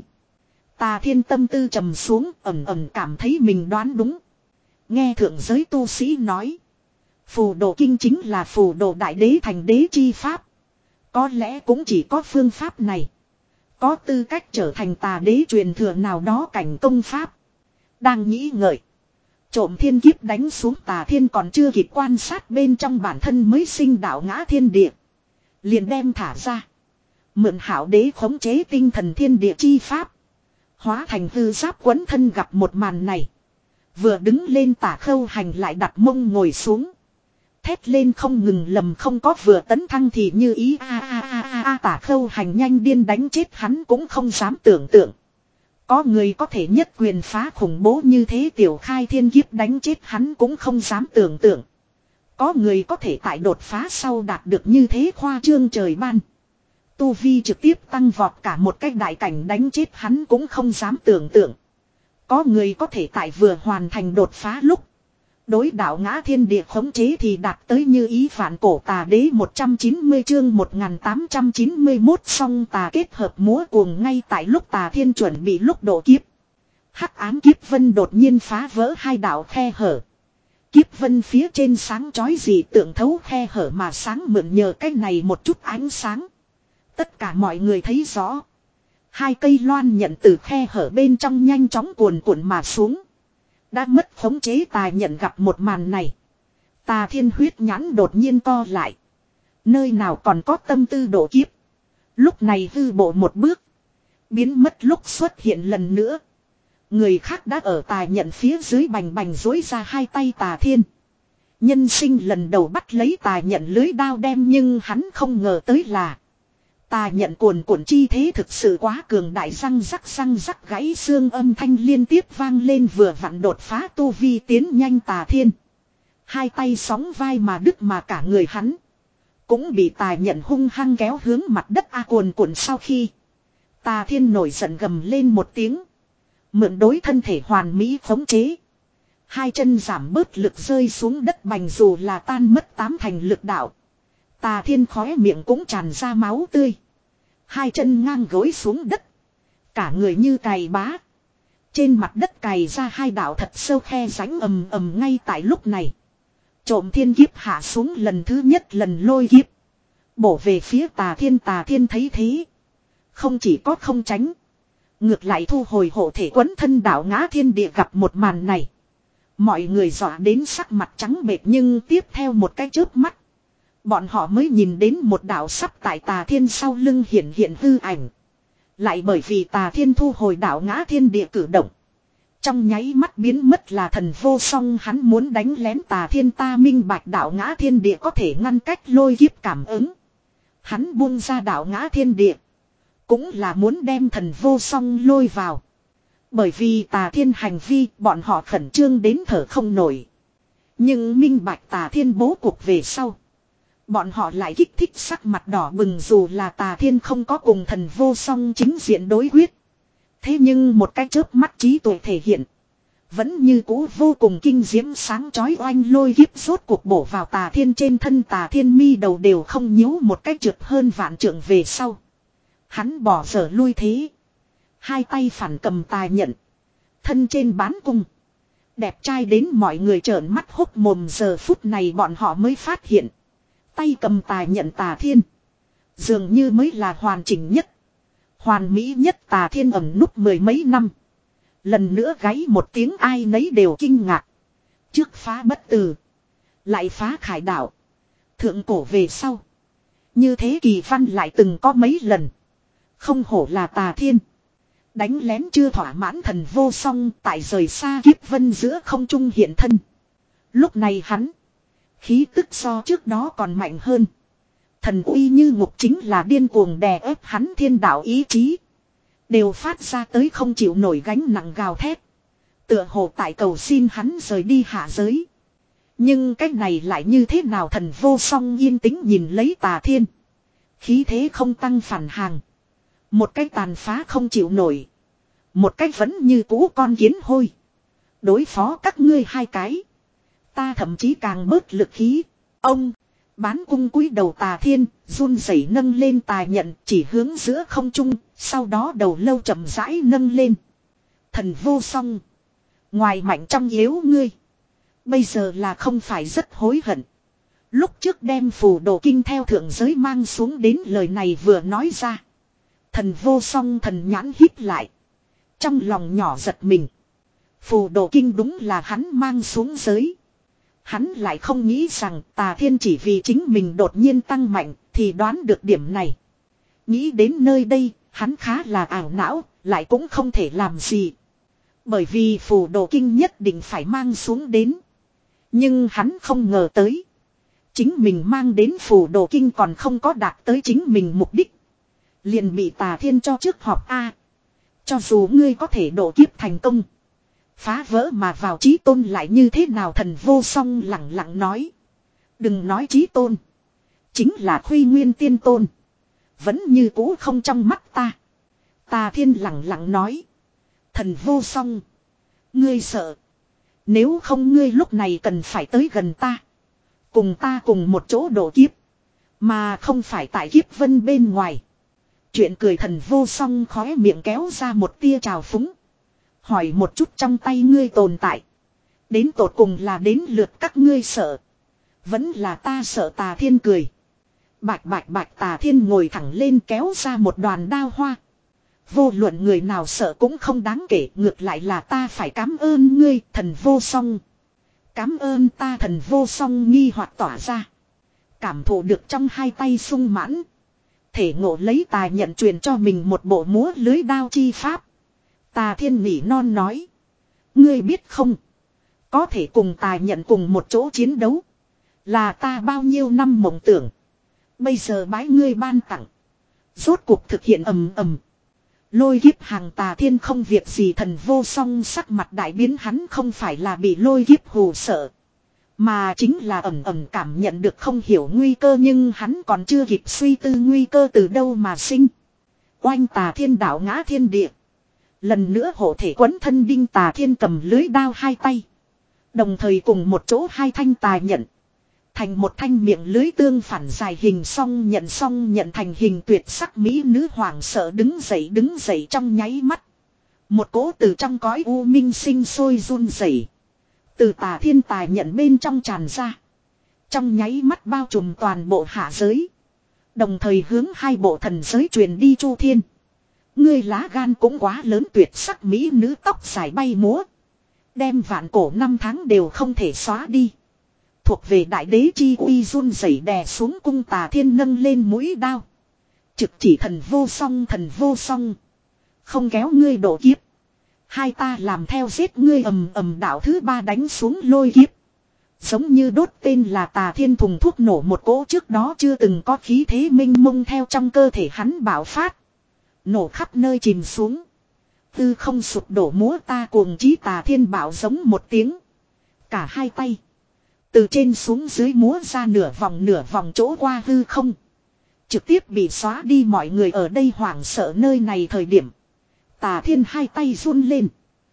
Tà Thiên tâm tư trầm xuống, ẩm ẩm cảm thấy mình đoán đúng. Nghe thượng giới tu sĩ nói, phù đồ kinh chính là phù đồ đại đế thành đế chi pháp. Có lẽ cũng chỉ có phương pháp này có tư cách trở thành Tà đế truyền thừa nào đó cảnh công pháp. Đang nghĩ ngợi, trộm thiên kiếp đánh xuống Tà Thiên còn chưa kịp quan sát bên trong bản thân mới sinh đạo ngã thiên địa. Liền đem thả ra. Mượn hảo đế khống chế tinh thần thiên địa chi pháp. Hóa thành hư giáp quấn thân gặp một màn này. Vừa đứng lên Tả Khâu Hành lại đặt mông ngồi xuống. Thét lên không ngừng lầm không có vừa tấn thăng thì như ý a a a a a Tả Khâu Hành nhanh điên đánh chết hắn cũng không dám tưởng tượng. Có người có thể nhất quyền phá khủng bố như thế tiểu khai thiên kiếp đánh chết hắn cũng không dám tưởng tượng. Có người có thể tại đột phá sau đạt được như thế khoa trương trời ban. Tu vi trực tiếp tăng vọt cả một cách đại cảnh đánh chết hắn cũng không dám tưởng tượng. Có người có thể tại vừa hoàn thành đột phá lúc đối đạo ngã thiên địa khống chế thì đạt tới như ý phản cổ Tà đế một trăm chín mươi chương một nghìn tám trăm chín mươi mốt song tà kết hợp múa cuồng ngay tại lúc Tà Thiên chuẩn bị lúc độ kiếp. Hắc ám kiếp vân đột nhiên phá vỡ hai đạo khe hở. Kiếp vân phía trên sáng chói dị tượng thấu khe hở mà sáng mượn nhờ cái này một chút ánh sáng. Tất cả mọi người thấy rõ. Hai cây loan nhận từ khe hở bên trong nhanh chóng cuồn cuộn mà xuống. Đã mất khống chế Tà nhận gặp một màn này. Tà Thiên huyết nhãn đột nhiên co lại. Nơi nào còn có tâm tư độ kiếp. Lúc này hư bộ một bước. Biến mất lúc xuất hiện lần nữa. Người khác đã ở Tà nhận phía dưới bành bành dối ra hai tay Tà Thiên. Nhân sinh lần đầu bắt lấy Tà nhận lưới đao đem nhưng hắn không ngờ tới là. Tà nhận cuồn cuộn chi thế thực sự quá cường đại răng rắc răng rắc gãy xương âm thanh liên tiếp vang lên vừa vặn đột phá tu vi tiến nhanh Tà Thiên. Hai tay sóng vai mà đứt mà cả người hắn. Cũng bị Tà nhận hung hăng kéo hướng mặt đất a cuồn cuộn sau khi. Tà Thiên nổi giận gầm lên một tiếng. Mượn đối thân thể hoàn mỹ khống chế. Hai chân giảm bớt lực rơi xuống đất bành dù là tan mất tám thành lực đạo. Tà Thiên khóe miệng cũng tràn ra máu tươi. Hai chân ngang gối xuống đất. Cả người như cày bá. Trên mặt đất cày ra hai đạo thật sâu khe rãnh ầm ầm ngay tại lúc này. Trộm thiên kiếp hạ xuống lần thứ nhất lần lôi kiếp. Bổ về phía Tà Thiên Tà Thiên thấy thế. Không chỉ có không tránh. Ngược lại thu hồi hộ thể quấn thân đạo ngã thiên địa gặp một màn này. Mọi người dọa đến sắc mặt trắng bệch nhưng tiếp theo một cái chớp mắt. Bọn họ mới nhìn đến một đạo sắp tại Tà Thiên sau lưng hiện hiện hư ảnh. Lại bởi vì Tà Thiên thu hồi đạo ngã thiên địa cử động. Trong nháy mắt biến mất là thần vô song hắn muốn đánh lén Tà Thiên ta minh bạch đạo ngã thiên địa có thể ngăn cách lôi kiếp cảm ứng. Hắn buông ra đạo ngã thiên địa. Cũng là muốn đem thần vô song lôi vào. Bởi vì Tà Thiên hành vi bọn họ khẩn trương đến thở không nổi. Nhưng minh bạch Tà Thiên bố cuộc về sau. Bọn họ lại kích thích sắc mặt đỏ bừng dù là Tà Thiên không có cùng thần vô song chính diện đối quyết. Thế nhưng một cái chớp mắt trí tuệ thể hiện. Vẫn như cũ vô cùng kinh diễm sáng chói oanh lôi kiếp rốt cuộc bổ vào Tà Thiên trên thân Tà Thiên mi đầu đều không nhíu một cách trượt hơn vạn trượng về sau. Hắn bỏ dở lui thế. Hai tay phản cầm tà nhận. Thân trên bán cung. Đẹp trai đến mọi người trợn mắt hốc mồm giờ phút này bọn họ mới phát hiện. Tay cầm tà nhận Tà Thiên. Dường như mới là hoàn chỉnh nhất. Hoàn mỹ nhất Tà Thiên ẩn núp mười mấy năm. Lần nữa gáy một tiếng ai nấy đều kinh ngạc. Trước phá bất tử. Lại phá khải đạo. Thượng cổ về sau. Như thế kỳ văn lại từng có mấy lần. Không hổ là Tà Thiên. Đánh lén chưa thỏa mãn thần vô song tại rời xa kiếp vân giữa không trung hiện thân. Lúc này hắn. Khí tức so trước đó còn mạnh hơn. Thần uy như ngục chính là điên cuồng đè ép hắn thiên đạo ý chí. Đều phát ra tới không chịu nổi gánh nặng gào thét. Tựa hồ tại cầu xin hắn rời đi hạ giới. Nhưng cách này lại như thế nào thần vô song yên tĩnh nhìn lấy Tà Thiên. Khí thế không tăng phản hàng. Một cách tàn phá không chịu nổi. Một cách vẫn như cũ con kiến hôi. Đối phó các ngươi hai cái. Ta thậm chí càng bớt lực khí. Ông. Bán cung cúi đầu Tà Thiên. Run rẩy nâng lên tà nhận. Chỉ hướng giữa không trung. Sau đó đầu lâu chậm rãi nâng lên. Thần vô song. Ngoài mạnh trong yếu ngươi. Bây giờ là không phải rất hối hận. Lúc trước đem phù đồ kinh theo thượng giới mang xuống đến lời này vừa nói ra. Thần vô song thần nhãn híp lại. Trong lòng nhỏ giật mình. Phù đồ kinh đúng là hắn mang xuống giới. Hắn lại không nghĩ rằng Tà Thiên chỉ vì chính mình đột nhiên tăng mạnh thì đoán được điểm này. Nghĩ đến nơi đây, hắn khá là ảo não, lại cũng không thể làm gì. Bởi vì phù đồ kinh nhất định phải mang xuống đến. Nhưng hắn không ngờ tới. Chính mình mang đến phù đồ kinh còn không có đạt tới chính mình mục đích. Liền bị Tà Thiên cho trước họp A. Cho dù ngươi có thể độ kiếp thành công. Phá vỡ mà vào chí tôn lại như thế nào thần vô song lặng lặng nói. Đừng nói chí tôn. Chính là Khuy Nguyên Tiên Tôn. Vẫn như cũ không trong mắt ta. Tà Thiên lặng lặng nói. Thần vô song. Ngươi sợ. Nếu không ngươi lúc này cần phải tới gần ta. Cùng ta cùng một chỗ độ kiếp. Mà không phải tại kiếp vân bên ngoài. Chuyện cười thần vô song khóe miệng kéo ra một tia trào phúng. Hỏi một chút trong tay ngươi tồn tại. Đến tột cùng là đến lượt các ngươi sợ. Vẫn là ta sợ Tà Thiên cười. Bạch bạch bạch Tà Thiên ngồi thẳng lên kéo ra một đoàn đao hoa. Vô luận người nào sợ cũng không đáng kể. Ngược lại là ta phải cảm ơn ngươi thần vô song. Cảm ơn ta thần vô song nghi hoặc tỏa ra. Cảm thụ được trong hai tay sung mãn. Thể ngộ lấy tà nhận truyền cho mình một bộ múa lưới đao chi pháp. Tà Thiên nỉ non nói. Ngươi biết không. Có thể cùng tà nhận cùng một chỗ chiến đấu. Là ta bao nhiêu năm mộng tưởng. Bây giờ bái ngươi ban tặng. Rốt cuộc thực hiện ầm ầm. Lôi kiếp hàng Tà Thiên không việc gì thần vô song sắc mặt đại biến hắn không phải là bị lôi kiếp hù sợ. Mà chính là ẩm ẩm cảm nhận được không hiểu nguy cơ nhưng hắn còn chưa kịp suy tư nguy cơ từ đâu mà sinh. Oanh Tà Thiên đảo ngã thiên địa. Lần nữa hộ thể quấn thân đinh Tà Thiên cầm lưới đao hai tay. Đồng thời cùng một chỗ hai thanh tà nhận. Thành một thanh miệng lưới tương phản dài hình song nhận song nhận thành hình tuyệt sắc mỹ nữ hoàng sợ đứng dậy đứng dậy trong nháy mắt. Một cỗ từ trong cõi u minh sinh sôi run rẩy. Từ Tà Thiên tài nhận bên trong tràn ra. Trong nháy mắt bao trùm toàn bộ hạ giới. Đồng thời hướng hai bộ thần giới truyền đi Chu Thiên. Ngươi lá gan cũng quá lớn tuyệt sắc mỹ nữ tóc dài bay múa. Đem vạn cổ năm tháng đều không thể xóa đi. Thuộc về đại đế chi uy run rẩy đè xuống cung Tà Thiên nâng lên mũi đao. Trực chỉ thần vô song thần vô song. Không kéo ngươi độ kiếp. Hai ta làm theo giết ngươi ầm ầm đạo thứ ba đánh xuống lôi kiếp. Giống như đốt tên là Tà Thiên thùng thuốc nổ một cỗ trước đó chưa từng có khí thế minh mông theo trong cơ thể hắn bạo phát. Nổ khắp nơi chìm xuống. Tư không sụp đổ múa ta cuồng chí Tà Thiên bảo giống một tiếng. Cả hai tay. Từ trên xuống dưới múa ra nửa vòng nửa vòng chỗ qua hư không. Trực tiếp bị xóa đi mọi người ở đây hoảng sợ nơi này thời điểm. Tà Thiên hai tay run lên.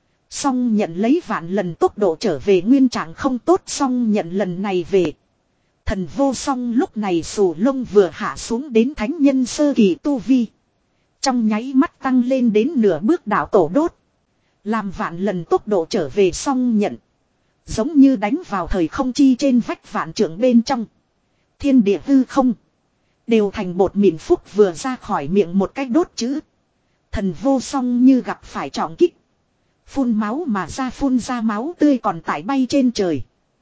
Xong nhận lấy vạn lần tốc độ trở về nguyên trạng không tốt xong nhận lần này về. Thần vô song lúc này sù lông vừa hạ xuống đến thánh nhân sơ kỳ tu vi. Trong nháy mắt tăng lên đến nửa bước đạo tổ đốt. Làm vạn lần tốc độ trở về xong nhận. Giống như đánh vào thời không chi trên vách vạn trưởng bên trong. Thiên địa hư không. Đều thành bột mịn phúc vừa ra khỏi miệng một cách đốt chữ. Thần vô song như gặp phải trọng kích. Phun máu mà ra phun ra máu tươi còn tải bay trên trời.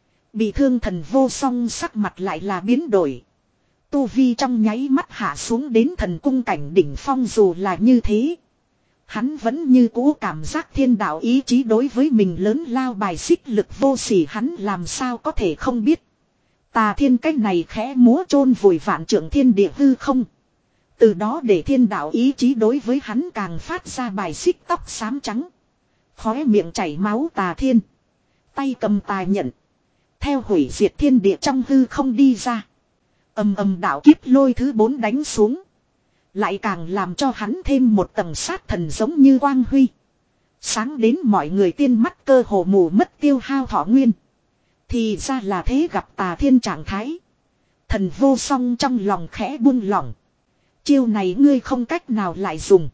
Bị thương thần vô song sắc mặt lại là biến đổi. Tu vi trong nháy mắt hạ xuống đến thần cung cảnh đỉnh phong dù là như thế. Hắn vẫn như cũ cảm giác thiên đạo ý chí đối với mình lớn lao bài xích lực vô sỉ hắn làm sao có thể không biết. Tà Thiên cách này khẽ múa chôn vùi vạn trưởng thiên địa hư không. Từ đó để thiên đạo ý chí đối với hắn càng phát ra bài xích tóc xám trắng. Khóe miệng chảy máu Tà Thiên. Tay cầm tà nhận. Theo hủy diệt thiên địa trong hư không đi ra. Ầm ầm đạo kiếp lôi thứ bốn đánh xuống. Lại càng làm cho hắn thêm một tầng sát thần giống như quang huy. Sáng đến mọi người tiên mắt cơ hồ mù mất tiêu hao thọ nguyên. Thì ra là thế gặp Tà Thiên trạng thái. Thần vô song trong lòng khẽ buông lỏng. Chiêu này ngươi không cách nào lại dùng.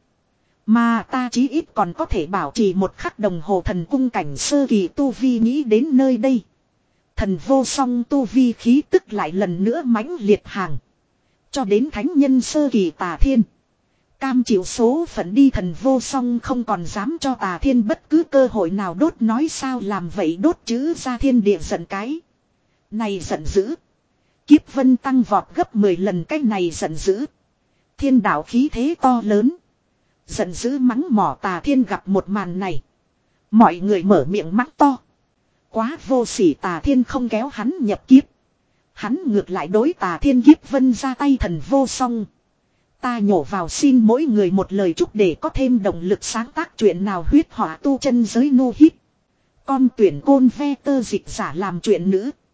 Mà ta chí ít còn có thể bảo trì một khắc đồng hồ thần cung cảnh sơ kỳ tu vi nghĩ đến nơi đây. Thần vô song tu vi khí tức lại lần nữa mãnh liệt hàng. Cho đến thánh nhân sơ kỳ Tà Thiên. Cam chịu số phận đi thần vô song không còn dám cho Tà Thiên bất cứ cơ hội nào đốt nói sao làm vậy đốt chữ ra thiên địa giận cái. Này giận dữ. Kiếp vân tăng vọt gấp mười lần cái này giận dữ. Thiên đạo khí thế to lớn. Giận dữ mắng mỏ Tà Thiên gặp một màn này. Mọi người mở miệng mắng to. Quá vô sỉ Tà Thiên không kéo hắn nhập kiếp. Hắn ngược lại đối Tà Thiên kiếp vân ra tay thần vô song. Ta nhổ vào xin mỗi người một lời chúc để có thêm động lực sáng tác chuyện nào huyết hỏa tu chân giới nu hít. Con tuyển côn ve tơ dịch giả làm chuyện nữ.